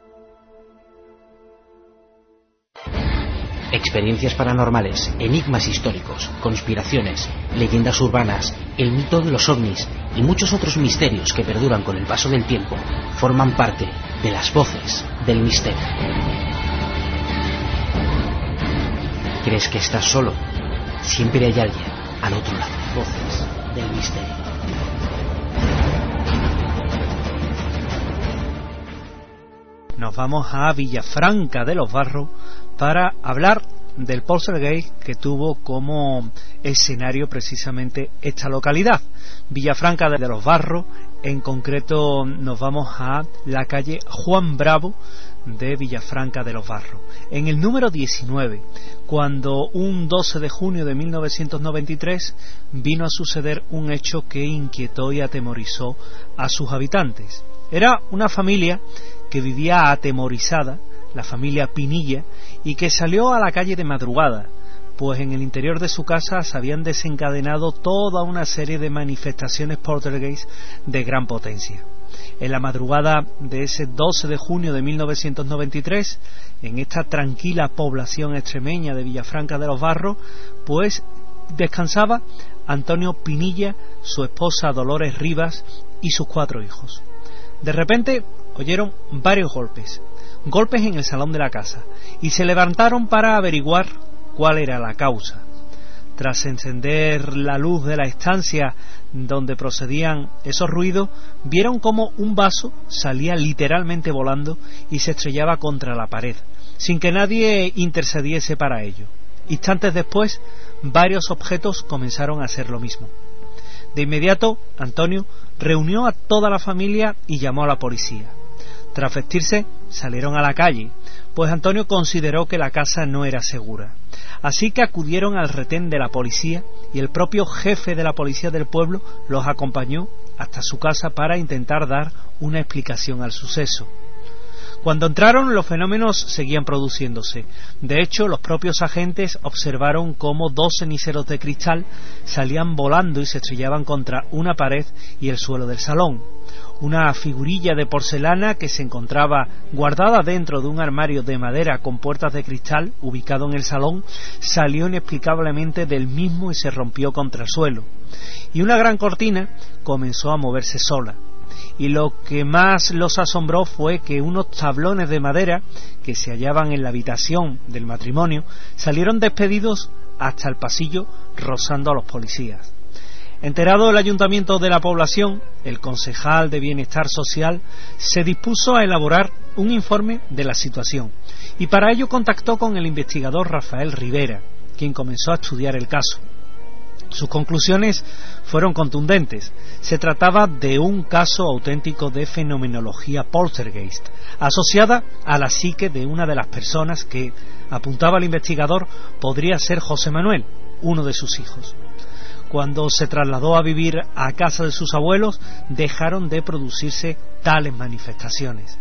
Experiencias paranormales, enigmas históricos, conspiraciones, leyendas urbanas, el mito de los ovnis y muchos otros misterios que perduran con el paso del tiempo forman parte de las voces del misterio. ¿Crees que estás solo? Siempre hay alguien al otro lado. Voces del misterio. Nos vamos a Villafranca de los Barros para hablar del poltergeist que tuvo como escenario precisamente esta localidad, Villafranca de los Barros. En concreto nos vamos a la calle Juan Bravo de Villafranca de los Barros, en el número diecinueve, cuando un doce de junio de mil novecientos noventa y tres vino a suceder un hecho que inquietó y atemorizó a sus habitantes. Era una familia que vivía atemorizada, la familia Pinilla, y que salió a la calle de madrugada, pues en el interior de su casa se habían desencadenado toda una serie de manifestaciones poltergeist de gran potencia. En la madrugada de ese doce de junio de mil novecientos noventa y tres, en esta tranquila población extremeña de Villafranca de los Barros, pues descansaba Antonio Pinilla, su esposa Dolores Rivas y sus cuatro hijos. De repente oyeron varios golpes, golpes en el salón de la casa, y se levantaron para averiguar cuál era la causa. Tras encender la luz de la estancia donde procedían esos ruidos, vieron como un vaso salía literalmente volando y se estrellaba contra la pared, sin que nadie intercediese para ello. Instantes después, varios objetos comenzaron a hacer lo mismo. De inmediato, Antonio reunió a toda la familia y llamó a la policía. Tras vestirse, salieron a la calle, pues Antonio consideró que la casa no era segura. Así que acudieron al retén de la policía y el propio jefe de la policía del pueblo los acompañó hasta su casa para intentar dar una explicación al suceso. Cuando entraron, los fenómenos seguían produciéndose. De hecho, los propios agentes observaron cómo dos ceniceros de cristal salían volando y se estrellaban contra una pared y el suelo del salón. Una figurilla de porcelana que se encontraba guardada dentro de un armario de madera con puertas de cristal ubicado en el salón salió inexplicablemente del mismo y se rompió contra el suelo. Y una gran cortina comenzó a moverse sola. Y lo que más los asombró fue que unos tablones de madera que se hallaban en la habitación del matrimonio salieron despedidos hasta el pasillo, rozando a los policías. Enterado el ayuntamiento de la población, el concejal de Bienestar Social se dispuso a elaborar un informe de la situación y para ello contactó con el investigador Rafael Rivera, quien comenzó a estudiar el caso. Sus conclusiones fueron contundentes. Se trataba de un caso auténtico de fenomenología poltergeist, asociada a la psique de una de las personas que, apuntaba el investigador, podría ser José Manuel, uno de sus hijos. Cuando se trasladó a vivir a casa de sus abuelos, dejaron de producirse tales manifestaciones.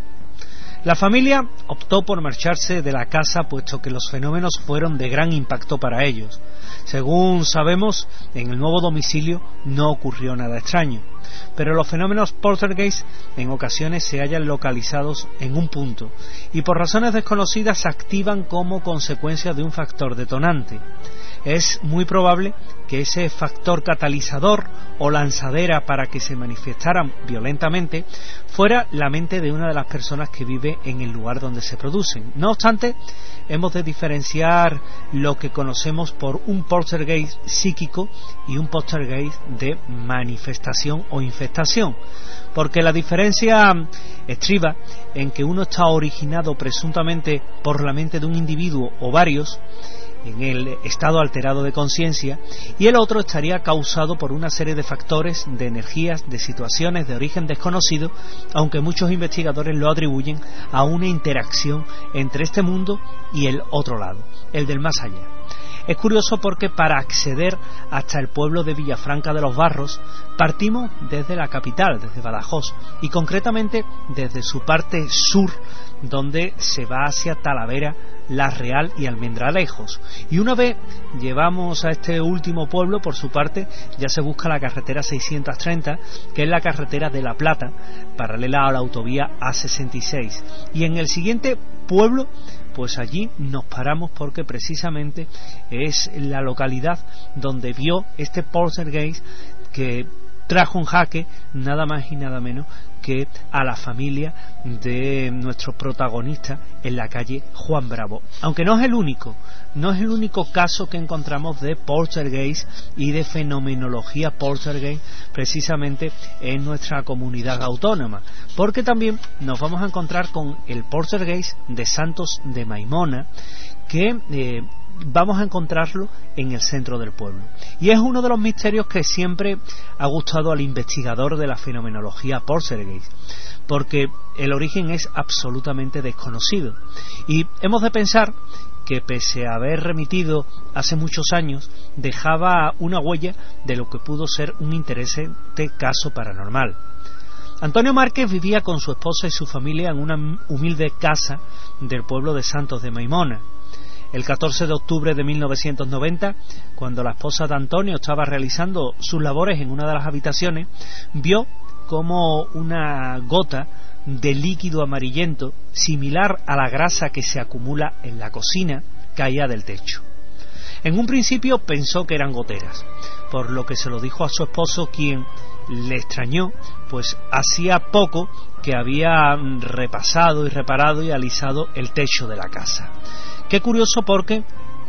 La familia optó por marcharse de la casa puesto que los fenómenos fueron de gran impacto para ellos. Según sabemos, en el nuevo domicilio no ocurrió nada extraño, pero los fenómenos poltergeist en ocasiones se hallan localizados en un punto y por razones desconocidas se activan como consecuencia de un factor detonante. es muy probable que ese factor catalizador o lanzadera para que se manifestaran violentamente fuera la mente de una de las personas que vive en el lugar donde se producen. No obstante, hemos de diferenciar lo que conocemos por un poltergeist psíquico y un poltergeist de manifestación o infestación, porque la diferencia estriba en que uno está originado presuntamente por la mente de un individuo o varios, en el estado alterado de conciencia, y el otro estaría causado por una serie de factores, de energías, de situaciones de origen desconocido, aunque muchos investigadores lo atribuyen a una interacción entre este mundo y el otro lado, el del más allá. Es curioso porque para acceder hasta el pueblo de Villafranca de los Barros partimos desde la capital, desde Badajoz, y concretamente desde su parte sur, donde se va hacia Talavera, La Real y Almendralejos. Y una vez llevamos a este último pueblo, por su parte, ya se busca la carretera seiscientos treinta, que es la carretera de La Plata, paralela a la autovía A sesenta y seis. Y en el siguiente pueblo, pues allí nos paramos porque precisamente es la localidad donde vio este poltergeist que trajo en jaque nada más y nada menos que a la familia de nuestro protagonista en la calle Juan Bravo. Aunque no es el único, no es el único caso que encontramos de poltergeist y de fenomenología poltergeist precisamente en nuestra comunidad autónoma, porque también nos vamos a encontrar con el poltergeist de Santos de Maimona, que eh, vamos a encontrarlo en el centro del pueblo. Y es uno de los misterios que siempre ha gustado al investigador de la fenomenología poltergeist, porque el origen es absolutamente desconocido. Y hemos de pensar que, pese a haber remitido hace muchos años, dejaba una huella de lo que pudo ser un interesante caso paranormal. Antonio Márquez vivía con su esposa y su familia en una humilde casa del pueblo de Santos de Maimona. El catorce de octubre de mil novecientos noventa, cuando la esposa de Antonio estaba realizando sus labores en una de las habitaciones, vio como una gota de líquido amarillento, similar a la grasa que se acumula en la cocina, caía del techo. En un principio pensó que eran goteras, por lo que se lo dijo a su esposo, quien le extrañó, pues hacía poco que había repasado y reparado y alisado el techo de la casa. Qué curioso, porque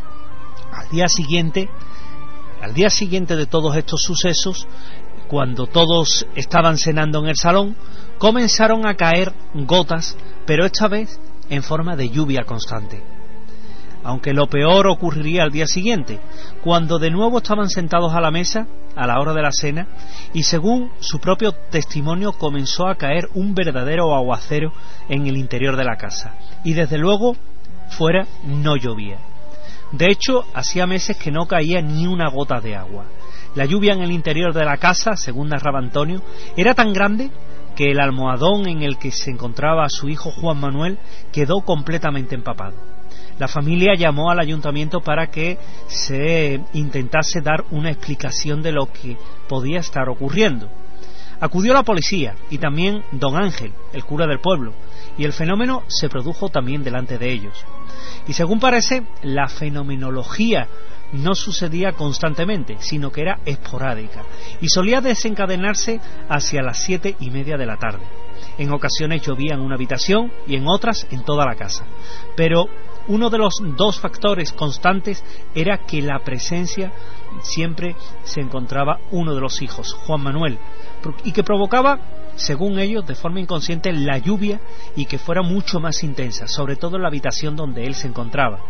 al día siguiente, al día siguiente de todos estos sucesos, cuando todos estaban cenando en el salón, comenzaron a caer gotas, pero esta vez en forma de lluvia constante. Aunque lo peor ocurriría al día siguiente, cuando de nuevo estaban sentados a la mesa, a la hora de la cena, y según su propio testimonio comenzó a caer un verdadero aguacero en el interior de la casa. Y desde luego, fuera no llovía. De hecho, hacía meses que no caía ni una gota de agua. La lluvia en el interior de la casa, según narraba Antonio, era tan grande que el almohadón en el que se encontraba su hijo Juan Manuel quedó completamente empapado. La familia llamó al ayuntamiento para que se intentase dar una explicación de lo que podía estar ocurriendo. Acudió la policía y también don Ángel, el cura del pueblo, y el fenómeno se produjo también delante de ellos. Y según parece, la fenomenología no sucedía constantemente, sino que era esporádica, y solía desencadenarse hacia las siete y media de la tarde. En ocasiones llovía en una habitación y en otras en toda la casa, pero uno de los dos factores constantes era que la presencia siempre se encontraba uno de los hijos, Juan Manuel, y que provocaba, según ellos, de forma inconsciente, la lluvia, y que fuera mucho más intensa, sobre todo en la habitación donde él se encontraba.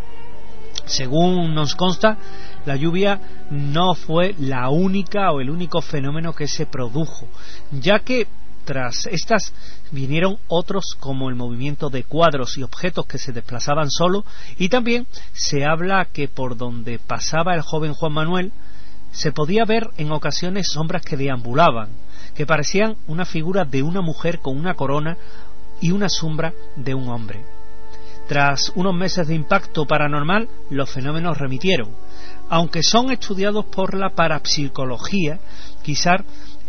Según nos consta, la lluvia no fue la única o el único fenómeno que se produjo, ya que tras estas vinieron otros, como el movimiento de cuadros y objetos que se desplazaban solo, y también se habla que por donde pasaba el joven Juan Manuel se podía ver en ocasiones sombras que deambulaban, que parecían una figura de una mujer con una corona y una sombra de un hombre. Tras unos meses de impacto paranormal, los fenómenos remitieron. Aunque son estudiados por la parapsicología, quizás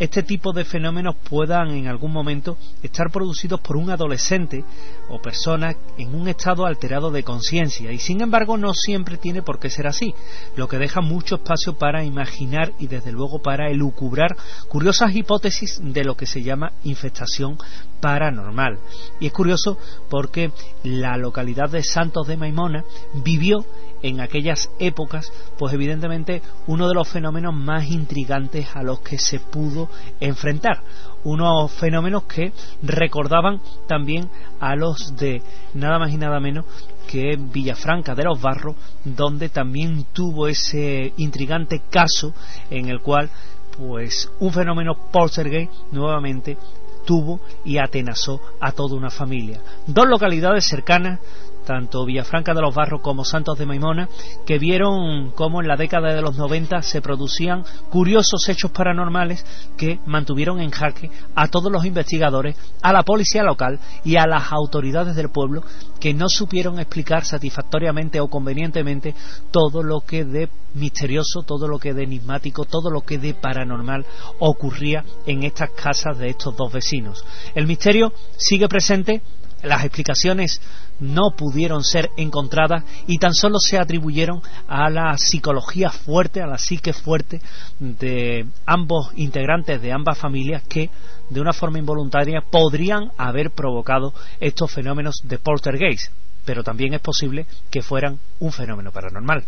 este tipo de fenómenos puedan en algún momento estar producidos por un adolescente o persona en un estado alterado de conciencia, y sin embargo no siempre tiene por qué ser así, lo que deja mucho espacio para imaginar y desde luego para elucubrar curiosas hipótesis de lo que se llama infestación paranormal. Y es curioso porque la localidad de Santos de Maimona vivió en aquellas épocas, pues evidentemente uno de los fenómenos más intrigantes a los que se pudo enfrentar, unos fenómenos que recordaban también a los de nada más y nada menos que Villafranca de los Barros, donde también tuvo ese intrigante caso en el cual pues un fenómeno poltergeist nuevamente tuvo y atenazó a toda una familia. Dos localidades cercanas, tanto Villafranca de los Barros como Santos de Maimona, que vieron cómo en la década de los noventa se producían curiosos hechos paranormales que mantuvieron en jaque a todos los investigadores, a la policía local y a las autoridades del pueblo, que no supieron explicar satisfactoriamente o convenientemente todo lo que de misterioso, todo lo que de enigmático, todo lo que de paranormal ocurría en estas casas de estos dos vecinos. El misterio sigue presente, las explicaciones no pudieron ser encontradas y tan solo se atribuyeron a la psicología fuerte, a la psique fuerte de ambos integrantes de ambas familias, que de una forma involuntaria podrían haber provocado estos fenómenos de poltergeist, pero también es posible que fueran un fenómeno paranormal.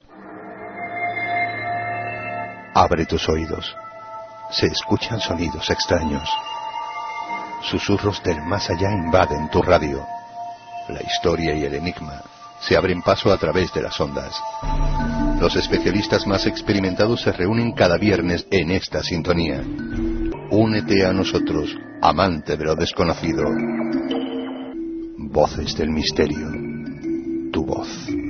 Abre tus oídos. Se escuchan sonidos extraños. Susurros del más allá invaden tu radio. La historia y el enigma se abren paso a través de las ondas. Los especialistas más experimentados se reúnen cada viernes en esta sintonía. Únete a nosotros, amante de lo desconocido. Voces del misterio. Tu voz.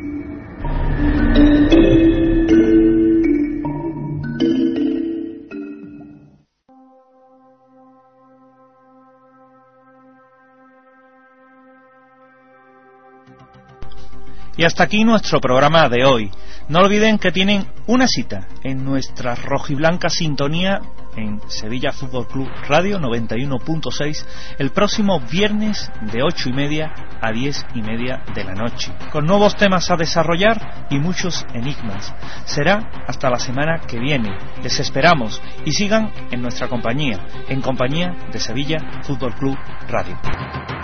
Y hasta aquí nuestro programa de hoy. No olviden que tienen una cita en nuestra rojiblanca sintonía en Sevilla Fútbol Club Radio noventa y uno punto seis el próximo viernes de ocho y media a diez y media de la noche, con nuevos temas a desarrollar y muchos enigmas. Será hasta la semana que viene. Les esperamos y sigan en nuestra compañía, en compañía de Sevilla Fútbol Club Radio.